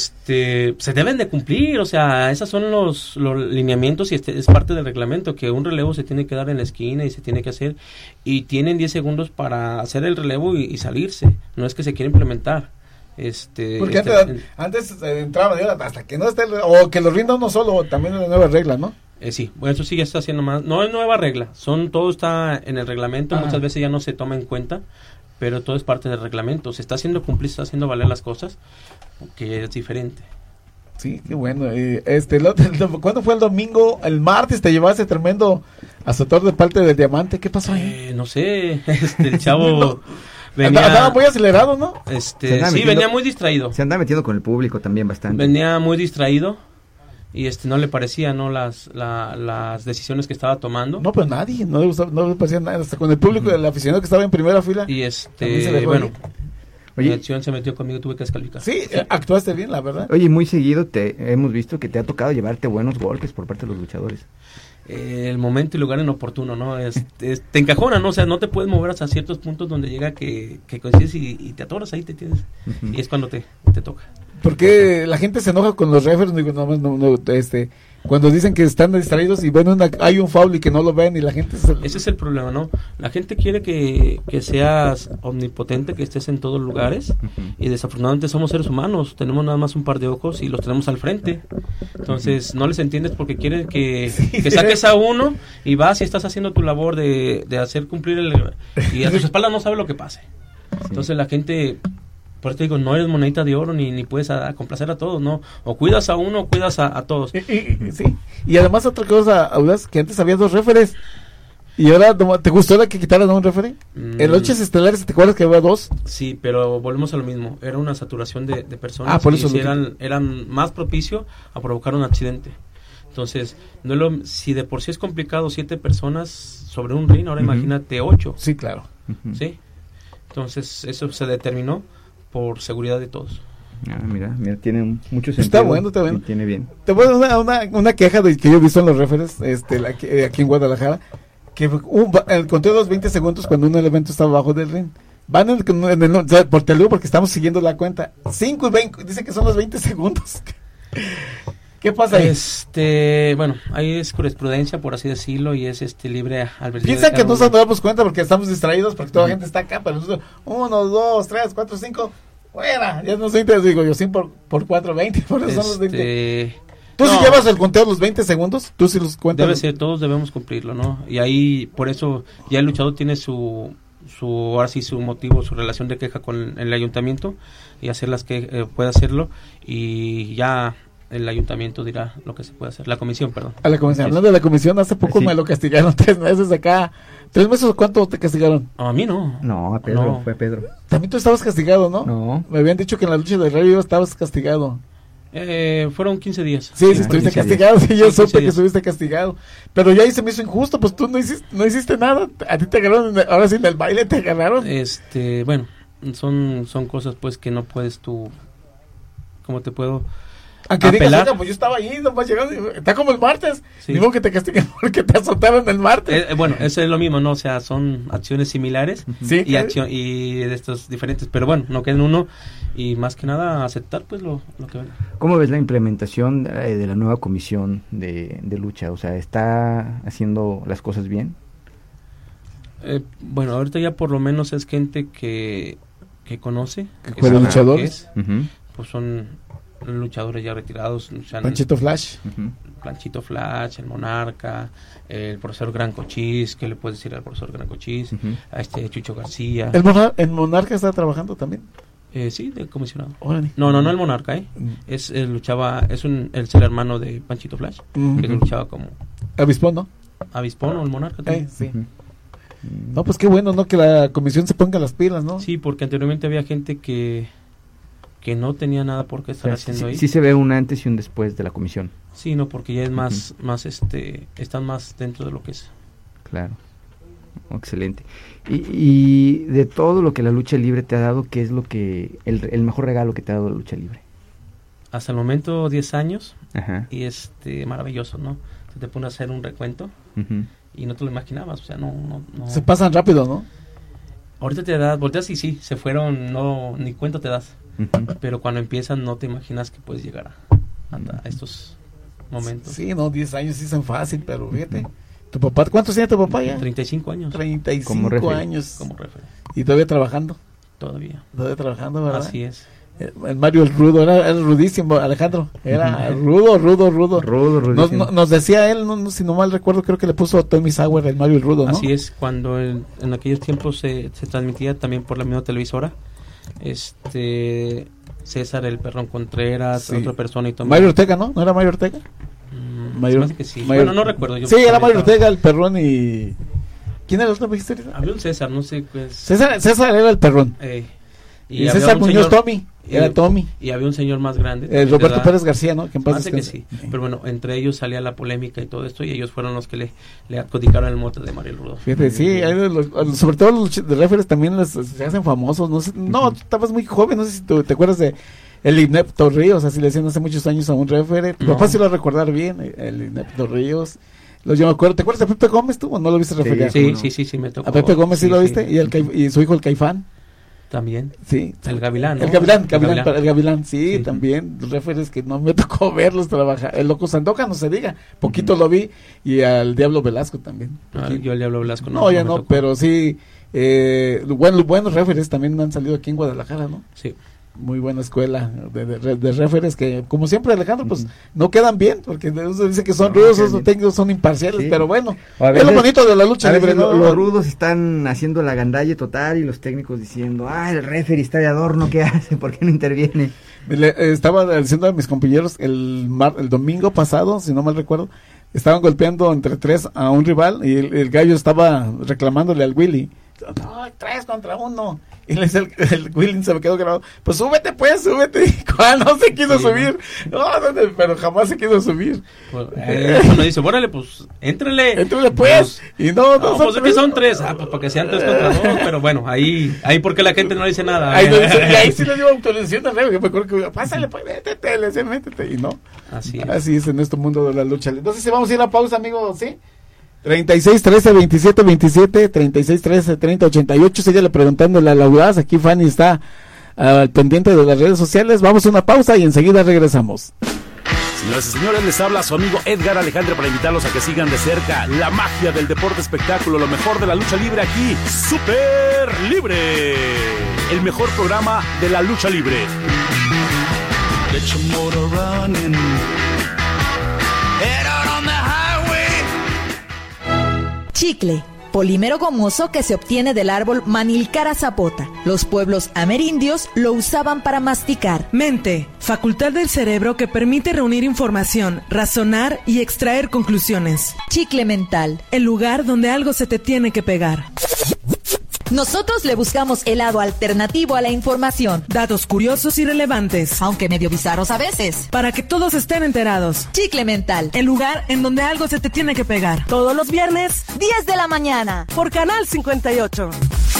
Este se deben de cumplir, o sea, esos son los, los lineamientos y este es parte del reglamento, que un relevo se tiene que dar en la esquina y se tiene que hacer y tienen diez segundos para hacer el relevo y, y salirse. No es que se quiera implementar. Este, porque este, antes, antes eh, entraba hasta que no esté el, o que lo rinda uno solo, también es la nueva regla, ¿no? Eh, sí, bueno, eso sí ya está haciendo más, no es nueva regla, son todo está en el reglamento, ah. muchas veces ya no se toma en cuenta, pero todo es parte del reglamento, se está haciendo cumplir, se está haciendo valer las cosas, que es diferente. Sí, qué bueno. Eh, este, lo, lo, ¿cuándo fue el domingo? El martes te llevaste tremendo azotón de parte del Diamante, ¿qué pasó ahí? Eh, no sé, este, el chavo... no. Venía, andaba muy acelerado, ¿no? Este, sí, metiendo, venía muy distraído. Se andaba metiendo con el público también bastante. Venía muy distraído y este no le parecía, ¿no? Las la, las decisiones que estaba tomando. No, pero nadie, no le gustaba, no le parecía nada, hasta con el público, uh-huh. el aficionado que estaba en primera fila. Y este, bueno, Oye, la acción se metió conmigo, tuve que descalificar. Sí, sí, actuaste bien, la verdad. Oye, muy seguido te hemos visto que te ha tocado llevarte buenos golpes por parte de los luchadores. Eh, el momento y lugar inoportuno, ¿no? Es, es, te encajona, ¿no? O sea, no te puedes mover hasta ciertos puntos donde llega que, que coincides y, y te atoras, ahí te tienes. Uh-huh. Y es cuando te, te toca. Porque la gente se enoja con los referees, digo, no, no, no, este, cuando dicen que están distraídos y ven una, hay un foul y que no lo ven y la gente se... Ese es el problema, ¿no? La gente quiere que, que seas omnipotente, que estés en todos lugares, uh-huh. y desafortunadamente somos seres humanos, tenemos nada más un par de ojos y los tenemos al frente. Entonces no les entiendes porque quieren que, sí. que saques a uno y vas y estás haciendo tu labor de, de hacer cumplir el... y a tus espaldas no sabe lo que pase. Entonces la gente... Por eso te digo, no eres monedita de oro ni, ni puedes a, a complacer a todos, ¿no? O cuidas a uno o cuidas a, a todos. Y, y, sí, y además otra cosa, Audas, que antes había dos referees y ahora, ¿te gustó la que quitaran a un referee? Mm. En Noches Estelares, ¿te acuerdas que había dos? Sí, pero volvemos a lo mismo, era una saturación de, de personas ah, por eso y si eran, eran más propicio a provocar un accidente. Entonces, no es lo, si de por sí es complicado siete personas sobre un ring, ahora uh-huh. imagínate ocho. Sí, claro. Uh-huh. ¿Sí? Entonces, eso se determinó por seguridad de todos. Ah, mira, mira, tiene mucho sentido. Está bueno, está bueno. Tiene bien. Te voy a dar una, una, una queja de que yo he visto en los referees, este, la, que, aquí en Guadalajara, que un, el conteo de los veinte segundos cuando un elemento está abajo del ring. Van en, en el, o sea, por te lo digo porque estamos siguiendo la cuenta. cinco y veinte, dice que son los veinte segundos. ¿Qué pasa ahí? Este, bueno, ahí es jurisprudencia, por así decirlo, y es este libre albedrío. Piensa que no nos damos cuenta porque estamos distraídos, porque toda la gente está acá, pero nosotros, uno, dos, tres, cuatro, cinco, fuera, ya no sé, te digo yo, cien por, por cuatro, veinte, por eso este... son los veinte. ¿Tú no. si llevas el conteo de los veinte segundos? ¿Tú sí los cuentas? Debe ser, todos debemos cumplirlo, ¿no? Y ahí, por eso, ya el luchador tiene su, su ahora sí, su motivo, su relación de queja con el ayuntamiento, y hacer las que eh, pueda hacerlo, y ya... el ayuntamiento dirá lo que se puede hacer, la comisión, perdón. A la comisión, hablando de la comisión, hace poco sí. me lo castigaron tres meses acá. ¿Tres meses o cuánto te castigaron? A mí no. No, a Pedro, no. fue Pedro. También tú estabas castigado, ¿no? No. Me habían dicho que en la lucha de radio estabas castigado. Eh, fueron quince días. Sí, sí, estuviste castigado, sí, yo supe que estuviste castigado. Pero ya ahí se me hizo injusto, pues tú no hiciste, no hiciste nada. A ti te agarraron, ahora sí en el baile te agarraron. Este, bueno, son, son cosas pues que no puedes tú, ¿cómo te puedo Aunque digas, oiga, pues yo estaba ahí, nomás llegando, está como el martes. Sí. Digo que te castiguen porque te azotaron el martes. Eh, bueno, eso es lo mismo, ¿no? O sea, son acciones similares sí, y, acción, y de estos diferentes, pero bueno, no queda en uno y más que nada aceptar pues lo, lo que venga. ¿Cómo ves la implementación de, de la nueva comisión de, de lucha? O sea, ¿está haciendo las cosas bien? Eh, bueno, ahorita ya por lo menos es gente que, que conoce. Que fueron luchadores. Uh-huh. Pues son luchadores ya retirados. Panchito Flash. Uh-huh. Panchito Flash, el Monarca, el profesor Gran Cochís, ¿qué le puedes decir al profesor Gran Cochís? Uh-huh. A este Chucho García. ¿El, Monar- el Monarca está trabajando también? Eh, sí, de comisionado. Órale. No, no, no el Monarca, ¿eh? Uh-huh. Es, él luchaba, es un, él es el hermano de Panchito Flash, uh-huh. que luchaba como... Avispón, ¿no? Avispón o el Monarca también. Eh, sí. Uh-huh. No, pues qué bueno, ¿no? Que la comisión se ponga las pilas, ¿no? Sí, porque anteriormente había gente que que no tenía nada por qué estar o sea, haciendo sí, ahí. Sí se ve un antes y un después de la comisión. Sí, no, porque ya es más, uh-huh. más este, están más dentro de lo que es. Claro. Oh, excelente. Y, y de todo lo que la lucha libre te ha dado, ¿qué es lo que, el, el mejor regalo que te ha dado la lucha libre? Hasta el momento diez años. Ajá. Y este, maravilloso, ¿no? Se te pone a hacer un recuento. Uh-huh. Y no te lo imaginabas, o sea, no, no, no. Se pasan rápido, ¿no? Ahorita te das, volteas y sí, se fueron, no, ni cuenta te das. Uh-huh. Pero cuando empiezan no te imaginas que puedes llegar a, a, a estos momentos. Sí, no, diez años sí son fácil, pero fíjate. ¿Tu papá, cuántos tiene tu papá ya? treinta y cinco años. treinta y cinco años. Como referee. ¿Y todavía trabajando? Todavía. Todavía trabajando, ¿verdad? Así es. El Mario el Rudo, era, era rudísimo, Alejandro, era uh-huh. rudo, rudo, rudo. Rudo, nos, no, nos decía él, no, no, si no mal recuerdo, creo que le puso a Tommy Sauer el Mario el Rudo, ¿no? Así es, cuando el, en aquellos tiempos se, se transmitía también por la misma televisora, este César el Perrón Contreras, sí. otra persona y todo. Mario Ortega, ¿no? ¿No era Mario Ortega? Mm, Mario, que sí. Mario, bueno, no recuerdo. Yo sí, era Mario Ortega, el Perrón y... ¿Quién era el otro? ¿Me dijiste ahorita? Había un César, no sé qué es. César, César era el Perrón. Eh, y, y César Muñoz señor, Tommy. Era y, Tommy. Y había un señor más grande. Eh, Roberto edad, Pérez García, ¿no? Que en paz más de que sí. sí. Pero bueno, entre ellos salía la polémica y todo esto, y ellos fueron los que le, le adjudicaron el mote de Mario el Rudo. Fíjate, sí, los, sobre todo los referees también les, se hacen famosos. No, sé, no uh-huh. tú estabas muy joven, no sé si tú, te acuerdas de el Inepto Ríos, así le decían hace muchos años a un referee. Tu no. papá sí lo va a recordar bien, el Inepto Ríos. Los, yo me acuerdo, ¿te acuerdas de Pepe Gómez tú o no lo viste referear? Sí, sí, sí, sí, me tocó. A Pepe Gómez sí, sí lo viste sí. y, el, y su hijo el Caifán. También. Sí. El Gavilán, ¿no? El Gavilán, Gavilán, Gavilán. el Gavilán, sí, sí, también. Referees que no me tocó verlos trabajar. El Loco Sandoka, no se diga. Poquito uh-huh. lo vi. Y al Diablo Velasco también. Ah, yo al Diablo Velasco no. No, ya no, no, pero sí. Eh, bueno, buenos referees también han salido aquí en Guadalajara, ¿no? Sí. Muy buena escuela de, de, de referees que, como siempre, Alejandro, pues uh-huh. no quedan bien, porque uno dice que son no, rudos, otros técnicos son imparciales, sí. pero bueno, veces, es lo bonito de la lucha libre. ¿no? Los rudos están haciendo la gandalle total y los técnicos diciendo, ah, el referee está de adorno, ¿qué hace? ¿Por qué no interviene? Le, eh, estaba diciendo a mis compañeros el, mar, el domingo pasado, si no mal recuerdo, estaban golpeando entre tres a un rival y el, el gallo estaba reclamándole al Willy. No, tres contra uno. Y le dice el, el Willing se me quedó grabado. Pues súbete, pues, súbete. Y Juan no se quiso sí, subir. No, no, no, pero jamás se quiso subir. Pues, eh, uno dice, órale, pues, éntrele. Éntrele, pues. pues y no, no, no pues es que son tres. Ah, pues para que sean tres contra dos. Pero bueno, ahí, ahí porque la gente no dice nada. Ahí, no dice, y ahí sí le dio autorización al rey. Yo me acuerdo que, pásale, pues, métete, le decía, métete. Y no. Así es. Así es en este mundo de la lucha. Entonces, si vamos a ir a pausa, amigo, ¿sí? treinta y seis, trece, veintisiete, veintisiete, treinta y seis, trece, treinta, ochenta y ocho. Síguele preguntándole a la Audaz. Aquí Fanny está uh, al pendiente de las redes sociales. Vamos a una pausa y enseguida regresamos. Señoras y señores, les habla su amigo Edgar Alejandro para invitarlos a que sigan de cerca la magia del deporte espectáculo, lo mejor de la lucha libre aquí, Super Libre, el mejor programa de la lucha libre. Get your motor running. Head out on the highway. Chicle, polímero gomoso que se obtiene del árbol Manilcara zapota. Los pueblos amerindios lo usaban para masticar. Mente, facultad del cerebro que permite reunir información, razonar y extraer conclusiones. Chicle mental, el lugar donde algo se te tiene que pegar. Nosotros le buscamos el lado alternativo a la información. Datos curiosos y relevantes, aunque medio bizarros a veces, para que todos estén enterados. Chicle mental, el lugar en donde algo se te tiene que pegar. Todos los viernes, diez de la mañana, por Canal cincuenta y ocho.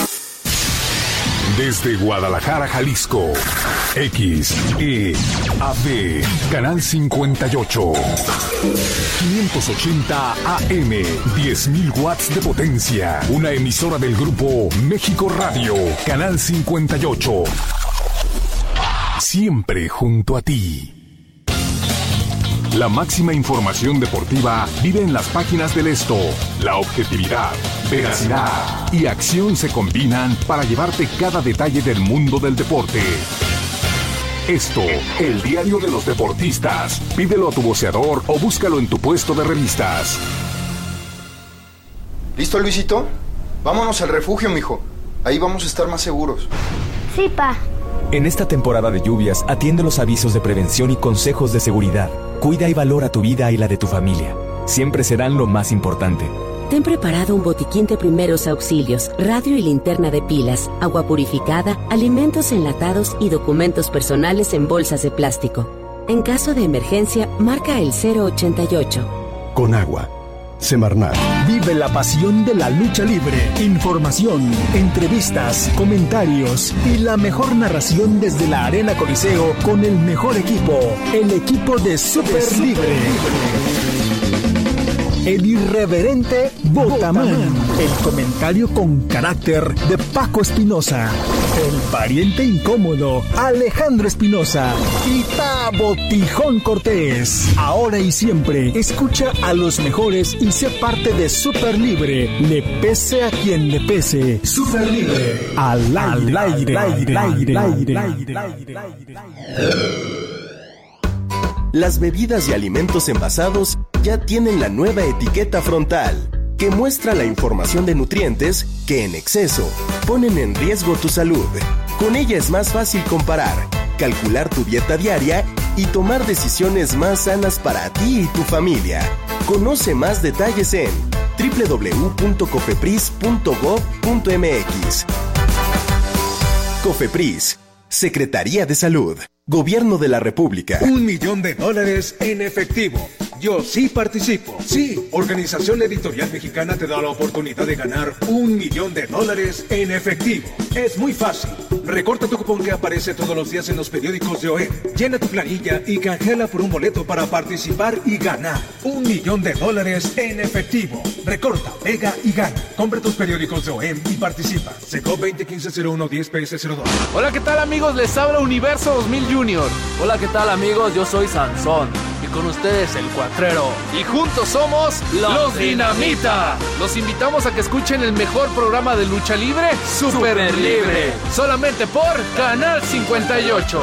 Desde Guadalajara, Jalisco, X E A D, Canal cincuenta y ocho, quinientos ochenta A M, diez mil watts de potencia, una emisora del grupo México Radio, Canal cincuenta y ocho, siempre junto a ti. La máxima información deportiva vive en las páginas del Esto. La objetividad, veracidad y acción se combinan para llevarte cada detalle del mundo del deporte. Esto, el diario de los deportistas. Pídelo a tu voceador o búscalo en tu puesto de revistas. ¿Listo, Luisito? Vámonos al refugio, mijo. Ahí vamos a estar más seguros. Sí, pa. En esta temporada de lluvias, atiende los avisos de prevención y consejos de seguridad. Cuida y valora tu vida y la de tu familia. Siempre serán lo más importante. Ten preparado un botiquín de primeros auxilios, radio y linterna de pilas, agua purificada, alimentos enlatados y documentos personales en bolsas de plástico. En caso de emergencia, marca el cero ochenta y ocho. Con agua. Semarnat. Vive la pasión de la lucha libre. Información, entrevistas, comentarios y la mejor narración desde la Arena Coliseo con el mejor equipo, el equipo de Super Libre. El irreverente Botamán. El comentario con carácter de Paco Espinosa. El pariente incómodo Alejandro Espinosa. Y Tabo Tijón Cortés. Ahora y siempre, escucha a los mejores y sé parte de Super Libre. Le pese a quien le pese. Super Libre. Al aire, al aire, aire, aire, aire, aire, aire. Las bebidas y alimentos envasados ya tienen la nueva etiqueta frontal, que muestra la información de nutrientes que en exceso ponen en riesgo tu salud. Con ella es más fácil comparar, calcular tu dieta diaria y tomar decisiones más sanas para ti y tu familia. Conoce más detalles en doble u doble u doble u punto cofepris punto gob punto m x. Cofepris, Secretaría de Salud, Gobierno de la República. Un millón de dólares en efectivo. Yo sí participo. Sí, Organización Editorial Mexicana te da la oportunidad de ganar un millón de dólares en efectivo. Es muy fácil. Recorta tu cupón que aparece todos los días en los periódicos de O E M. Llena tu planilla y canjela por un boleto para participar y ganar un millón de dólares en efectivo. Recorta, pega y gana. Compra tus periódicos de O E M y participa. Seco veinte quince cero uno diez P S cero dos. Hola, ¿qué tal, amigos? Les habla Universo dos mil Junior. Hola, ¿qué tal, amigos? Yo soy Sansón. Y con ustedes el Cuatrero. Y juntos somos Los, los Dinamita. Los invitamos a que escuchen el mejor programa de lucha libre, Super, Super Libre. Libre. Solamente por Canal cincuenta y ocho.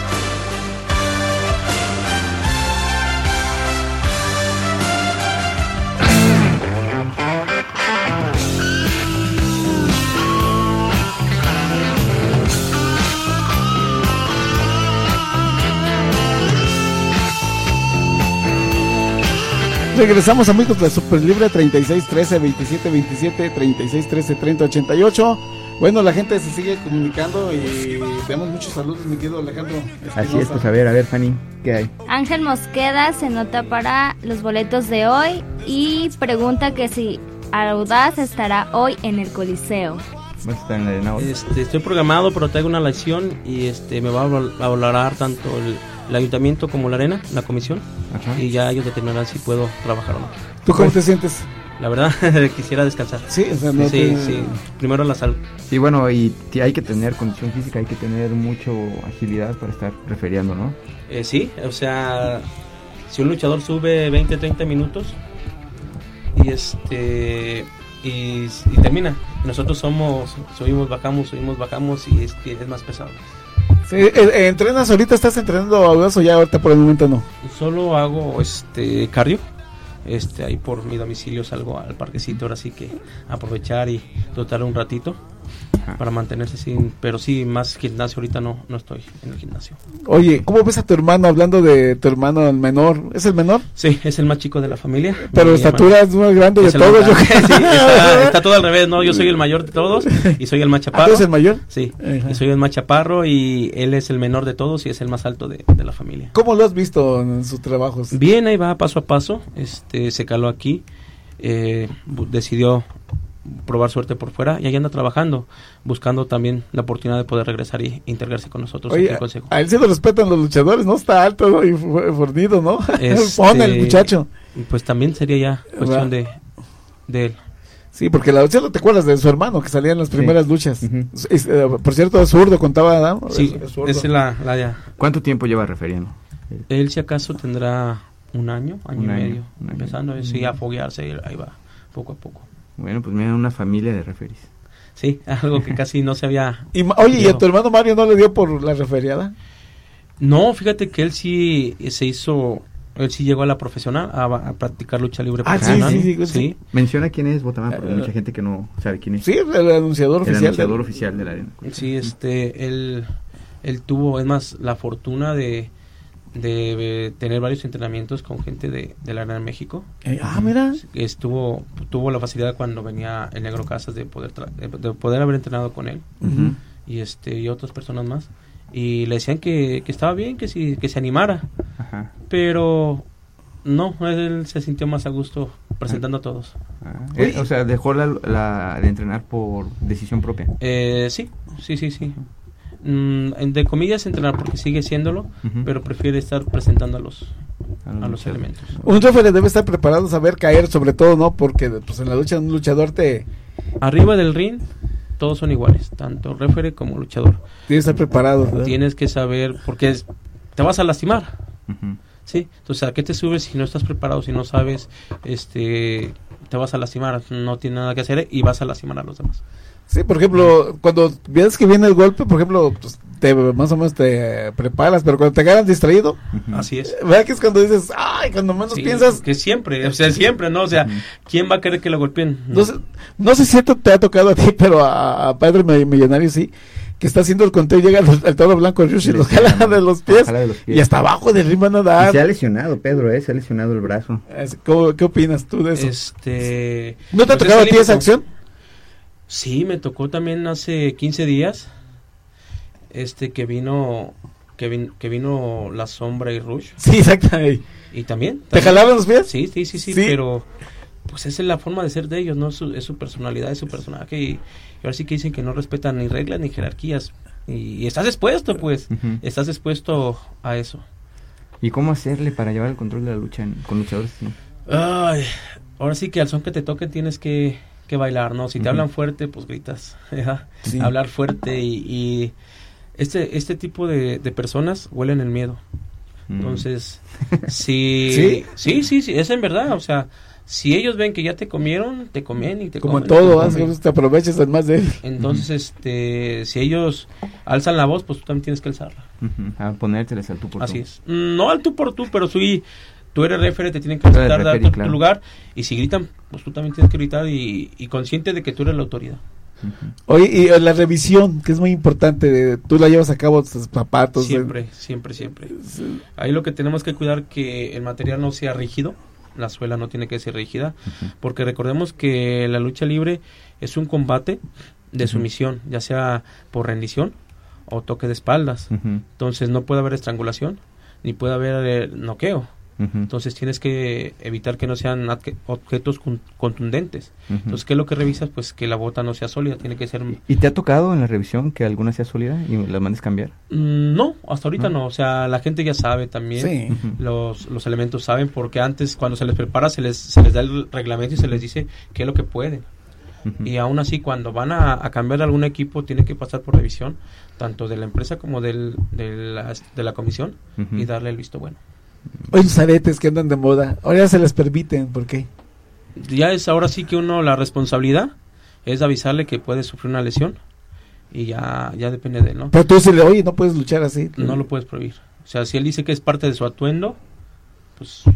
Regresamos, amigos de Super Libre. Treinta y seis trece veintisiete veintisiete, treinta y seis trece treinta ochenta y ocho. Bueno, la gente se sigue comunicando y tenemos muchos saludos, mi querido Alejandro Espinosa. Así es, pues a ver, a ver, Fanny, ¿qué hay? Ángel Mosqueda se nota para los boletos de hoy y pregunta que si Audaz estará hoy en el Coliseo. ¿Vas a estar en la arena hoy? Este, estoy programado, pero traigo una lesión y este me va a valorar tanto el, el ayuntamiento como la arena, la comisión. Ajá. Y ya ellos determinarán si puedo trabajar o no. ¿Tú cómo te sientes? La verdad, quisiera descansar. Sí, o sea, no sí, te... sí. Primero la salud. Sí, bueno, y hay que tener condición física, hay que tener mucho agilidad para estar referiando, ¿no? Eh, sí, o sea, si un luchador sube veinte, treinta minutos y este y, y termina, nosotros somos, subimos, bajamos, subimos, bajamos y es, es más pesado. Sí, eh, ¿entrenas ahorita? ¿Estás entrenando audaz o ya ahorita por el momento no? Solo hago este cardio. este ahí por mi domicilio salgo al parquecito, ahora sí que aprovechar y trotar un ratito. Ajá. Para mantenerse sin, pero sí, más gimnasio, ahorita no no estoy en el gimnasio. Oye, ¿cómo ves a tu hermano, hablando de tu hermano el menor? ¿Es el menor? Sí, es el más chico de la familia. Pero la estatura es más grande de todos. Yo... sí, está, está todo al revés, ¿no? Yo soy el mayor de todos y soy el más chaparro. ¿Tú eres el mayor? Sí, ajá. Y soy el más chaparro y él es el menor de todos y es el más alto de, de la familia. ¿Cómo lo has visto en sus trabajos? Bien, ahí va paso a paso, este se caló aquí, eh, decidió probar suerte por fuera y ahí anda trabajando, buscando también la oportunidad de poder regresar y integrarse con nosotros. Oye, en el consejo. A él se lo respetan los luchadores, ¿no? Está alto, ¿no? Y fornido, ¿no? Este, Pone el muchacho. Pues también sería ya cuestión de, de él. Sí, porque la lucha, ¿te acuerdas de su hermano que salía en las primeras sí. luchas? Uh-huh. Es, eh, por cierto, es zurdo, contaba, ¿no? Sí, es, es, es la, la ya. ¿Cuánto tiempo lleva referiendo? Él si acaso tendrá un año, año un y año, medio, año. empezando uh-huh. sí, a foguearse, ahí va, poco a poco. Bueno, pues mira, una familia de referis. Sí, algo que casi no se había... y, oye, ¿y a tu hermano Mario no le dio por la referiada? No, fíjate que él sí se hizo... Él sí llegó a la profesional, a, a practicar lucha libre ah, profesional. Sí, sí, sí, sí. sí. Menciona quién es Botamán, porque uh, mucha gente que no sabe quién es. Sí, el anunciador el oficial. anunciador del... oficial de la arena. Sí, este, él, él tuvo, es más, la fortuna de... de, de tener varios entrenamientos con gente de, de la Arena de México. Eh, ah, mira. Estuvo, tuvo la facilidad cuando venía el Negro Casas de poder tra- de, de poder haber entrenado con él uh-huh. y este y otras personas más y le decían que, que estaba bien, que si que se animara. Ajá. Pero no, él se sintió más a gusto presentando ah. a todos. Ah. Eh, o sea, dejó la, la de entrenar por decisión propia. Eh, sí, sí, sí, sí. Mm, de comillas entrenar porque sigue siéndolo, uh-huh. pero prefiere estar presentando a los a los, a los elementos. Un referee debe estar preparado, saber caer, sobre todo, ¿no? Porque pues en la lucha un luchador te... Arriba del ring todos son iguales, tanto referee como luchador. Tienes que estar preparado, ¿verdad? Tienes que saber, porque es, te vas a lastimar. Uh-huh. Sí, entonces ¿a qué te subes si no estás preparado, si no sabes, este, te vas a lastimar, no tiene nada que hacer y vas a lastimar a los demás. Sí, por ejemplo, cuando ves que viene el golpe, por ejemplo, pues, te, más o menos te preparas, pero cuando te agarras distraído, uh-huh. así es. ¿Verdad que es cuando dices, ay, cuando menos sí, piensas? Que siempre, o sea, siempre, ¿no? O sea, uh-huh. ¿quién va a querer que lo golpeen? No, no sé, no sé si esto te ha tocado a ti, pero a, a Padre Millonario sí, que está haciendo el conteo y llega el, el toro blanco Rush y los jala de los pies, de los pies y hasta abajo del ring van a dar. Y se ha lesionado Pedro, ¿eh? Se ha lesionado el brazo. ¿Cómo, ¿Qué opinas tú de eso? Este... ¿No te ha pues tocado a ti esa acción? Sí, me tocó también hace quince días, este, que vino, que, vin, que vino La Sombra y Rush. Sí, exacto. Y, y también, también. ¿Te jalaban los pies? Sí, sí, sí, sí, sí, pero pues esa es la forma de ser de ellos, ¿no? Es su, es su personalidad, es su personaje y, y ahora sí que dicen que no respetan ni reglas ni jerarquías y, y estás expuesto, pues, uh-huh. estás expuesto a eso. ¿Y cómo hacerle para llevar el control de la lucha en, con luchadores? ¿No? Ay, ahora sí que al son que te toque tienes que... que bailar, ¿no? Si te uh-huh. hablan fuerte, pues gritas, sí. hablar fuerte y, y este este tipo de, de personas huelen el miedo. Mm. Entonces, si ¿Sí? sí, sí, sí, es en verdad, o sea, si ellos ven que ya te comieron, te comen y te como comen. Como todo, te, comen. te aprovechas del más de él. Entonces, uh-huh. este, si ellos alzan la voz, pues tú también tienes que alzarla. Uh-huh. A ponérteles al tú por tú. Así es. No al tú por tú, pero sí. Tú eres referee, te tienen que respetar, darte claro. tu lugar, y si gritan, pues tú también tienes que gritar y, y consciente de que tú eres la autoridad. Uh-huh. Oye, y la revisión, que es muy importante, de, tú la llevas a cabo, tus zapatos. Siempre, de... siempre, siempre. Sí. Ahí lo que tenemos que cuidar que el material no sea rígido, la suela no tiene que ser rígida, uh-huh. porque recordemos que la lucha libre es un combate de uh-huh. sumisión, ya sea por rendición o toque de espaldas. Uh-huh. Entonces no puede haber estrangulación, ni puede haber eh, noqueo. Uh-huh. Entonces tienes que evitar que no sean adque- objetos con- contundentes. Uh-huh. Entonces, ¿qué es lo que revisas? Pues que la bota no sea sólida, tiene que ser... ¿Y te ha tocado en la revisión que alguna sea sólida y la mandes cambiar? Mm, no, hasta ahorita no. no, o sea, la gente ya sabe también, sí. uh-huh. los, los elementos saben, porque antes cuando se les prepara se les, se les da el reglamento y se les dice qué es lo que pueden. Uh-huh. Y aún así, cuando van a, a cambiar algún equipo, tiene que pasar por revisión, tanto de la empresa como del, de, la, de la comisión, uh-huh. y darle el visto bueno. Oye, los aretes que andan de moda, ahora ya se les permiten, ¿por qué? Ya es ahora sí que uno, la responsabilidad es avisarle que puede sufrir una lesión y ya ya depende de él, ¿no? Pero tú se le, oye, no puedes luchar así. No lo puedes prohibir. O sea, si él dice que es parte de su atuendo, pues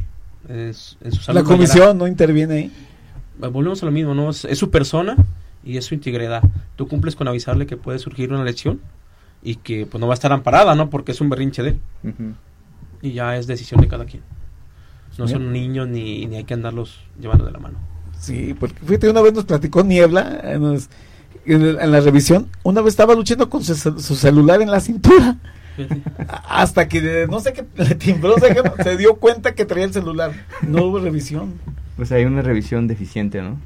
Es, en su salud la comisión mañana, no interviene ahí. Volvemos a lo mismo, ¿no? Es, es su persona y es su integridad. Tú cumples con avisarle que puede surgir una lesión y que pues no va a estar amparada, ¿no? Porque es un berrinche de él. Uh-huh. Y ya es decisión de cada quien. No son niños ni, ni hay que andarlos llevando de la mano. Sí, porque fíjate, una vez nos platicó Niebla en, los, en, el, en la revisión, una vez estaba luchando con su, su celular en la cintura. Fíjate. Hasta que no sé qué le timbró, o sea, que se dio cuenta que traía el celular. No hubo revisión. Pues hay una revisión deficiente, ¿no?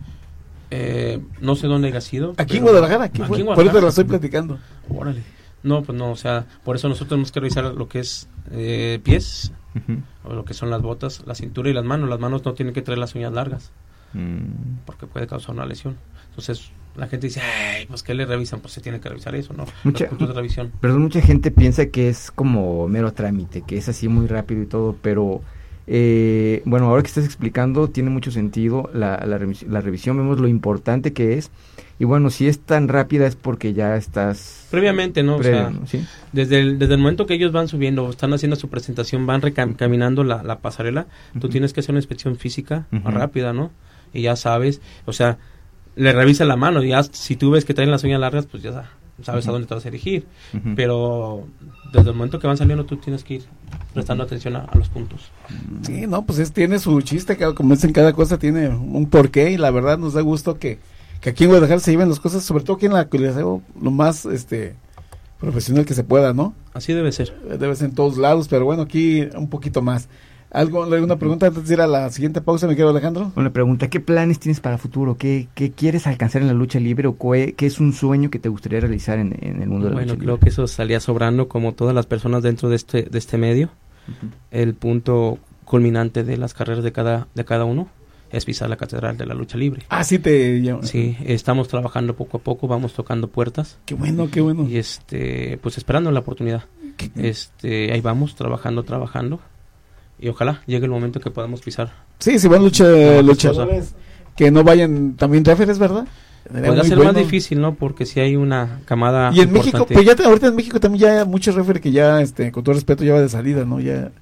Eh, no sé dónde haya sido. Aquí en Guadalajara, aquí, aquí en Guadalajara. Por eso te lo estoy platicando. Órale. No, pues no, o sea, por eso nosotros tenemos que revisar lo que es eh, pies, uh-huh. o lo que son las botas, la cintura y las manos. Las manos no tienen que traer las uñas largas, mm. porque puede causar una lesión. Entonces, la gente dice, ay, pues ¿qué le revisan? Pues se tiene que revisar eso, ¿no? Mucha, Los puntos de revisión. Perdón, mucha gente piensa que es como mero trámite, que es así muy rápido y todo, pero... Eh, bueno, ahora que estás explicando tiene mucho sentido la, la, revis- la revisión, vemos lo importante que es y bueno, si es tan rápida es porque ya estás previamente, ¿no? Previo, o sea, ¿no? ¿Sí? desde, el, desde el momento que ellos van subiendo, están haciendo su presentación, van recam- caminando la, la pasarela, uh-huh. tú tienes que hacer una inspección física uh-huh. rápida, ¿no? Y ya sabes, o sea, le revisa la mano, ya si tú ves que traen las uñas largas, pues ya sabes uh-huh. a dónde te vas a dirigir, uh-huh. pero desde el momento que van saliendo tú tienes que ir prestando atención a, a los puntos. Sí, no, pues es, tiene su chiste, como dicen, cada cosa tiene un porqué y la verdad nos da gusto que, que aquí en Guadalajara se lleven las cosas, sobre todo aquí en la actualidad, lo más este profesional que se pueda, ¿no? Así debe ser. Debe ser en todos lados, pero bueno, aquí un poquito más. ¿Algo, alguna pregunta antes de ir a la siguiente pausa, mi querido Alejandro? Una pregunta, ¿qué planes tienes para el futuro? ¿Qué, qué quieres alcanzar en la lucha libre o qué, qué es un sueño que te gustaría realizar en, en el mundo de la bueno, lucha libre? Bueno, creo que eso salía sobrando como todas las personas dentro de este de este medio. Uh-huh. El punto culminante de las carreras de cada de cada uno es pisar la catedral de la lucha libre. Ah, sí te llamo. Sí, estamos trabajando poco a poco, vamos tocando puertas. Qué bueno, qué bueno. Y este, pues esperando la oportunidad. ¿Qué? Este, ahí vamos, trabajando, trabajando. Y ojalá llegue el momento que podamos pisar. Sí, si van lucha, luchadores que no vayan también referees, ¿verdad? Puede ser bueno. Más difícil, ¿no? Porque si hay una camada y en importante. México, pues ya te, ahorita en México también ya hay muchos referees que ya, este, con todo respeto, ya va de salida, ¿no? Ya,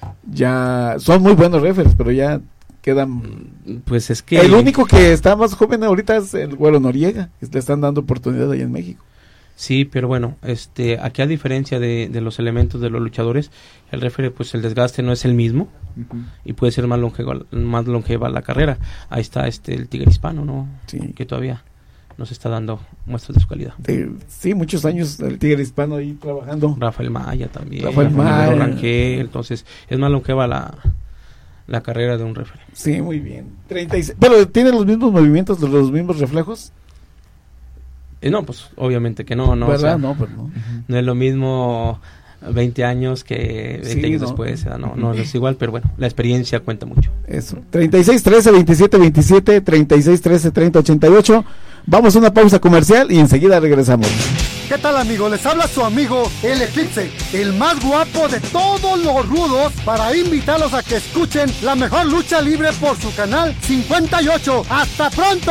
ya son muy buenos referees, pero ya quedan. Pues es que el único que está más joven ahorita es el Güero Noriega, que le están dando oportunidad allá en México. Sí, pero bueno, este, aquí a diferencia de, de los elementos de los luchadores, el referee, pues el desgaste no es el mismo uh-huh. y puede ser más longeva, más longeva la carrera. Ahí está este el Tigre Hispano, ¿no? Sí. Que todavía nos está dando muestras de su calidad. Sí, sí, muchos años el Tigre Hispano ahí trabajando. Rafael Maya también. Rafael Maya. Rangel, entonces es más longeva la, la carrera de un referee. Sí, muy bien. treinta y seis Pero ¿tiene los mismos movimientos, los, los mismos reflejos? Eh, no, pues obviamente que no, no. ¿Verdad? O sea, no, pues no. No es lo mismo veinte años que veinte sí, años no. después, no, no es igual, pero bueno, la experiencia cuenta mucho. Eso, treinta y seis trece veintisiete veintisiete, treinta y seis trece treinta ochenta y ocho. Vamos a una pausa comercial y enseguida regresamos. ¿Qué tal, amigo? Les habla su amigo El Eclipse, el más guapo de todos los rudos, para invitarlos a que escuchen la mejor lucha libre por su canal cincuenta y ocho. ¡Hasta pronto!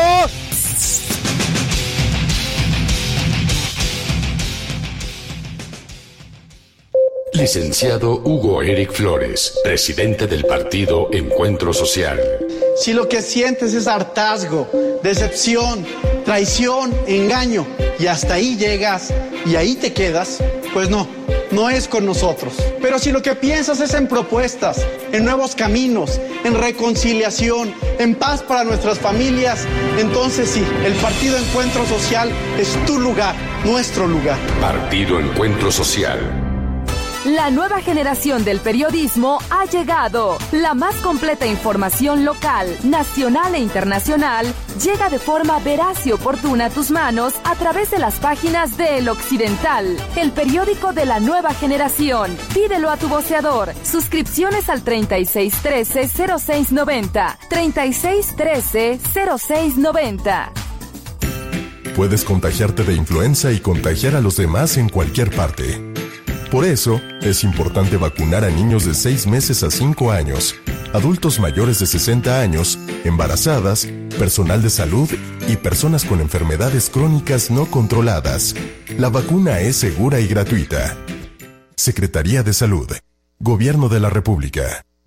Licenciado Hugo Eric Flores, presidente del partido Encuentro Social. Si lo que sientes es hartazgo, decepción, traición, engaño, y hasta ahí llegas y ahí te quedas, pues no, no es con nosotros. Pero si lo que piensas es en propuestas, en nuevos caminos, en reconciliación, en paz para nuestras familias, entonces sí, el Partido Encuentro Social es tu lugar, nuestro lugar. Partido Encuentro Social. La nueva generación del periodismo ha llegado. La más completa información local, nacional e internacional llega de forma veraz y oportuna a tus manos a través de las páginas de El Occidental, el periódico de la nueva generación. Pídelo a tu voceador. Suscripciones al treinta y seis trece cero seis noventa. treinta y seis trece cero seis noventa. Puedes contagiarte de influenza y contagiar a los demás en cualquier parte. Por eso, es importante vacunar a niños de seis meses a cinco años, adultos mayores de sesenta años, embarazadas, personal de salud y personas con enfermedades crónicas no controladas. La vacuna es segura y gratuita. Secretaría de Salud. Gobierno de la República.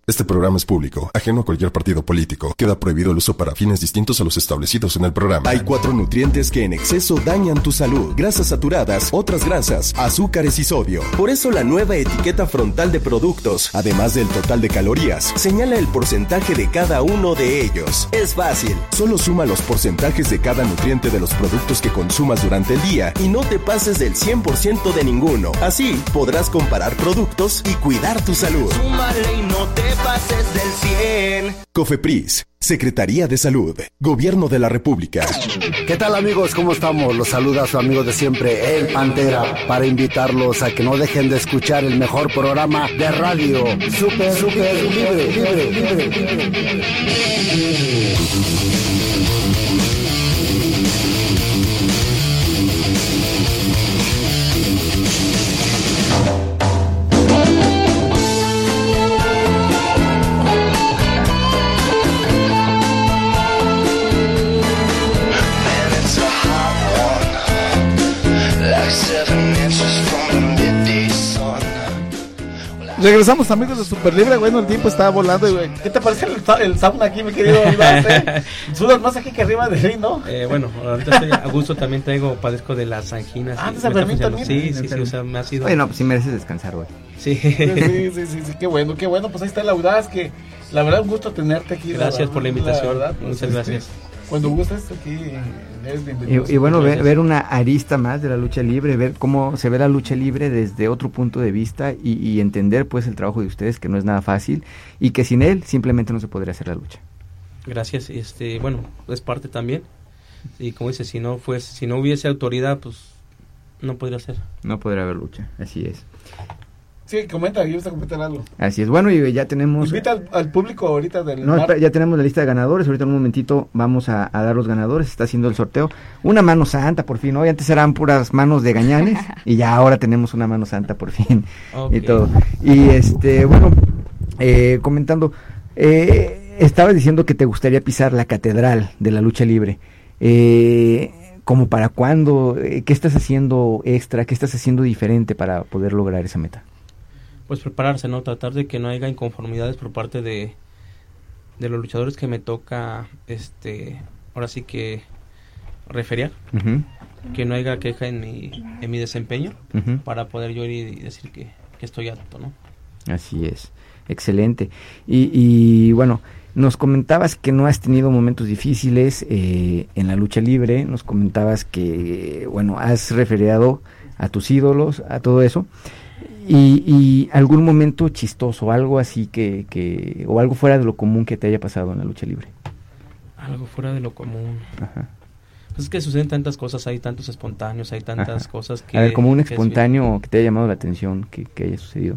Este programa es público, ajeno a cualquier partido político. Queda prohibido el uso para fines distintos a los establecidos en el programa. Hay cuatro nutrientes que en exceso dañan tu salud: grasas saturadas, otras grasas, azúcares y sodio. Por eso la nueva etiqueta frontal de productos, además del total de calorías, señala el porcentaje de cada uno de ellos. Es fácil, solo suma los porcentajes de cada nutriente de los productos que consumas durante el día y no te pases del cien por ciento de ninguno. Así podrás comparar productos y cuidar tu salud. Súmale y no te pases del cien. COFEPRIS, Secretaría de Salud, Gobierno de la República. ¿Qué tal, amigos? ¿Cómo estamos? Los saluda su amigo de siempre, El Pantera, para invitarlos a que no dejen de escuchar el mejor programa de radio. Super, super, libre, libre, libre, libre. Regresamos, amigos de Super Libre. Bueno, el tiempo está volando. Güey. ¿Qué te parece el, el sauna aquí, mi querido Iván? ¿Eh? Sudas más aquí que arriba de ring, ¿no? Eh, bueno, ahorita estoy a gusto, también tengo, padezco de las anginas. Ah, ¿te enfermó también? Sí, sí, sí, o sea, me ha sido... Bueno, pues sí mereces descansar, güey. Sí. Sí, sí, sí, sí, sí, qué bueno, qué bueno. Pues ahí está el Audaz, que la verdad un gusto tenerte aquí. Gracias verdad, por la invitación, la verdad, pues, muchas gracias. Este, cuando gustes aquí eres bienvenido. Y, y bueno, ver, ver una arista más de la lucha libre, ver cómo se ve la lucha libre desde otro punto de vista y, y entender pues el trabajo de ustedes, que no es nada fácil y que sin él simplemente no se podría hacer la lucha. Gracias, este, bueno, es parte también. Y como dices, si no fuese, si no hubiese autoridad, pues no podría ser. No podría haber lucha, así es. Sí, comenta, yo a comentar algo. Así es, bueno, y ya tenemos... Invita al, al público ahorita del... No, espera, ya tenemos la lista de ganadores, ahorita en un momentito vamos a, a dar los ganadores, se está haciendo el sorteo. Una mano santa, por fin, hoy antes eran puras manos de gañanes, y ya ahora tenemos una mano santa, por fin, okay. Y todo. Y este, bueno, eh, comentando, eh, estabas diciendo que te gustaría pisar la catedral de la lucha libre. Eh... ¿Cómo para cuándo? ¿Qué estás haciendo extra? ¿Qué estás haciendo diferente para poder lograr esa meta? Pues prepararse, ¿no? Tratar de que no haya inconformidades por parte de, de los luchadores que me toca, este, ahora sí que referiar. Uh-huh. Que no haya queja en mi, en mi desempeño, uh-huh, para poder yo ir y decir que, que estoy apto, ¿no? Así es, excelente. Y, y bueno... Nos comentabas que no has tenido momentos difíciles eh, en la lucha libre, nos comentabas que, bueno, has referido a tus ídolos, a todo eso, y, y algún momento chistoso, algo así que, que, o algo fuera de lo común que te haya pasado en la lucha libre. Algo fuera de lo común. Ajá. Pues es que suceden tantas cosas, hay tantos espontáneos, hay tantas Ajá. cosas que... A ver, como un espontáneo que te haya llamado la atención, que, que haya sucedido.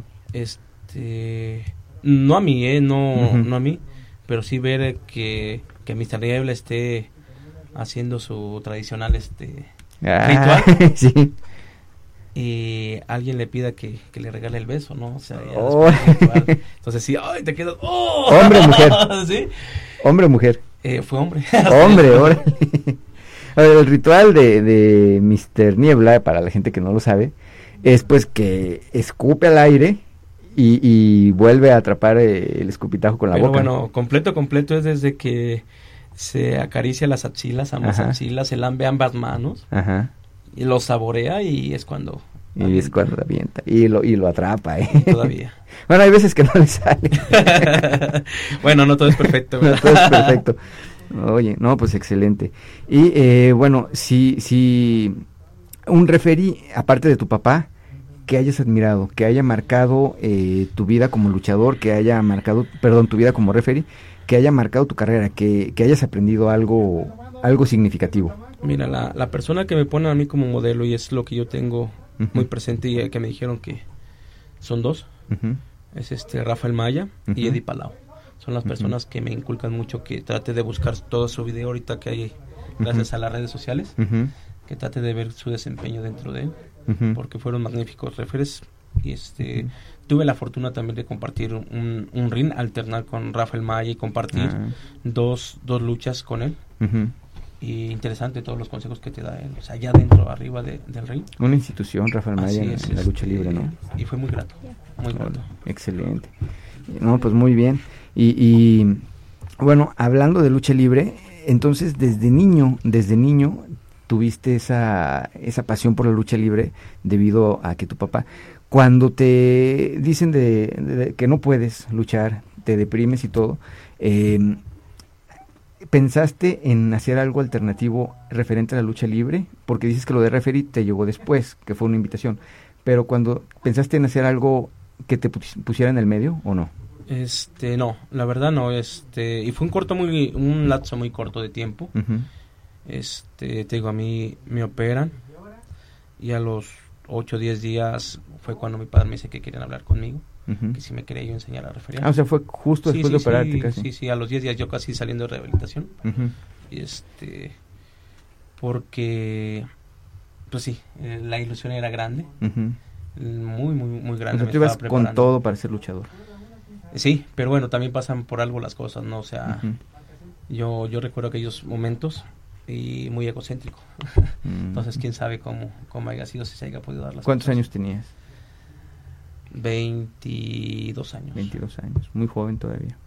Este, no a mí, eh, no, uh-huh. no a mí. Pero sí ver que, que mister Niebla esté haciendo su tradicional este ah, ritual. Sí. Y alguien le pida que, que le regale el beso, ¿no? O sea, ya oh. entonces sí, ay, te quedas, ¡oh! Hombre o mujer. ¿Sí? Hombre o mujer. Eh, fue hombre. Hombre, órale. A ver, el ritual de, de mister Niebla, para la gente que no lo sabe, es pues que escupe al aire Y, y vuelve a atrapar eh, el escupitajo con la Pero boca. Bueno, completo, completo es desde que se acaricia las axilas, ambas Ajá. axilas, se lambe ambas manos, Ajá. y lo saborea y es cuando... Y avienta. es cuando avienta, y lo, y lo atrapa, ¿eh? Todavía. Bueno, hay veces que no le sale. Bueno, no todo es perfecto, ¿verdad? No todo es perfecto. Oye, no, pues excelente. Y eh, bueno, si, si un referí, aparte de tu papá, que hayas admirado, que haya marcado eh, tu vida como luchador, que haya marcado, perdón, tu vida como referee, que haya marcado tu carrera, que, que hayas aprendido algo algo significativo. Mira, la, la persona que me pone a mí como modelo, y es lo que yo tengo uh-huh. muy presente, y que me dijeron que son dos, uh-huh. es este Rafael Maya uh-huh. y Eddie Palau. Son las personas uh-huh. que me inculcan mucho que trate de buscar todo su video ahorita que hay gracias uh-huh. a las redes sociales, uh-huh. que trate de ver su desempeño dentro de él. Uh-huh. Porque fueron magníficos referees y este uh-huh. tuve la fortuna también de compartir un, un ring, alternar con Rafael Maya y compartir uh-huh. dos, dos luchas con él uh-huh. y interesante todos los consejos que te da él, o sea, allá dentro, arriba de, del ring. Una institución, Rafael Maya, en, es, en la lucha libre, ¿no? Y fue muy grato, muy grato. Excelente. No, pues muy bien. Y, y bueno, hablando de lucha libre, entonces desde niño, desde niño tuviste esa, esa pasión por la lucha libre debido a que tu papá, cuando te dicen de, de que no puedes luchar, te deprimes y todo, eh, ¿pensaste en hacer algo alternativo referente a la lucha libre? Porque dices que lo de referee te llegó después, que fue una invitación, pero cuando pensaste en hacer algo que te pusiera en el medio o no? Este, no, la verdad no, este, y fue un corto muy, un lapso muy corto de tiempo. Uh-huh. Este, te digo, a mí me operan y a los ocho o diez días fue cuando mi padre me dice que querían hablar conmigo, uh-huh. que si me quería yo enseñar a referear. Ah, o sea, fue justo sí, después sí, de operarte sí, casi. Sí, sí, a los diez días yo casi saliendo de rehabilitación. Uh-huh. Y este, porque, pues sí, eh, la ilusión era grande, uh-huh. muy, muy, muy grande. O sea, tú ibas con todo para ser luchador. Sí, pero bueno, también pasan por algo las cosas, ¿no? O sea, uh-huh. yo, yo recuerdo aquellos momentos y muy egocéntrico. Mm. Entonces, quién sabe cómo, cómo haya sido, si se haya podido dar las ¿Cuántos cosas. años tenías? veintidós años. veintidós años, muy joven todavía.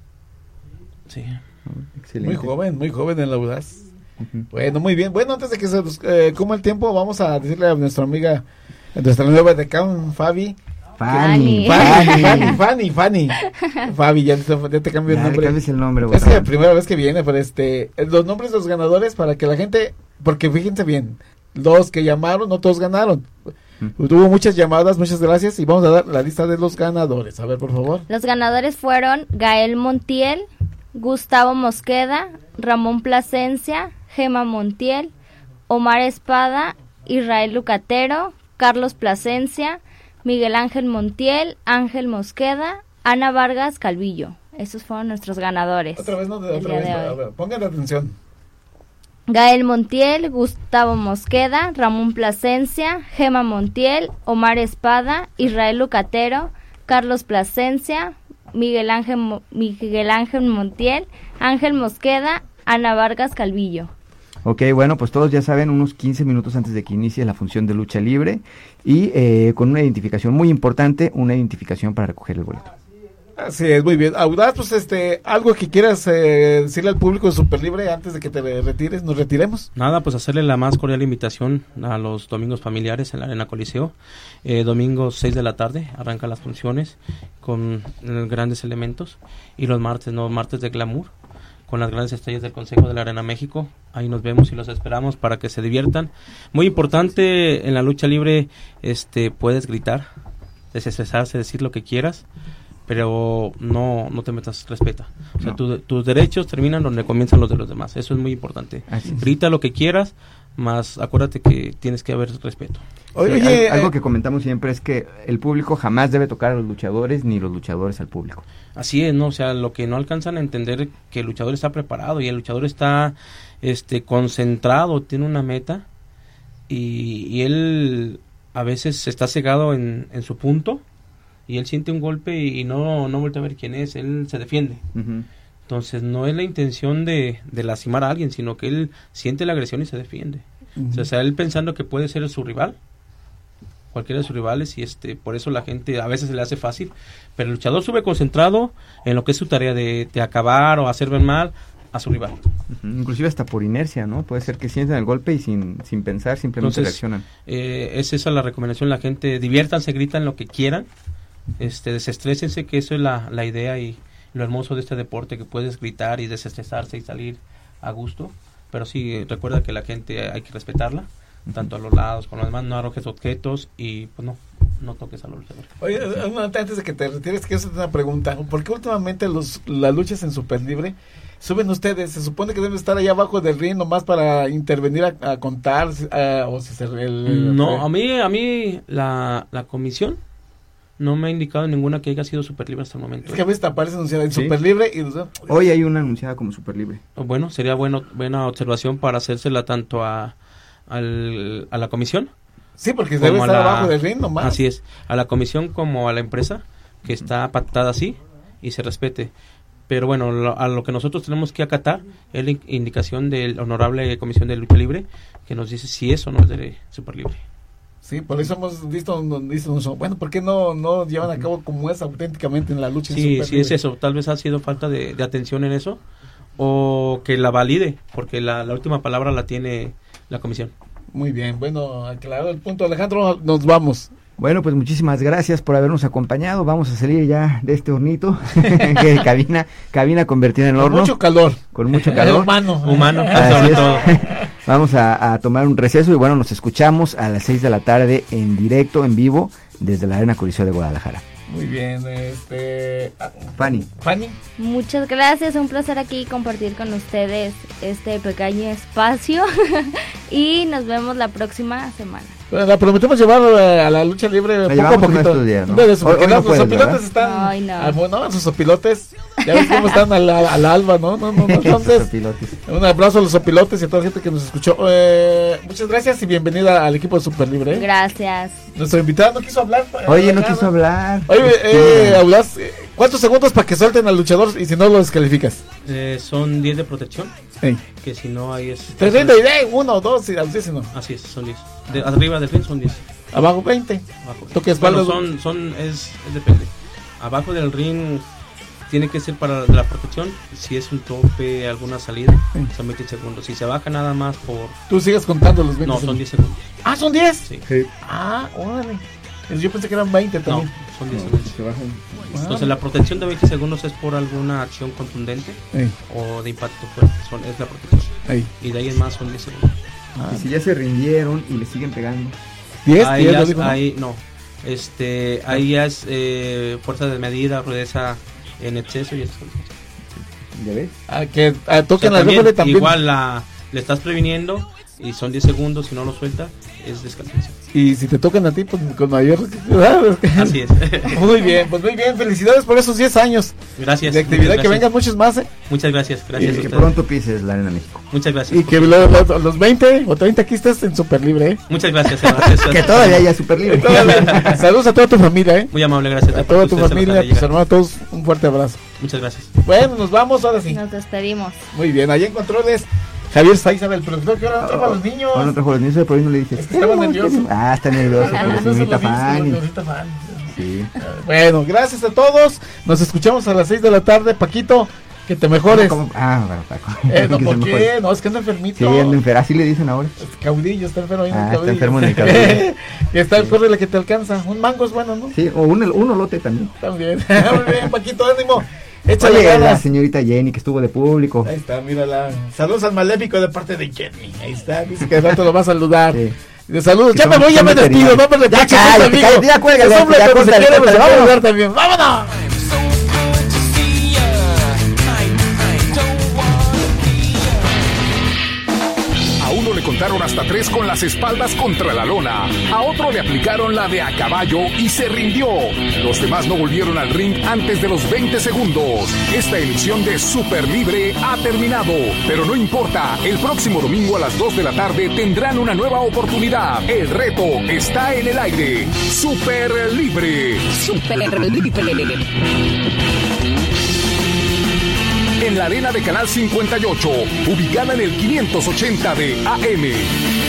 Sí. Oh, excelente. Muy joven, muy joven en la audaz. Uh-huh. Bueno, muy bien. Bueno, antes de que se nos eh, coma el tiempo, vamos a decirle a nuestra amiga, a nuestra nueva decán, Fabi. Fanny. Fanny, Fanny, Fanny, Fanny. Fabi, ya te, ya te cambio el nombre. Ya el nombre. Es la primera vez que viene, pero este, los nombres de los ganadores para que la gente, porque fíjense bien, los que llamaron, no todos ganaron. Mm. Tuvo muchas llamadas, muchas gracias, y vamos a dar la lista de los ganadores. A ver, por favor. Los ganadores fueron Gael Montiel, Gustavo Mosqueda, Ramón Plasencia, Gema Montiel, Omar Espada, Israel Lucatero, Carlos Plasencia, Miguel Ángel Montiel, Ángel Mosqueda, Ana Vargas Calvillo. Esos fueron nuestros ganadores. Otra vez, no, otra vez, a ver, pongan atención. Gael Montiel, Gustavo Mosqueda, Ramón Plasencia, Gema Montiel, Omar Espada, Israel Lucatero, Carlos Plasencia, Miguel Ángel, Mo- Miguel Ángel Montiel, Ángel Mosqueda, Ana Vargas Calvillo. Ok, bueno, pues todos ya saben, unos quince minutos antes de que inicie la función de lucha libre y eh, con una identificación muy importante, una identificación para recoger el boleto. Así es, muy bien. Audaz, pues este, algo que quieras eh, decirle al público de Super Libre antes de que te retires, nos retiremos. Nada, pues hacerle la más cordial invitación a los domingos familiares en la Arena Coliseo. Eh, domingo seis de la tarde arrancan las funciones con eh, grandes elementos y los martes, no, martes de glamour, con las grandes estrellas del Consejo de la Arena México. Ahí nos vemos y los esperamos para que se diviertan. Muy importante en la lucha libre, este, puedes gritar, desestresarse, decir lo que quieras, pero no no te metas, respeta. O sea, No. tu, tus derechos terminan donde comienzan los de los demás. Eso es muy importante. Así es. Grita lo que quieras, más acuérdate que tienes que haber respeto. Oye, Oye, al- eh, algo que comentamos siempre es que el público jamás debe tocar a los luchadores ni los luchadores al público. Así es, ¿no? O sea, lo que no alcanzan a entender que el luchador está preparado y el luchador está este concentrado, tiene una meta y, y él a veces está cegado en, en su punto y él siente un golpe y, y no, no vuelve a ver quién es, él se defiende. Uh-huh. Entonces no es la intención de, de lastimar a alguien, sino que él siente la agresión y se defiende. Uh-huh. O sea, él pensando que puede ser su rival, cualquiera de sus rivales, y este por eso la gente a veces se le hace fácil, pero el luchador sube concentrado en lo que es su tarea de, de acabar o hacer ver mal a su rival. Uh-huh. Inclusive hasta por inercia, ¿no? Puede ser que sientan el golpe y sin, sin pensar simplemente Entonces, reaccionan. Eh, es esa la recomendación, la gente diviértanse, gritan lo que quieran, este desestrésense, que eso es la, la idea y lo hermoso de este deporte, que puedes gritar y desestresarse y salir a gusto, pero sí, recuerda que la gente hay que respetarla, tanto a los lados como a los demás, no arrojes objetos y pues no, no toques a los luchadores. Oye, antes de que te retires, quiero hacerte una pregunta. ¿Por qué últimamente los, las luchas en Super Libre suben ustedes? Se supone que deben estar allá abajo del ring nomás para intervenir a, a contar, a, o si se... El, no, a mí, a mí la, la comisión no me ha indicado ninguna que haya sido Super Libre hasta el momento. Es que a veces te aparece anunciada en ¿Sí? Super Libre y... Hoy hay una anunciada como Super Libre. Bueno, sería bueno, buena observación para hacérsela tanto a, al, a la comisión. Sí, porque debe estar la, abajo del ring nomás. Así es, a la comisión como a la empresa, que está pactada así y se respete. Pero bueno, lo, a lo que nosotros tenemos que acatar es la indicación del honorable Comisión de Lucha Libre, que nos dice si eso no es de Super Libre. Sí, por eso hemos visto, visto bueno, ¿por qué no, no llevan a cabo como es auténticamente en la lucha? Sí, sí es eso, tal vez ha sido falta de, de atención en eso, o que la valide, porque la, la última palabra la tiene la comisión. Muy bien, bueno, aclarado el punto, Alejandro, nos vamos. Bueno, pues muchísimas gracias por habernos acompañado. Vamos a salir ya de este hornito, que cabina, cabina convertida en horno. Con mucho calor. Con mucho calor. Humano. Humano, sobre todo. Vamos a, a tomar un receso y bueno, nos escuchamos a las seis de la tarde en directo, en vivo, desde la Arena Coliseo de Guadalajara. Muy bien, este... Fanny. Fanny. Muchas gracias, un placer aquí compartir con ustedes este pequeño espacio y nos vemos la próxima semana. Bueno, la prometemos llevar eh, a la lucha libre la poco a poquito. Días, ¿no? Entonces, hoy, hoy no los puedes, opilotes ¿verdad? están... Ay, no. Ah, bueno, sus opilotes, ya ves cómo están al, al alba, ¿no? no, no, no entonces, un abrazo a los opilotes y a toda la gente que nos escuchó. Eh, muchas gracias y bienvenida al equipo de Super Libre. ¿eh? Gracias. Nuestro invitado no quiso hablar. Oye, no quiso hablar. Oye, eh, hablas, eh, ¿cuántos segundos para que suelten al luchador y si no lo descalificas? Eh, son diez de protección. Sí. Que si no hay es... Te rindo y de uno o dos y al diez no. Así es, son diez. De, arriba del ring son diez. Abajo veinte. Abajo. Toque bueno, son, son, es, es depende. Abajo del ring tiene que ser para la protección. Si es un tope, alguna salida, sí. Son veinte segundos. Si se baja nada más por... ¿Tú sigues contando los veinte? No, son diez segundos. Ah, ¿son diez? Sí. sí. Ah, órale. Yo pensé que eran veinte también. No, son diez segundos. Se bajan. Entonces la protección de veinte segundos es por alguna acción contundente sí. O de impacto fuerte. Son, es la protección. Sí. Y de ahí en más son diez segundos. Ah, y si ya se rindieron y le siguen pegando. ¿diez? Ahí, ¿diez ya, lo dijo, ahí no. Este, ahí ya es eh, fuerza de medida, rudeza en exceso y eso. ¿Ya ves? Ah, que ah, toquen o sea, la también, también. Igual la, le estás previniendo y son diez segundos, si no lo suelta, es descalificación. Y si te tocan a ti, pues con mayor... Así es. Muy bien, pues muy bien, felicidades por esos diez años. Gracias. De actividad, gracias. Que vengan muchos más, ¿eh? Muchas gracias, gracias. Y que pronto pises la Arena México. Muchas gracias. Y que lo, lo, los veinte o treinta aquí estés en Super Libre, ¿eh? Muchas gracias. gracias. Que todavía haya Super Libre. Saludos a toda tu familia, ¿eh? Muy amable, gracias. A toda tu familia, a tus hermanos, a todos, un fuerte abrazo. Muchas gracias. Bueno, nos vamos ahora sí. Nos despedimos. Muy bien, allá en controles. Javier Saiza, el productor, que ahora no trajo a los niños. Ahora no trajo a los niños, por ahí no le dices. Es que estaba nervioso. Ah, está nervioso, por la señorita Fanny. Sí. Bueno, gracias a todos. Nos escuchamos a las seis de la tarde. Paquito, que te mejores. ¿Cómo? Ah, bueno, Paco. Eh, no, ¿por qué? No, es que anda enfermito. Sí, anda enfermo. Así le dicen ahora. Es caudillo, está enfermo ahí en ah, el caudillo. Está enfermo en el caudillo. Que está el sí. Córrele que te alcanza. Un mango es bueno, ¿no? Sí, o un, un olote también. También. Muy bien, Paquito, ánimo. Échale Oye, ganas. La señorita Jenny que estuvo de público. Ahí está, mírala. Saludos al maléfico de parte de Jenny. Ahí está, dice que de rato lo va a saludar. Sí. De saludos. Ya me voy, ya me despido. No me reproches. Ya cállate, cállate, ya cuélgale. Es hombre, pero se quiere, me se va a saludar también. ¡Vámonos! Le contaron hasta tres con las espaldas contra la lona. A otro le aplicaron la de a caballo y se rindió. Los demás no volvieron al ring antes de los veinte segundos. Esta emisión de Super Libre ha terminado. Pero no importa, el próximo domingo a las dos de la tarde tendrán una nueva oportunidad. El reto está en el aire. Super Libre. Super Libre. En la arena de Canal cincuenta y ocho, ubicada en el quinientos ochenta de A M.